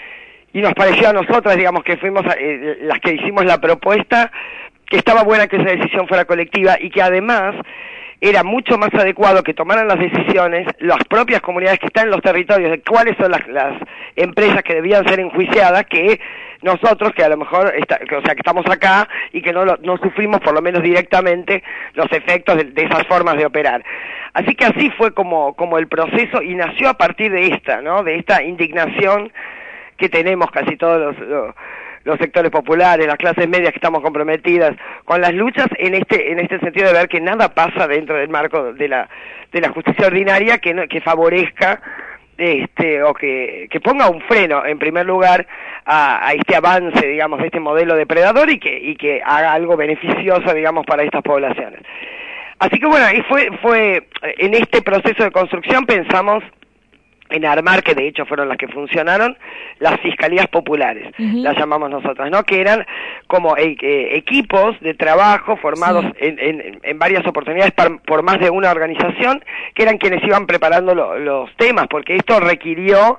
Speaker 16: y nos pareció a nosotras, digamos, que fuimos eh, las que hicimos la propuesta, que estaba buena que esa decisión fuera colectiva y que además era mucho más adecuado que tomaran las decisiones las propias comunidades que están en los territorios de cuáles son las, las empresas que debían ser enjuiciadas, que nosotros, que a lo mejor está, que, o sea que estamos acá y que no, lo, no sufrimos por lo menos directamente los efectos de, de esas formas de operar. Así que así fue como, como el proceso, y nació a partir de esta, ¿no? De esta indignación que tenemos casi todos los, los los sectores populares, las clases medias que estamos comprometidas con las luchas en este en este sentido de ver que nada pasa dentro del marco de la de la justicia ordinaria que no, que favorezca este o que, que ponga un freno en primer lugar a, a este avance, digamos, de este modelo depredador y que y que haga algo beneficioso, digamos, para estas poblaciones. Así que bueno, y fue fue en este proceso de construcción pensamos en armar, que de hecho fueron las que funcionaron, las fiscalías populares, uh-huh. las llamamos nosotros, ¿no? Que eran como eh, eh, equipos de trabajo formados sí. en, en, en varias oportunidades por, por más de una organización, que eran quienes iban preparando lo, los temas, porque esto requirió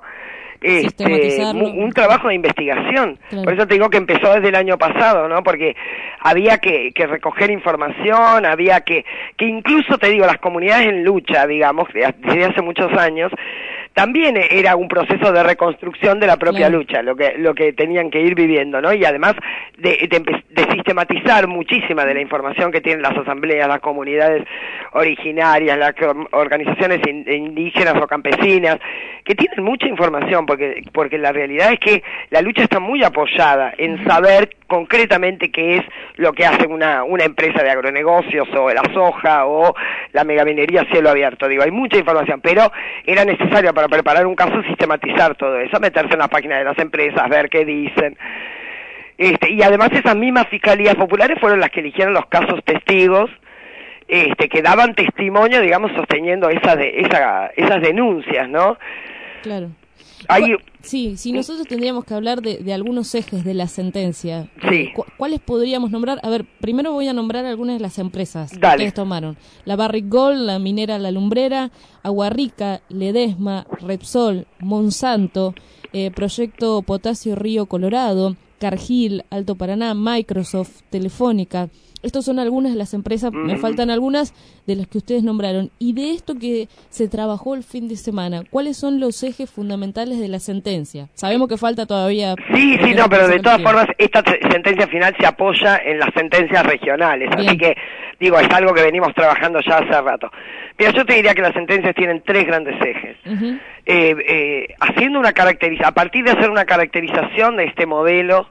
Speaker 16: este un trabajo de investigación. Claro. Por eso te digo que empezó desde el año pasado, ¿no? Porque había que, que recoger información, había que, que incluso te digo, las comunidades en lucha, digamos, desde hace muchos años, también era un proceso de reconstrucción de la propia claro. lucha, lo que lo que tenían que ir viviendo, ¿no? Y además de, de, de sistematizar muchísima de la información que tienen las asambleas, las comunidades originarias, las organizaciones indígenas o campesinas, que tienen mucha información, porque porque la realidad es que la lucha está muy apoyada en saber concretamente qué es lo que hace una una empresa de agronegocios, o la soja, o la megaminería a cielo abierto. Digo, hay mucha información, pero era necesario para preparar un caso sistematizar todo eso, meterse en las páginas de las empresas, ver qué dicen. Este, y además esas mismas fiscalías populares fueron las que eligieron los casos testigos, este, que daban testimonio, digamos, sosteniendo esa de, esa, esas denuncias, ¿no?
Speaker 7: Claro.
Speaker 16: Hay,
Speaker 7: Sí, si nosotros tendríamos que hablar de, de algunos ejes de la sentencia,
Speaker 16: sí.
Speaker 7: ¿cu ¿cuáles podríamos nombrar? A ver, primero voy a nombrar algunas de las empresas
Speaker 16: Dale.
Speaker 7: que ustedes tomaron. La Barrick Gold, la minera La Lumbrera, Aguarrica, Ledesma, Repsol, Monsanto, eh, Proyecto Potasio Río Colorado, Cargill, Alto Paraná, Microsoft, Telefónica. Estos son algunas de las empresas, mm. me faltan algunas de las que ustedes nombraron. Y de esto que se trabajó el fin de semana, ¿cuáles son los ejes fundamentales de la sentencia? Sabemos que falta todavía...
Speaker 16: Sí, sí, no, pero de todas formas esta sentencia final se apoya en las sentencias regionales. Bien. Así que, digo, es algo que venimos trabajando ya hace rato. Mira, yo te diría que las sentencias tienen tres grandes ejes. Uh-huh. eh, eh, haciendo una caracterización, a partir de hacer una caracterización de este modelo...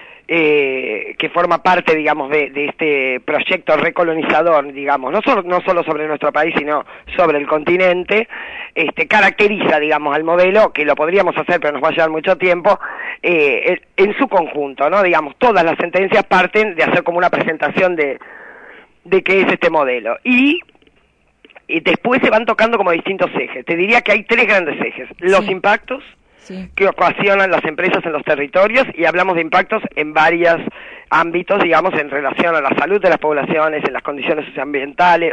Speaker 16: Eh, que forma parte, digamos, de, de este proyecto recolonizador, digamos, no solo, no solo sobre nuestro país, sino sobre el continente, este, caracteriza, digamos, al modelo, que lo podríamos hacer, pero nos va a llevar mucho tiempo, eh, en su conjunto, ¿no? Digamos, todas las sentencias parten de hacer como una presentación de, de qué es este modelo. Y, y después se van tocando como distintos ejes. Te diría que hay tres grandes ejes. Los sí. impactos, Sí. que ocasionan las empresas en los territorios, y hablamos de impactos en varios ámbitos, digamos, en relación a la salud de las poblaciones, en las condiciones socioambientales,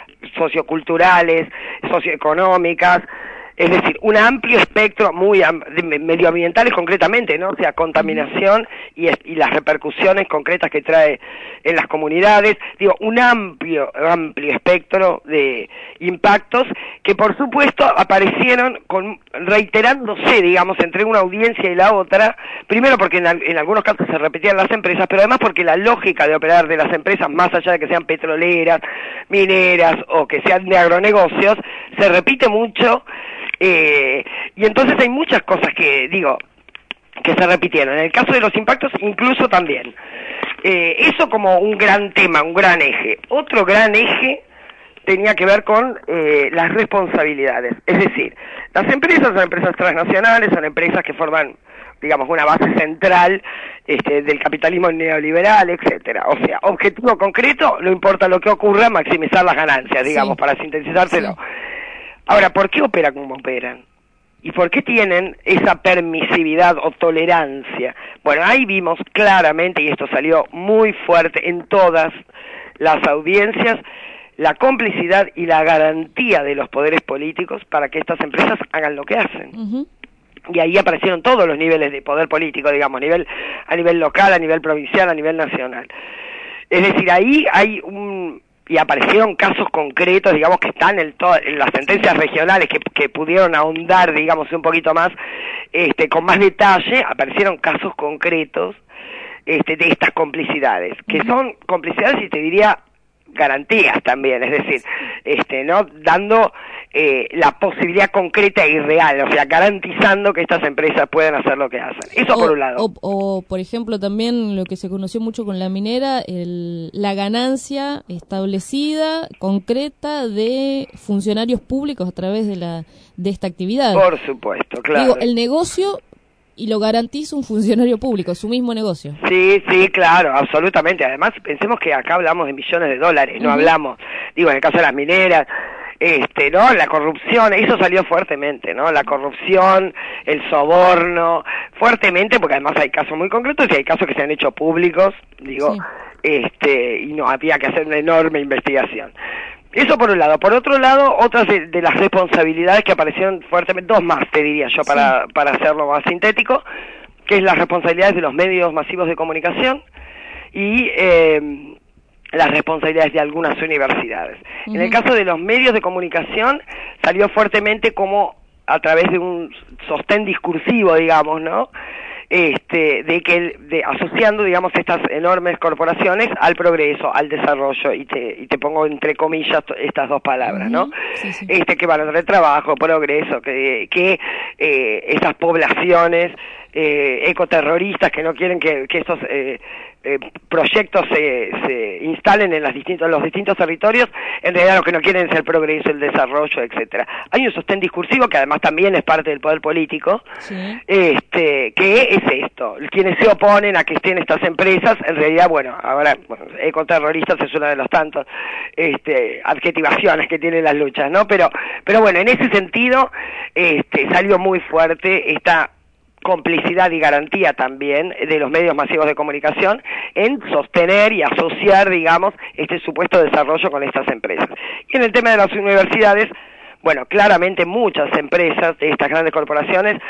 Speaker 16: socioculturales, socioeconómicas, es decir, un amplio espectro muy am de medioambientales concretamente, ¿no? O sea, contaminación y, y las repercusiones concretas que trae en las comunidades, digo, un amplio, amplio espectro de impactos que por supuesto aparecieron con, reiterándose, digamos, entre una audiencia y la otra, primero porque en, en algunos casos se repetían las empresas, pero además porque la lógica de operar de las empresas, más allá de que sean petroleras, mineras o que sean de agronegocios, se repite mucho. Eh, y entonces hay muchas cosas que, digo, que se repitieron. En el caso de los impactos, incluso también. Eh, eso como un gran tema, un gran eje. Otro gran eje tenía que ver con eh, las responsabilidades. Es decir, las empresas son empresas transnacionales, son empresas que forman, digamos, una base central este, del capitalismo neoliberal, etcétera. O sea, objetivo concreto, no importa lo que ocurra, maximizar las ganancias, digamos, sí. para sintetizárselo. Sí. Ahora, ¿por qué operan como operan? ¿Y por qué tienen esa permisividad o tolerancia? Bueno, ahí vimos claramente, y esto salió muy fuerte en todas las audiencias, la complicidad y la garantía de los poderes políticos para que estas empresas hagan lo que hacen. Uh-huh. Y ahí aparecieron todos los niveles de poder político, digamos, a nivel, a nivel local, a nivel provincial, a nivel nacional. Es decir, ahí hay un... y aparecieron casos concretos, digamos, que están en, en las sentencias regionales que, que pudieron ahondar, digamos, un poquito más, este, con más detalle, aparecieron casos concretos este, de estas complicidades, que son complicidades y te diría garantías también, es decir, este, ¿no? Dando eh, la posibilidad concreta y real, o sea, garantizando que estas empresas puedan hacer lo que hacen. Eso o, por un lado.
Speaker 7: O, o, por ejemplo, también lo que se conoció mucho con la minera, el, la ganancia establecida, concreta, de funcionarios públicos a través de la de esta actividad.
Speaker 16: Por supuesto, claro.
Speaker 7: Digo, el negocio... y lo garantiza un funcionario público, su mismo negocio.
Speaker 16: Sí, sí, claro, absolutamente. Además, pensemos que acá hablamos de millones de dólares, no uh-huh. hablamos, digo, en el caso de las mineras, este, ¿no? La corrupción, eso salió fuertemente, ¿no? La corrupción, el soborno, fuertemente, porque además hay casos muy concretos y hay casos que se han hecho públicos, digo, sí. este, y no había que hacer una enorme investigación. Eso por un lado. Por otro lado, otras de, de las responsabilidades que aparecieron fuertemente, dos más te diría yo para, sí. para hacerlo más sintético, que es las responsabilidades de los medios masivos de comunicación y eh, las responsabilidades de algunas universidades. Uh-huh. En el caso de los medios de comunicación salió fuertemente como a través de un sostén discursivo, digamos, ¿no? Este, de que de, asociando, digamos, estas enormes corporaciones al progreso, al desarrollo, y te, y te pongo entre comillas estas dos palabras, ¿no? Sí, sí. Este, que van a traer trabajo, progreso, que, que eh, estas poblaciones eh, ecoterroristas que no quieren que, que estos eh, eh, proyectos se, se instalen en las distintos, los distintos territorios, en realidad lo que no quieren es el progreso, el desarrollo, etcétera. Hay un sostén discursivo que además también es parte del poder político, sí. este, que es esto, quienes se oponen a que estén estas empresas, en realidad, bueno, ahora, bueno, ecoterroristas es una de los tantos este, adjetivaciones que tienen las luchas, ¿no? Pero, pero bueno, en ese sentido, este, salió muy fuerte esta complicidad y garantía también de los medios masivos de comunicación en sostener y asociar, digamos, este supuesto desarrollo con estas empresas. Y en el tema de las universidades, bueno, claramente muchas empresas de estas grandes corporaciones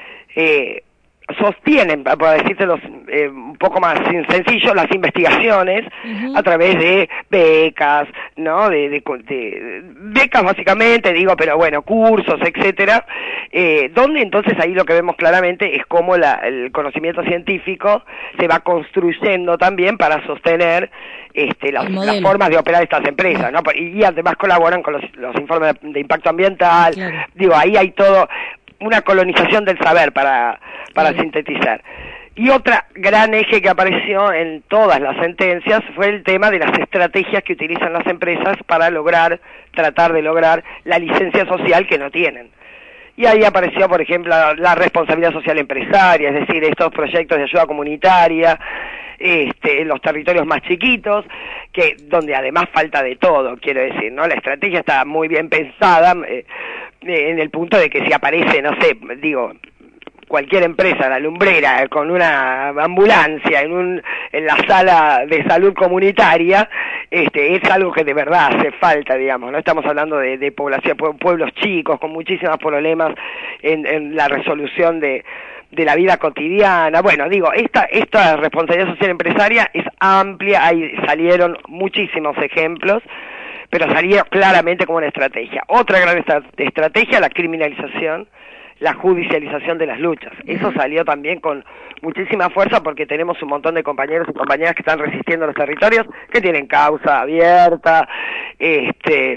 Speaker 16: eh, sostienen, para decírtelo eh, un poco más sencillo, las investigaciones uh-huh. a través de becas, ¿no? De, de, de becas básicamente, digo, pero bueno, cursos, etcétera, eh, donde entonces ahí lo que vemos claramente es cómo la, el conocimiento científico se va construyendo también para sostener este, las, las formas de operar estas empresas, ¿no? Y, y además colaboran con los, los informes de, de impacto ambiental, claro. Digo, ahí hay todo una colonización del saber para, para sí. sintetizar. Y otra gran eje que apareció en todas las sentencias fue el tema de las estrategias que utilizan las empresas para lograr, tratar de lograr la licencia social que no tienen. Y ahí apareció, por ejemplo, la, la responsabilidad social empresaria, es decir, estos proyectos de ayuda comunitaria, este, en los territorios más chiquitos, que donde además falta de todo, quiero decir, ¿no? La estrategia está muy bien pensada, eh, en el punto de que si aparece, no sé, digo, cualquier empresa, la lumbrera, con una ambulancia en un en la sala de salud comunitaria, este es algo que de verdad hace falta, digamos, no estamos hablando de, de población, pueblos chicos con muchísimos problemas en, en la resolución de de la vida cotidiana. Bueno, digo, esta esta responsabilidad social empresaria es amplia, ahí salieron muchísimos ejemplos, pero salió claramente como una estrategia. Otra gran estra- estrategia, la criminalización, la judicialización de las luchas. Eso salió también con muchísima fuerza porque tenemos un montón de compañeros y compañeras que están resistiendo en los territorios, que tienen causa abierta, este...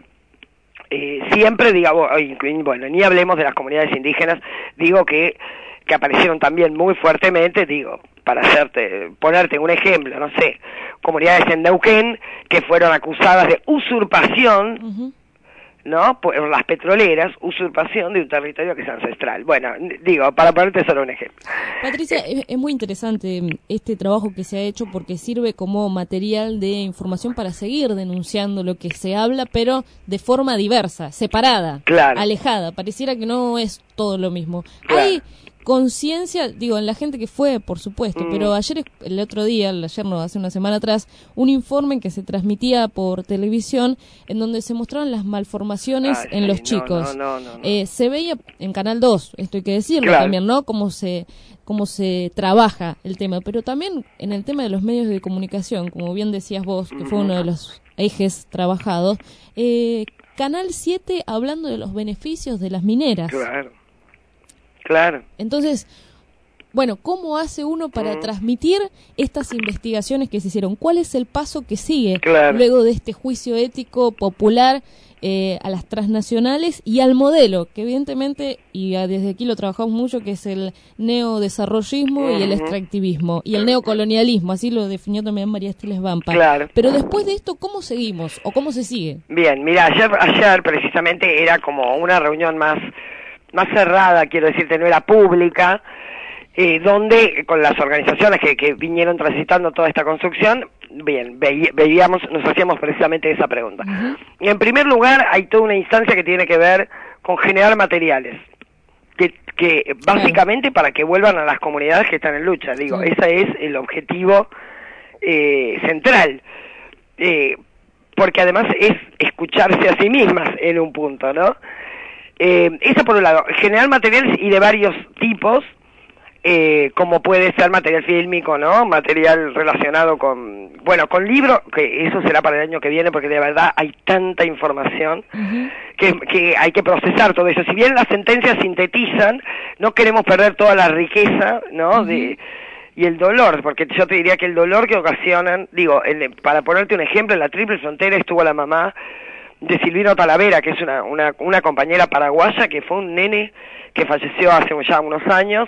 Speaker 16: Eh, siempre, digamos, bueno, ni hablemos de las comunidades indígenas, digo que que aparecieron también muy fuertemente, digo, para hacerte, ponerte un ejemplo, no sé, comunidades en Neuquén que fueron acusadas de usurpación, uh-huh. ¿no? Por las petroleras, usurpación de un territorio que es ancestral. Bueno, digo, para ponerte solo un ejemplo.
Speaker 7: Patricia, eh, es, es muy interesante este trabajo que se ha hecho porque sirve como material de información para seguir denunciando lo que se habla, pero de forma diversa, separada, claro. alejada. Pareciera que no es todo lo mismo. Claro. Hay conciencia, digo, en la gente que fue, por supuesto, mm. pero ayer, el otro día, ayer no, hace una semana atrás, un informe que se transmitía por televisión en donde se mostraban las malformaciones Ay, en sí, los chicos. No, no, no, no. Eh, se veía en Canal dos, esto hay que decirlo claro. también, ¿no? Cómo se, cómo se trabaja el tema, pero también en el tema de los medios de comunicación, como bien decías vos, que fue uno de los ejes trabajados, eh, Canal siete hablando de los beneficios de las mineras.
Speaker 16: Claro. Claro.
Speaker 7: Entonces, bueno, ¿cómo hace uno para mm. transmitir estas investigaciones que se hicieron? ¿Cuál es el paso que sigue claro. luego de este juicio ético popular eh, a las transnacionales y al modelo, que evidentemente, y desde aquí lo trabajamos mucho, que es el neodesarrollismo uh-huh. y el extractivismo, y el neocolonialismo, así lo definió también María Estiles Vampa.
Speaker 16: Claro.
Speaker 7: Pero después de esto, ¿cómo seguimos o cómo se sigue?
Speaker 16: Bien, mira, ayer, ayer precisamente era como una reunión más... más cerrada, quiero decirte, no era pública, eh, donde con las organizaciones que, que vinieron transitando toda esta construcción, bien, ve, veíamos, nos hacíamos precisamente esa pregunta. Uh-huh. Y en primer lugar, hay toda una instancia que tiene que ver con generar materiales, que, que básicamente para que vuelvan a las comunidades que están en lucha, digo, sí. ese es el objetivo eh, central, eh, porque además es escucharse a sí mismas en un punto, ¿no? Eh, eso por un lado, generar materiales y de varios tipos, eh, como puede ser material fílmico, ¿no? Material relacionado con, bueno, con libros, que eso será para el año que viene, porque de verdad hay tanta información uh-huh. que, que hay que procesar todo eso. Si bien las sentencias sintetizan, no queremos perder toda la riqueza, ¿no? Uh-huh. De, y el dolor, porque yo te diría que el dolor que ocasionan, digo, el, para ponerte un ejemplo, en la Triple Frontera estuvo la mamá de Silvino Talavera, que es una, una, una compañera paraguaya, que fue un nene que falleció hace ya unos años,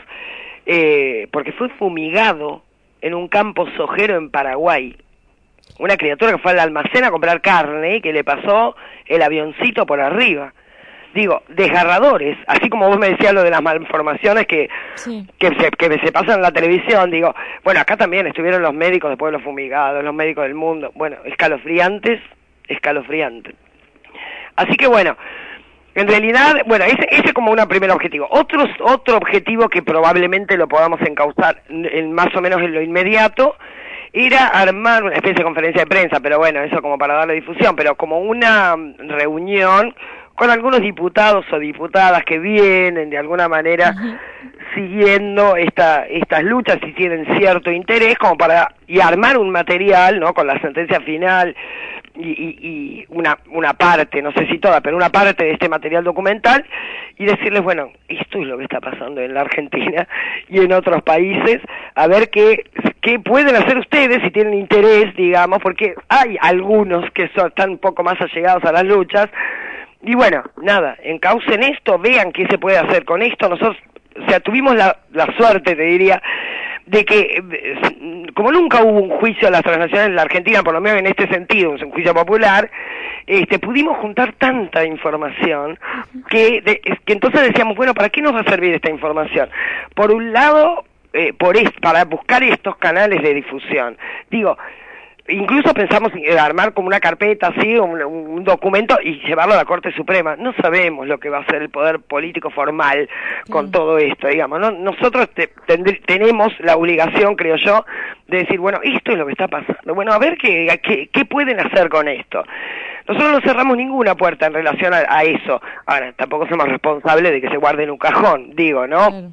Speaker 16: eh, porque fue fumigado en un campo sojero en Paraguay. Una criatura que fue al almacén a comprar carne y que le pasó el avioncito por arriba. Digo, desgarradores, así como vos me decías lo de las malformaciones que, sí. que, se, que se pasan en la televisión, digo, bueno, acá también estuvieron los médicos de pueblos fumigados, los médicos del mundo, bueno, escalofriantes, escalofriantes. Así que bueno, En realidad, bueno, ese, ese como un primer objetivo. Otro, otro objetivo que probablemente lo podamos encauzar en, en más o menos en lo inmediato, era armar una especie de conferencia de prensa, pero bueno, eso como para darle difusión, pero como una reunión con algunos diputados o diputadas que vienen de alguna manera uh-huh. siguiendo esta, estas luchas y tienen cierto interés como para y armar un material, ¿no? Con la sentencia final y, y, y una, una parte, no sé si toda, pero una parte de este material documental y decirles, bueno, esto es lo que está pasando en la Argentina y en otros países, a ver qué, qué pueden hacer ustedes si tienen interés, digamos, porque hay algunos que son, están un poco más allegados a las luchas. Y bueno, nada, encaucen esto, vean qué se puede hacer con esto. Nosotros, o sea, tuvimos la, la suerte, te diría, de que, como nunca hubo un juicio a las transnacionales en la Argentina, por lo menos en este sentido, un juicio popular, este, pudimos juntar tanta información que, de, que entonces decíamos, bueno, ¿para qué nos va a servir esta información? Por un lado, eh, por es, para buscar estos canales de difusión. Digo, incluso pensamos en armar como una carpeta así, un, un documento y llevarlo a la Corte Suprema. No sabemos lo que va a hacer el poder político formal con mm. todo esto, digamos, ¿no? Nosotros te, tendr, tenemos la obligación, creo yo, de decir, bueno, esto es lo que está pasando. Bueno, a ver qué, qué, qué pueden hacer con esto. Nosotros no cerramos ninguna puerta en relación a, a eso. Ahora, tampoco somos responsables de que se guarde en un cajón, digo, ¿no? Mm.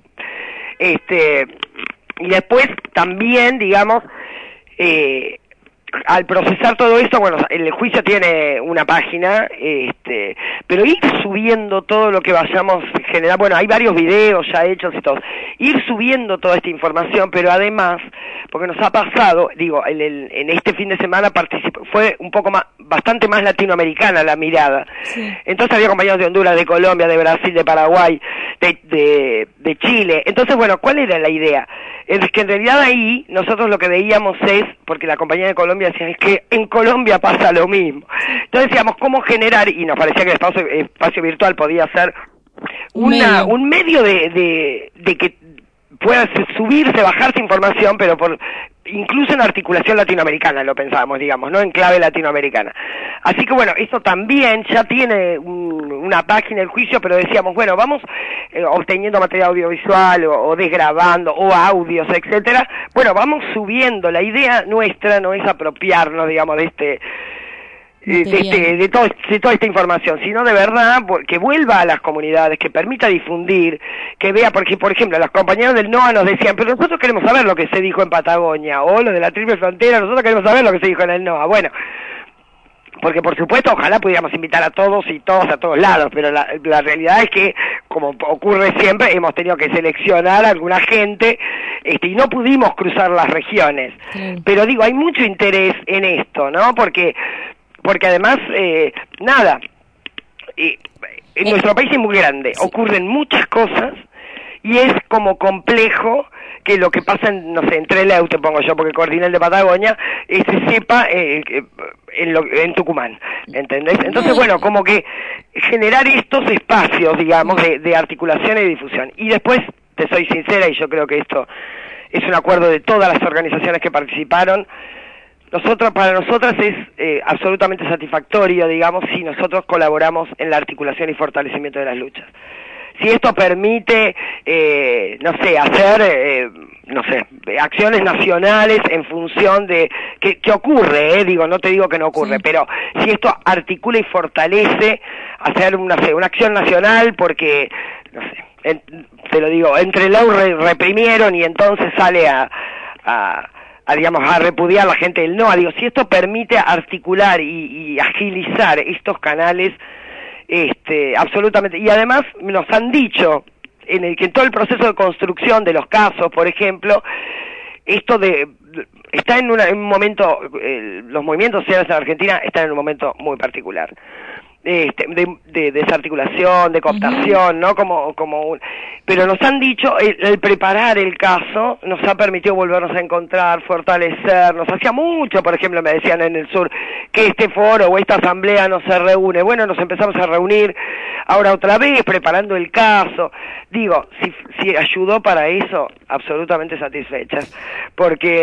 Speaker 16: Este, y después también, digamos, eh, al procesar todo esto, bueno, el juicio tiene una página, este, pero ir subiendo todo lo que vayamos generando, bueno, hay varios videos ya hechos y todo, ir subiendo toda esta información, pero además, porque nos ha pasado, digo, en, el, en este fin de semana participó, fue un poco más, bastante más latinoamericana la mirada, sí. Entonces había compañeros de Honduras, de Colombia, de Brasil, de Paraguay, de, de, de Chile, entonces bueno, ¿cuál era la idea? Es que en realidad ahí nosotros lo que veíamos es, porque la compañía de Colombia decía, es que en Colombia pasa lo mismo. Entonces decíamos, ¿cómo generar? Y nos parecía que el espacio, el espacio virtual podía ser una, medio. un medio de, de, de que pueda subirse, bajarse información, pero por incluso en articulación latinoamericana lo pensábamos, digamos, no en clave latinoamericana. Así que bueno, esto también ya tiene un, una página del juicio, pero decíamos, bueno, vamos eh, obteniendo material audiovisual o, o desgrabando o audios, etcétera. Bueno, vamos subiendo. La idea nuestra no es apropiarnos, digamos, de este de, este, de, todo, de toda esta información, sino de verdad que vuelva a las comunidades, que permita difundir, que vea, porque por ejemplo los compañeros del NOA nos decían, pero nosotros queremos saber lo que se dijo en Patagonia, o lo de la Triple Frontera, nosotros queremos saber lo que se dijo en el NOA. Bueno, porque por supuesto ojalá pudiéramos invitar a todos y todos a todos lados, pero la, la realidad es que, como ocurre siempre, hemos tenido que seleccionar a alguna gente este, y no pudimos cruzar las regiones. Sí. Pero digo, hay mucho interés en esto, ¿no? Porque porque además, eh, nada, eh, en nuestro país es muy grande, sí. Ocurren muchas cosas y es como complejo que lo que pasa en, no sé, en Trelew, te pongo yo, porque coordiné el de Patagonia, eh, se sepa eh, en, lo, en Tucumán, ¿entendés? Entonces, bueno, como que generar estos espacios, digamos, de, de articulación y difusión. Y después, te soy sincera, y yo creo que esto es un acuerdo de todas las organizaciones que participaron, nosotros, para nosotras es eh, absolutamente satisfactorio, digamos, si nosotros colaboramos en la articulación y fortalecimiento de las luchas. Si esto permite, eh, no sé, hacer, eh, no sé, acciones nacionales en función de, que, que ocurre, eh, digo, no te digo que no ocurre, sí. Pero si esto articula y fortalece hacer una, no sé, una acción nacional porque, no sé, en, te lo digo, entre Trelew re, reprimieron y entonces sale a, a a, digamos, a repudiar a la gente del NOA. Digo, si esto permite articular y, y agilizar estos canales, este, absolutamente, y además nos han dicho en el que en todo el proceso de construcción de los casos, por ejemplo, esto de está en, una, en un momento, eh, los movimientos sociales en Argentina están en un momento muy particular. Este, de, de desarticulación, de cooptación, uh-huh. ¿no? Como, como un, pero nos han dicho, el, el preparar el caso nos ha permitido volvernos a encontrar, fortalecernos. Hacía mucho, por ejemplo, me decían en el sur, que este foro o esta asamblea no se reúne. Bueno, nos empezamos a reunir ahora otra vez, preparando el caso. Digo, si, si ayudó para eso, absolutamente satisfechas. Porque,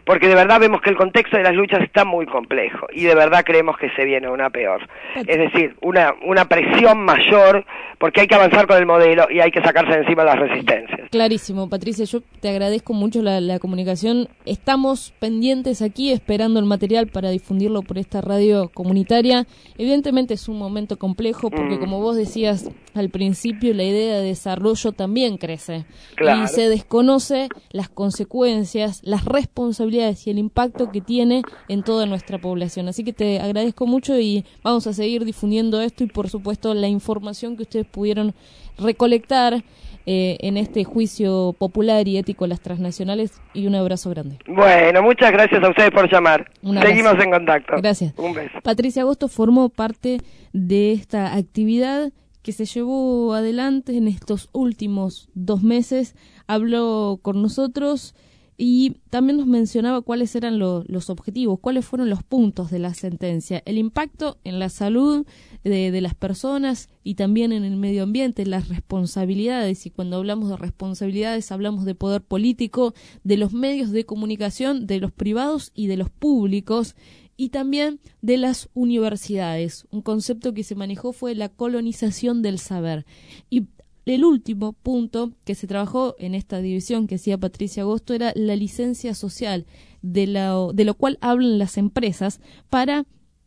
Speaker 16: porque de verdad vemos que el contexto de las luchas está muy complejo y de verdad creemos que se viene una peor. Es decir, una, una presión mayor, porque hay que avanzar con el modelo y hay que sacarse de encima las resistencias.
Speaker 7: Clarísimo, Patricia, yo te agradezco mucho la, la comunicación. Estamos pendientes aquí esperando el material para difundirlo por esta radio comunitaria. Evidentemente es un momento complejo porque mm. como vos decías al principio, la idea de desarrollo también crece. Claro. Y se desconoce las consecuencias, las responsabilidades y el impacto que tiene en toda nuestra población. Así que te agradezco mucho y vamos a seguir difundiendo esto y por supuesto la información que ustedes pudieron recolectar eh, en este juicio popular y ético de las transnacionales, y un abrazo grande.
Speaker 16: Bueno, muchas gracias a ustedes por llamar. Seguimos en contacto.
Speaker 7: Gracias.
Speaker 16: Un beso.
Speaker 7: Patricia Agosto formó parte de esta actividad que se llevó adelante en estos últimos dos meses. Habló con nosotros y también nos mencionaba cuáles eran lo, los objetivos, cuáles fueron los puntos de la sentencia, el impacto en la salud de, de las personas y también en el medio ambiente, las responsabilidades, y cuando hablamos de responsabilidades hablamos de poder político, de los medios de comunicación, de los privados y de los públicos, y también de las universidades. Un concepto que se manejó fue la colonización del saber. Y el último punto que se trabajó en esta división que hacía Patricia Agosto era la licencia social, de lo, de lo cual hablan las empresas para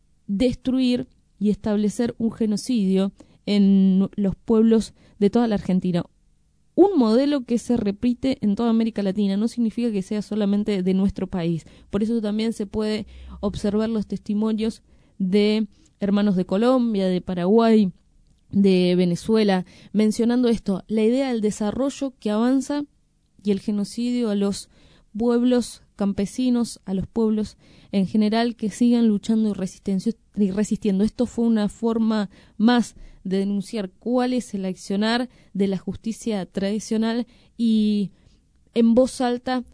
Speaker 7: destruir y establecer un genocidio en los pueblos de toda la Argentina. Un modelo que se repite en toda América Latina, no significa que sea solamente de nuestro país. Por eso también se puede observar los testimonios de hermanos de Colombia, de Paraguay, de Venezuela, mencionando esto, la idea del desarrollo que avanza y el genocidio a los pueblos campesinos, a los pueblos en general que sigan luchando y resistiendo. Esto fue una forma más de denunciar cuál es el accionar de la justicia tradicional y en voz alta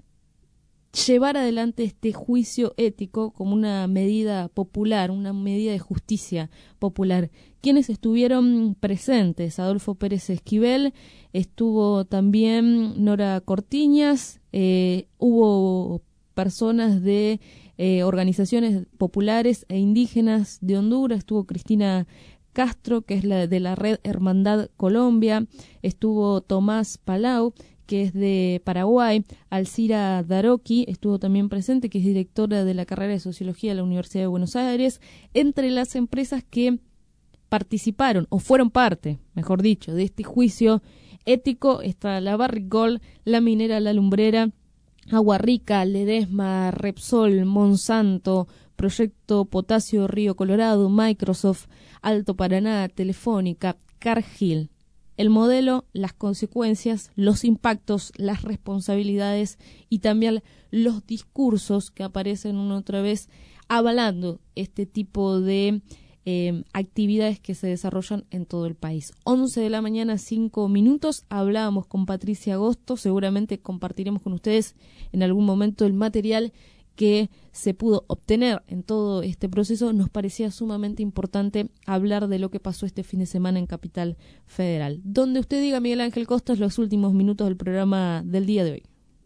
Speaker 7: llevar adelante este juicio ético como una medida popular, una medida de justicia popular. Quienes estuvieron presentes: Adolfo Pérez Esquivel, estuvo también Nora Cortiñas, eh, hubo personas de eh, organizaciones populares e indígenas de Honduras, estuvo Cristina Castro, que es la de la Red Hermandad Colombia, estuvo Tomás Palau, que es de Paraguay, Alcira Daroqui estuvo también presente, que es directora de la carrera de Sociología de la Universidad de Buenos Aires. Entre las empresas que participaron, o fueron parte, mejor dicho, de este juicio ético, está la Barrick Gold, la Minera La Lumbrera, Agua Rica, Ledesma, Repsol, Monsanto, Proyecto Potasio Río Colorado, Microsoft, Alto Paraná, Telefónica, Cargill. El modelo, las consecuencias, los impactos, las responsabilidades y también los discursos que aparecen una otra vez avalando este tipo de eh, actividades que se desarrollan en todo el país. once de la mañana, cinco minutos, hablábamos con Patricia Agosto, seguramente compartiremos con ustedes en algún momento el material que se pudo obtener en todo este proceso. Nos parecía sumamente importante hablar de lo que pasó este fin de semana en Capital Federal. Donde usted diga, Miguel Ángel Costas, los últimos minutos del programa del día de hoy.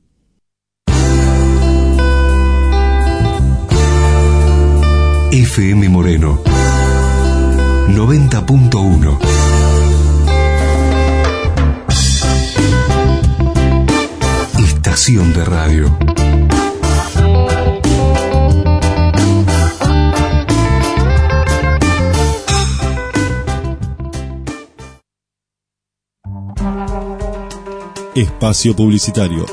Speaker 1: F M Moreno noventa punto uno. Estación de radio.
Speaker 4: Espacio publicitario.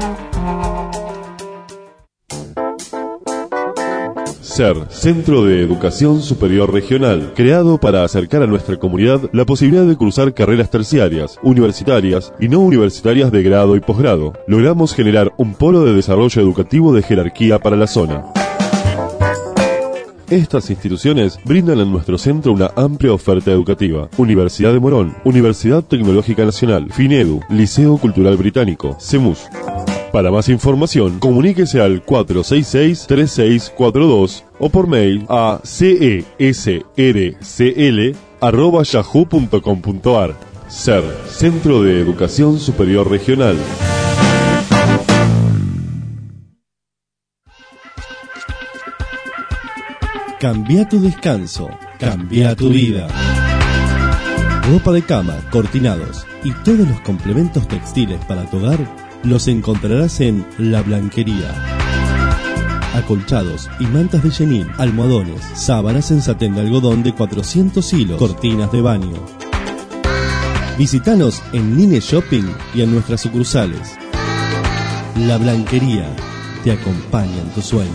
Speaker 4: SER, Centro de Educación Superior Regional, creado para acercar a nuestra comunidad la posibilidad de cursar carreras terciarias, universitarias y no universitarias de grado y posgrado. Logramos generar un polo de desarrollo educativo de jerarquía para la zona. Estas instituciones brindan en nuestro centro una amplia oferta educativa. Universidad de Morón, Universidad Tecnológica Nacional, FINEDU, Liceo Cultural Británico, CEMUS. Para más información, comuníquese al cuatro seis seis, tres seis cuatro dos o por mail a cesrcl arroba yahoo punto com punto ar. SER, Centro de Educación Superior Regional.
Speaker 5: Cambia tu descanso, cambia tu vida. Ropa de cama, cortinados y todos los complementos textiles para tu hogar los encontrarás en La Blanquería. Acolchados y mantas de chenil, almohadones, sábanas en satén de algodón de cuatrocientos hilos, cortinas de baño. Visítanos en Nine Shopping y en nuestras sucursales. La Blanquería te acompaña en tus sueños.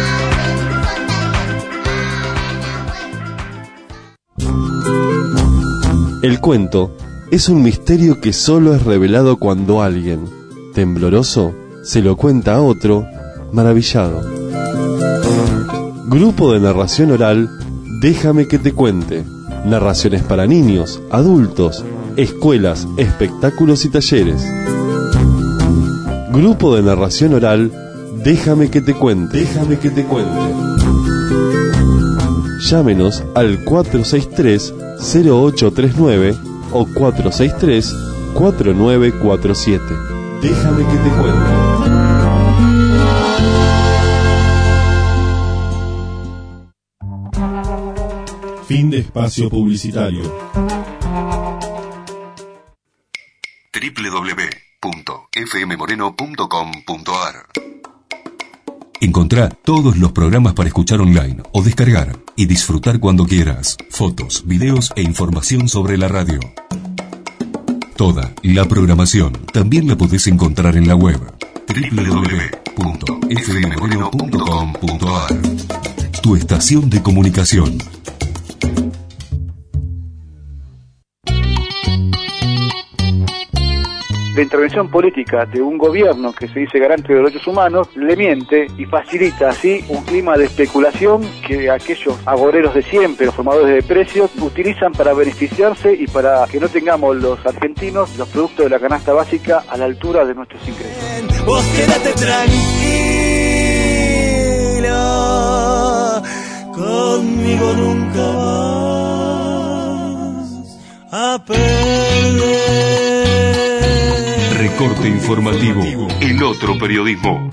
Speaker 4: El cuento es un misterio que solo es revelado cuando alguien, tembloroso, se lo cuenta a otro, maravillado. Grupo de narración oral, Déjame que te cuente. Narraciones para niños, adultos, escuelas, espectáculos y talleres. Grupo de narración oral, Déjame que te cuente. Déjame que te cuente. Llámenos al cuatro seis tres, cero ocho tres nueve o cuatro seis tres, cuatro nueve cuatro siete. Déjame que te cuente.
Speaker 5: Fin de espacio publicitario.
Speaker 1: doble u doble u doble u punto f m moreno punto com punto a r. Encontrá todos los programas para escuchar online o descargar y disfrutar cuando quieras. Fotos, videos e información sobre la radio. Toda la programación también la podés encontrar en la web doble u doble u doble u punto f m moreno punto com punto a r. Tu estación de comunicación.
Speaker 6: La intervención política de un gobierno que se dice garante de los derechos humanos le miente y facilita así un clima de especulación que aquellos agoreros de siempre, los formadores de precios, utilizan para beneficiarse y para que no tengamos los argentinos los productos de la canasta básica a la altura de nuestros ingresos.
Speaker 2: Vos quédate tranquilo, conmigo nunca vas a perder.
Speaker 1: Recorte informativo, el otro periodismo.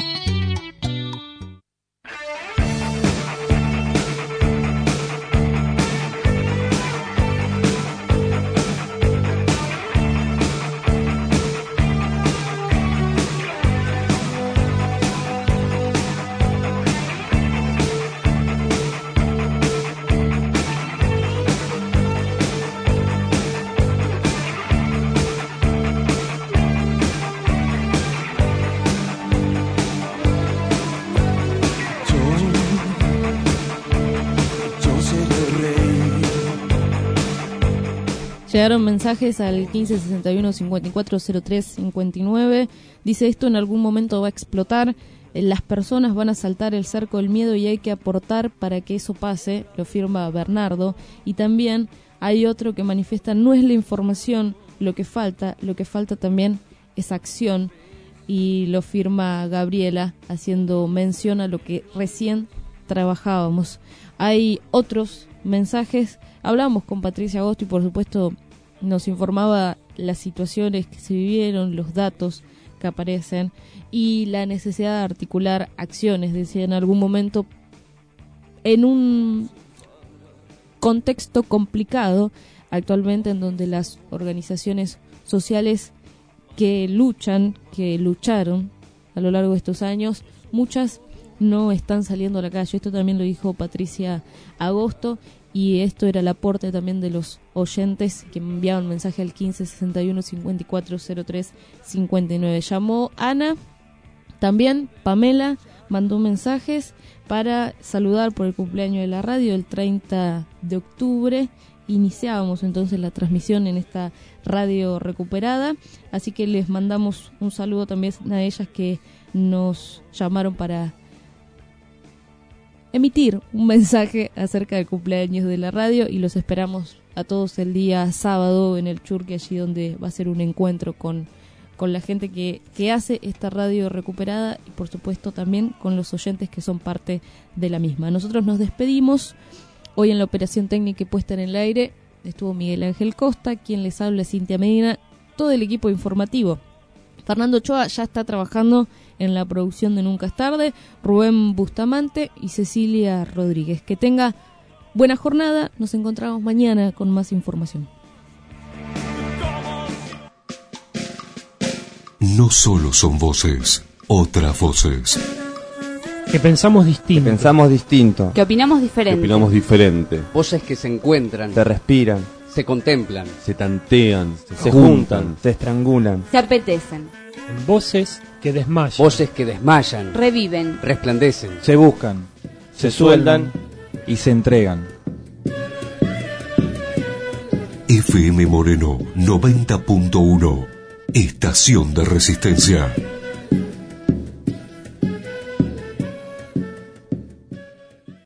Speaker 7: Llegaron mensajes al quince sesenta y uno cincuenta y cuatro cero tres cincuenta y nueve. Dice: esto en algún momento va a explotar, las personas van a saltar el cerco del miedo y hay que aportar para que eso pase. Lo firma Bernardo. Y también hay otro que manifiesta: no es la información lo que falta, lo que falta también es acción. Y lo firma Gabriela, haciendo mención a lo que recién trabajábamos. Hay otros mensajes. Hablamos con Patricia Agosto y por supuesto nos informaba las situaciones que se vivieron, los datos que aparecen y la necesidad de articular acciones. Decía, en algún momento, en un contexto complicado actualmente, en donde las organizaciones sociales que luchan, que lucharon a lo largo de estos años, muchas no están saliendo a la calle. Esto también lo dijo Patricia Agosto. Y esto era el aporte también de los oyentes que me enviaban mensaje al quince sesenta y uno cincuenta y cuatro cero tres cincuenta y nueve. Llamó Ana, también Pamela mandó mensajes para saludar por el cumpleaños de la radio el treinta de octubre. Iniciábamos entonces la transmisión en esta radio recuperada, así que les mandamos un saludo también a ellas que nos llamaron para emitir un mensaje acerca del cumpleaños de la radio, y los esperamos a todos el día sábado en el Churque, allí donde va a ser un encuentro con, con la gente que, que hace esta radio recuperada y por supuesto también con los oyentes que son parte de la misma. Nosotros nos despedimos. Hoy en la operación técnica y puesta en el aire estuvo Miguel Ángel Costa, quien les habla Cintia Medina, todo el equipo informativo Fernando Ochoa ya está trabajando en la producción de Nunca es Tarde, Rubén Bustamante y Cecilia Rodríguez. Que tenga buena jornada, nos encontramos mañana con más información.
Speaker 1: No solo son voces, otras voces.
Speaker 17: Que pensamos distinto.
Speaker 18: Que pensamos distinto.
Speaker 19: Que opinamos diferente.
Speaker 4: Que opinamos diferente.
Speaker 12: Voces que se encuentran.
Speaker 18: Se respiran.
Speaker 12: Se contemplan.
Speaker 4: Se tantean.
Speaker 18: Se, se juntan, juntan. Se estrangulan.
Speaker 19: Se apetecen.
Speaker 17: Voces que desmayan.
Speaker 12: Voces que desmayan.
Speaker 19: Reviven.
Speaker 12: Resplandecen.
Speaker 18: Se buscan. Se, se sueldan. Y se entregan.
Speaker 1: F M Moreno noventa punto uno. Estación de Resistencia.